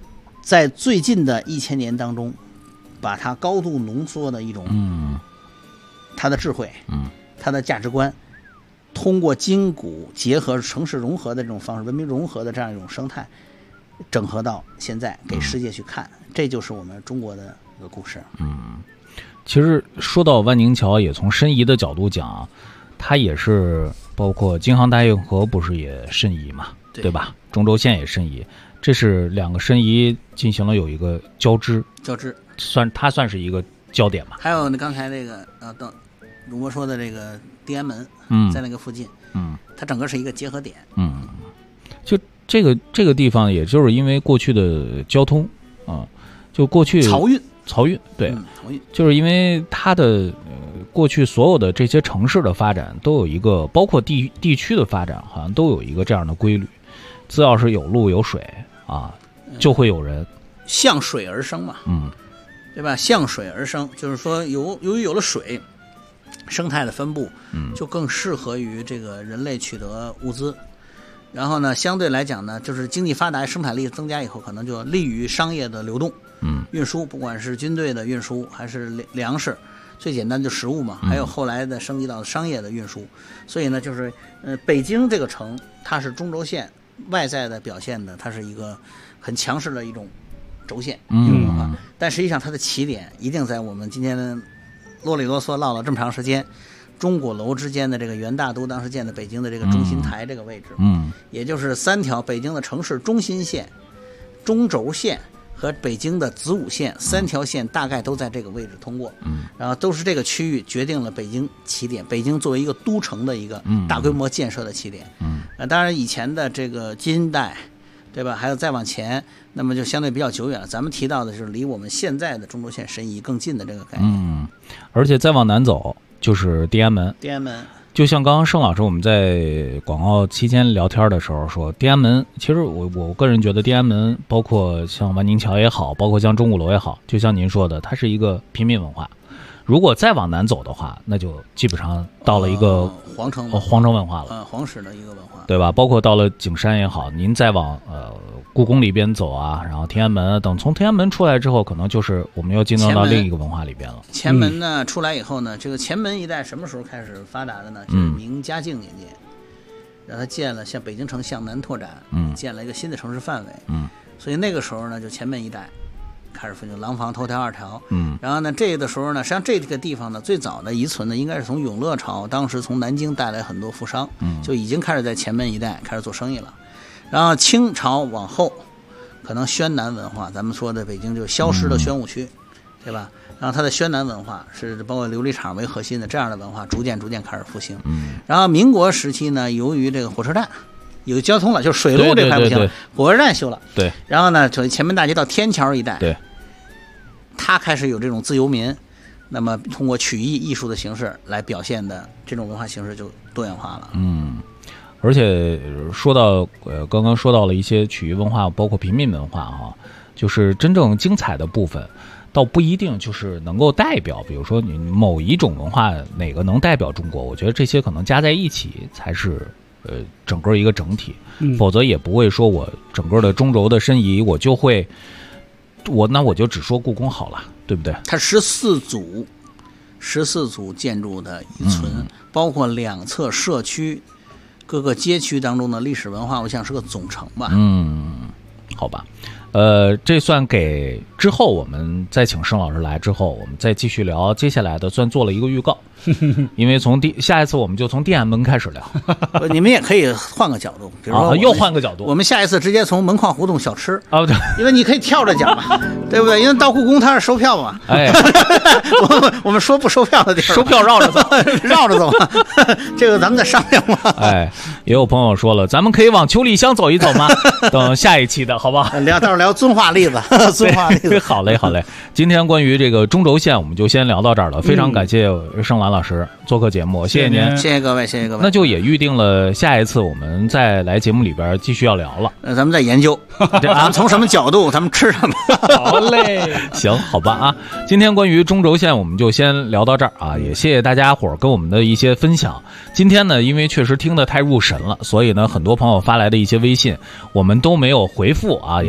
在最近的1000年当中，把它高度浓缩的一种，他的智慧，他的价值观，通过今古结合城市融合的这种方式，文明融合的这样一种生态，整合到现在给世界去看，这就是我们中国的一个故事。 其实说到万宁桥，也从申遗的角度讲，它也是包括京杭大运河不是也申遗嘛， 对吧？中轴线也申遗，这是2个申遗进行了有一个交织，它算是一个焦点嘛。 还有刚才这个主播说的这个地安门，在那个附近，它整个是一个结合点。 就这个地方，也就是因为过去的交通啊，就过去漕运，对，就是因为它的过去所有的这些城市的发展都有一个，包括地区的发展，好像都有一个这样的规律。只要是有路有水啊，就会有人向水而生嘛，对吧？向水而生，就是说由于有了水，生态的分布，就更适合于这个人类取得物资。然后呢，相对来讲呢，就是经济发达、生产力增加以后，可能就利于商业的流动，运输，不管是军队的运输还是粮食，最简单就食物嘛，还有后来的升级到商业的运输。所以呢，就是北京这个城，它是中轴线外在的表现的，它是一个很强势的一种轴线一种文化，但实际上它的起点一定在我们今天啰里啰嗦唠了这么长时间，钟鼓楼之间的这个元大都当时建的北京的这个中心台这个位置，也就是3条北京的城市中心线、中轴线和北京的子午线3条线大概都在这个位置通过，然后都是这个区域决定了北京起点，北京作为一个都城的一个大规模建设的起点。当然以前的这个金代，对吧？还有再往前，那么就相对比较久远了。咱们提到的是离我们现在的中轴线申遗更近的这个概念。 而且再往南走就是地安门。 地安门。 就像刚刚盛老师我们在广告期间聊天的时候说，地安门其实我个人觉得地安门包括像万宁桥也好，包括像钟鼓楼也好，就像您说的，它是一个平民文化。如果再往南走的话，那就基本上到了一个皇城文化了， 皇室的一个文化， 对吧？包括到了景山也好，您再往故宫里边走啊，然后天安门等，从天安门出来之后，可能就是我们又进入到另一个文化里边了。 前门呢出来以后呢，这个前门一带什么时候开始发达的呢？就是明嘉靖年间，让他建了像北京城向南拓展，建了一个新的城市范围，所以那个时候呢，就前门一带开始分就廊坊、头条、二条，然后呢，这个的时候呢，实际上这个地方呢，最早的遗存呢，应该是从永乐朝，当时从南京带来很多富商，就已经开始在前门一带开始做生意了。然后清朝往后，可能宣南文化，咱们说的北京就消失的宣武区，对吧？然后它的宣南文化是包括琉璃厂为核心的这样的文化，逐渐开始复兴。然后民国时期呢，由于这个火车站有交通了，就是水路这块不行了，火车站修了， 对。 然后呢，从前门大街到天桥一带， 对， 它开始有这种自由民，那么通过曲艺艺术的形式来表现的这种文化形式就多元化了。 而且说到刚刚说到了一些曲艺文化，包括平民文化啊，就是真正精彩的部分，倒不一定就是能够代表，比如说你某一种文化哪个能代表中国，我觉得这些可能加在一起才是整个一个整体，否则也不会说我整个的中轴的申遗，我就会那我就只说故宫好了，对不对？ 它14组建筑的遗存，包括2侧社区各个街区当中的历史文化，我想是个总成吧。 好吧。这算给之后我们再请盛老师来之后，我们再继续聊接下来的，算做了一个预告。因为下一次我们就从地安门开始聊。 你们也可以换个角度，比如说又换个角度， 我们下一次直接从门框胡同小吃啊，对， 因为你可以跳着讲嘛，对不对？因为到故宫它是收票嘛。 哎， 我们说不收票的地方， 收票绕着走， 绕着走。这个咱们再商量嘛。 哎，也有朋友说了，咱们可以往秋丽乡走一走吗？等下一期的好吧？ 到时候聊遵化例子，遵化例子。 好嘞，好嘞。今天关于这个中轴线，我们就先聊到这儿了。非常感谢盛兰老师做客节目，谢谢您， 谢谢各位，谢谢各位。 那就也预定了下一次我们再来节目里边继续要聊了。 咱们再研究，咱们从什么角度，咱们吃什么。 好嘞，行，好吧啊。今天关于中轴线我们就先聊到这儿啊，也谢谢大家伙儿跟我们的一些分享。今天呢，因为确实听得太入神了，所以呢，很多朋友发来的一些微信我们都没有回复啊，也没有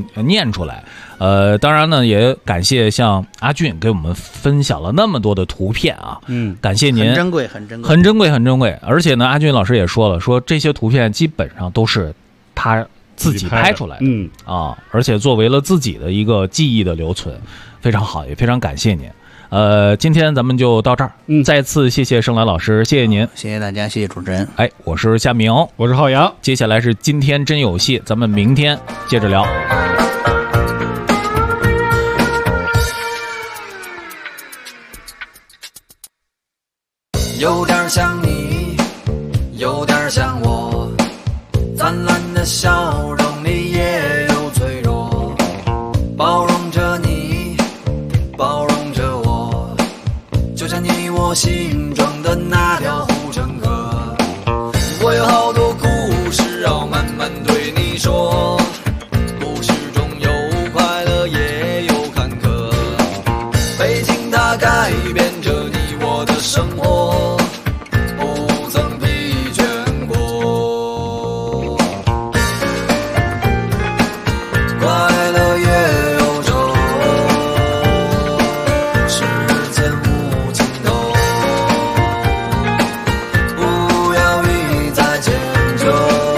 念出来。当然呢，也感谢像阿俊给我们分享了那么多的图片啊，感谢您， 很珍贵，很珍贵。而且呢，阿俊老师也说了，说这些图片基本上都是他自己拍出来的，而且作为了自己的一个记忆的留存，非常好，也非常感谢您。今天咱们就到这儿，再次谢谢盛来老师，谢谢您， 谢谢大家，谢谢主持人。 我是夏明， 我是浩洋， 接下来是今天真有戏，咱们明天接着聊。 有点像你，有点像我，灿烂的笑容里也有脆弱，包容着你，包容着我，就像你我心中的那条护城河。我有好多故事要慢慢对你说，故事中有快乐也有坎坷，北京它改变着你我的生活，不曾疲倦过。快乐也有愁，世间无尽头，不要一再迁就，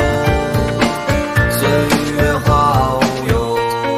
岁月化无忧。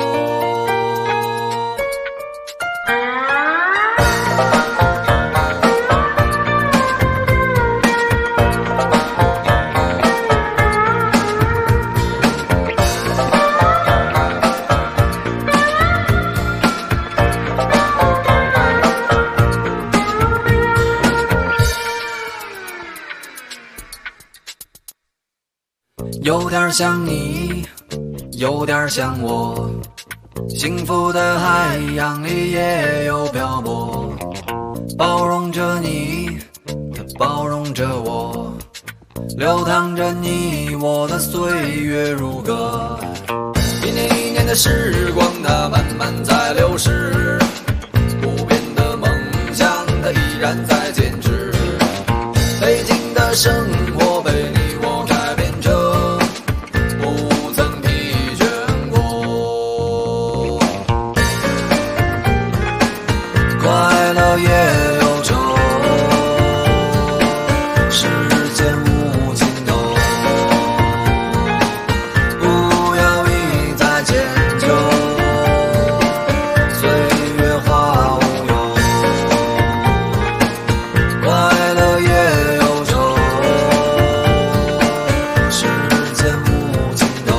有点像你，有点像我，幸福的海洋里也有漂泊，包容着你，它包容着我，流淌着你我的岁月如歌。一年一年的时光，它慢慢在流逝，不变的梦想，它依然在坚持。北京的生活被你我改变着，不曾疲倦过。快乐也有愁，世间无尽头，不要一再迁就，岁月化无忧。快乐也有愁，世间无尽头，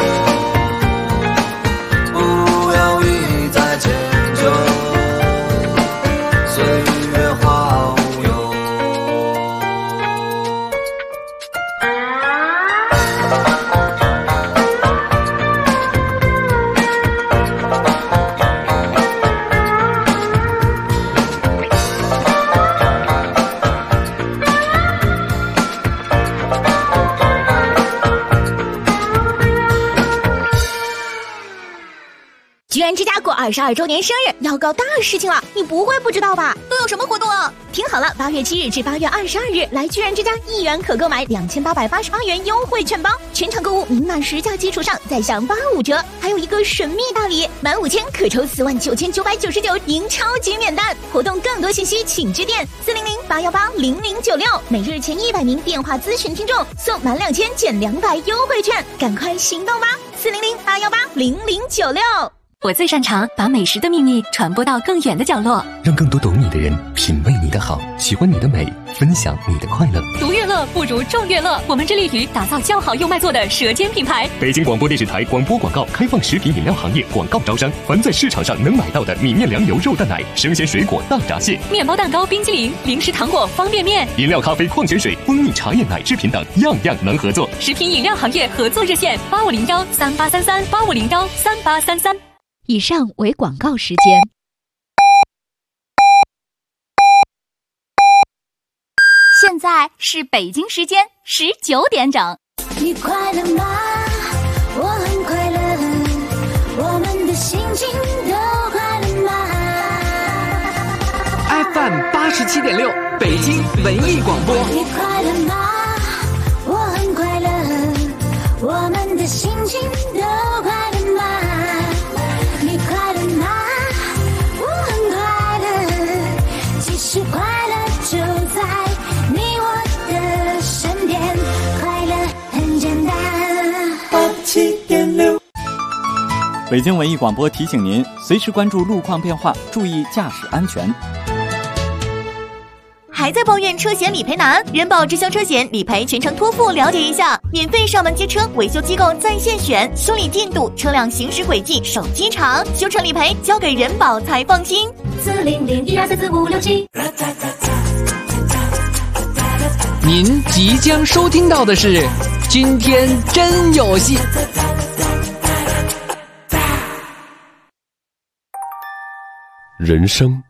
不要一再迁就，岁月化无忧。 居然之家过22周年生日，要搞大事情了，你不会不知道吧？ 都有什么活动啊？ 听好了，8月7日至8月22日，来居然之家1元可购买2888元优惠券包，全场购物明码实价基础上再享85折，还有一个神秘大礼，满5000可抽49999赢超级免单。活动更多信息请致电400-818-0096，每日前100名电话咨询听众送满2000减200优惠券，赶快行动吧！400-818-0096。 我最擅长把美食的秘密传播到更远的角落， 让更多懂你的人品味你的好，喜欢你的美，分享你的快乐。 独乐乐不如众乐乐，我们致力于打造叫好又卖座的舌尖品牌。 北京广播电视台广播广告开放食品饮料行业广告招商，凡在市场上能买到的米面粮油肉蛋奶、生鲜水果大闸蟹、 面包蛋糕、冰激凌、零食糖果、方便面、 饮料咖啡、矿泉水、蜂蜜茶叶奶制品等，样样能合作。 食品饮料行业合作热线8501383385013833。 以上为广告时间。现在是北京时间19点整。 你快乐吗？我很快乐，我们的心情都快乐吗 ？FM 87.6，北京文艺广播。 你快乐吗？我很快乐，我们的心情都快乐吗？ 北京文艺广播提醒您，随时关注路况变化，注意驾驶安全。 还在抱怨车险理赔难？人保直销车险理赔全程托付，了解一下，免费上门接车，维修机构在线选，修理进度、车辆行驶轨迹、手机查，修车理赔交给人保才放心。 400-1234567。 您即将收听到的是今天真有戏。 人生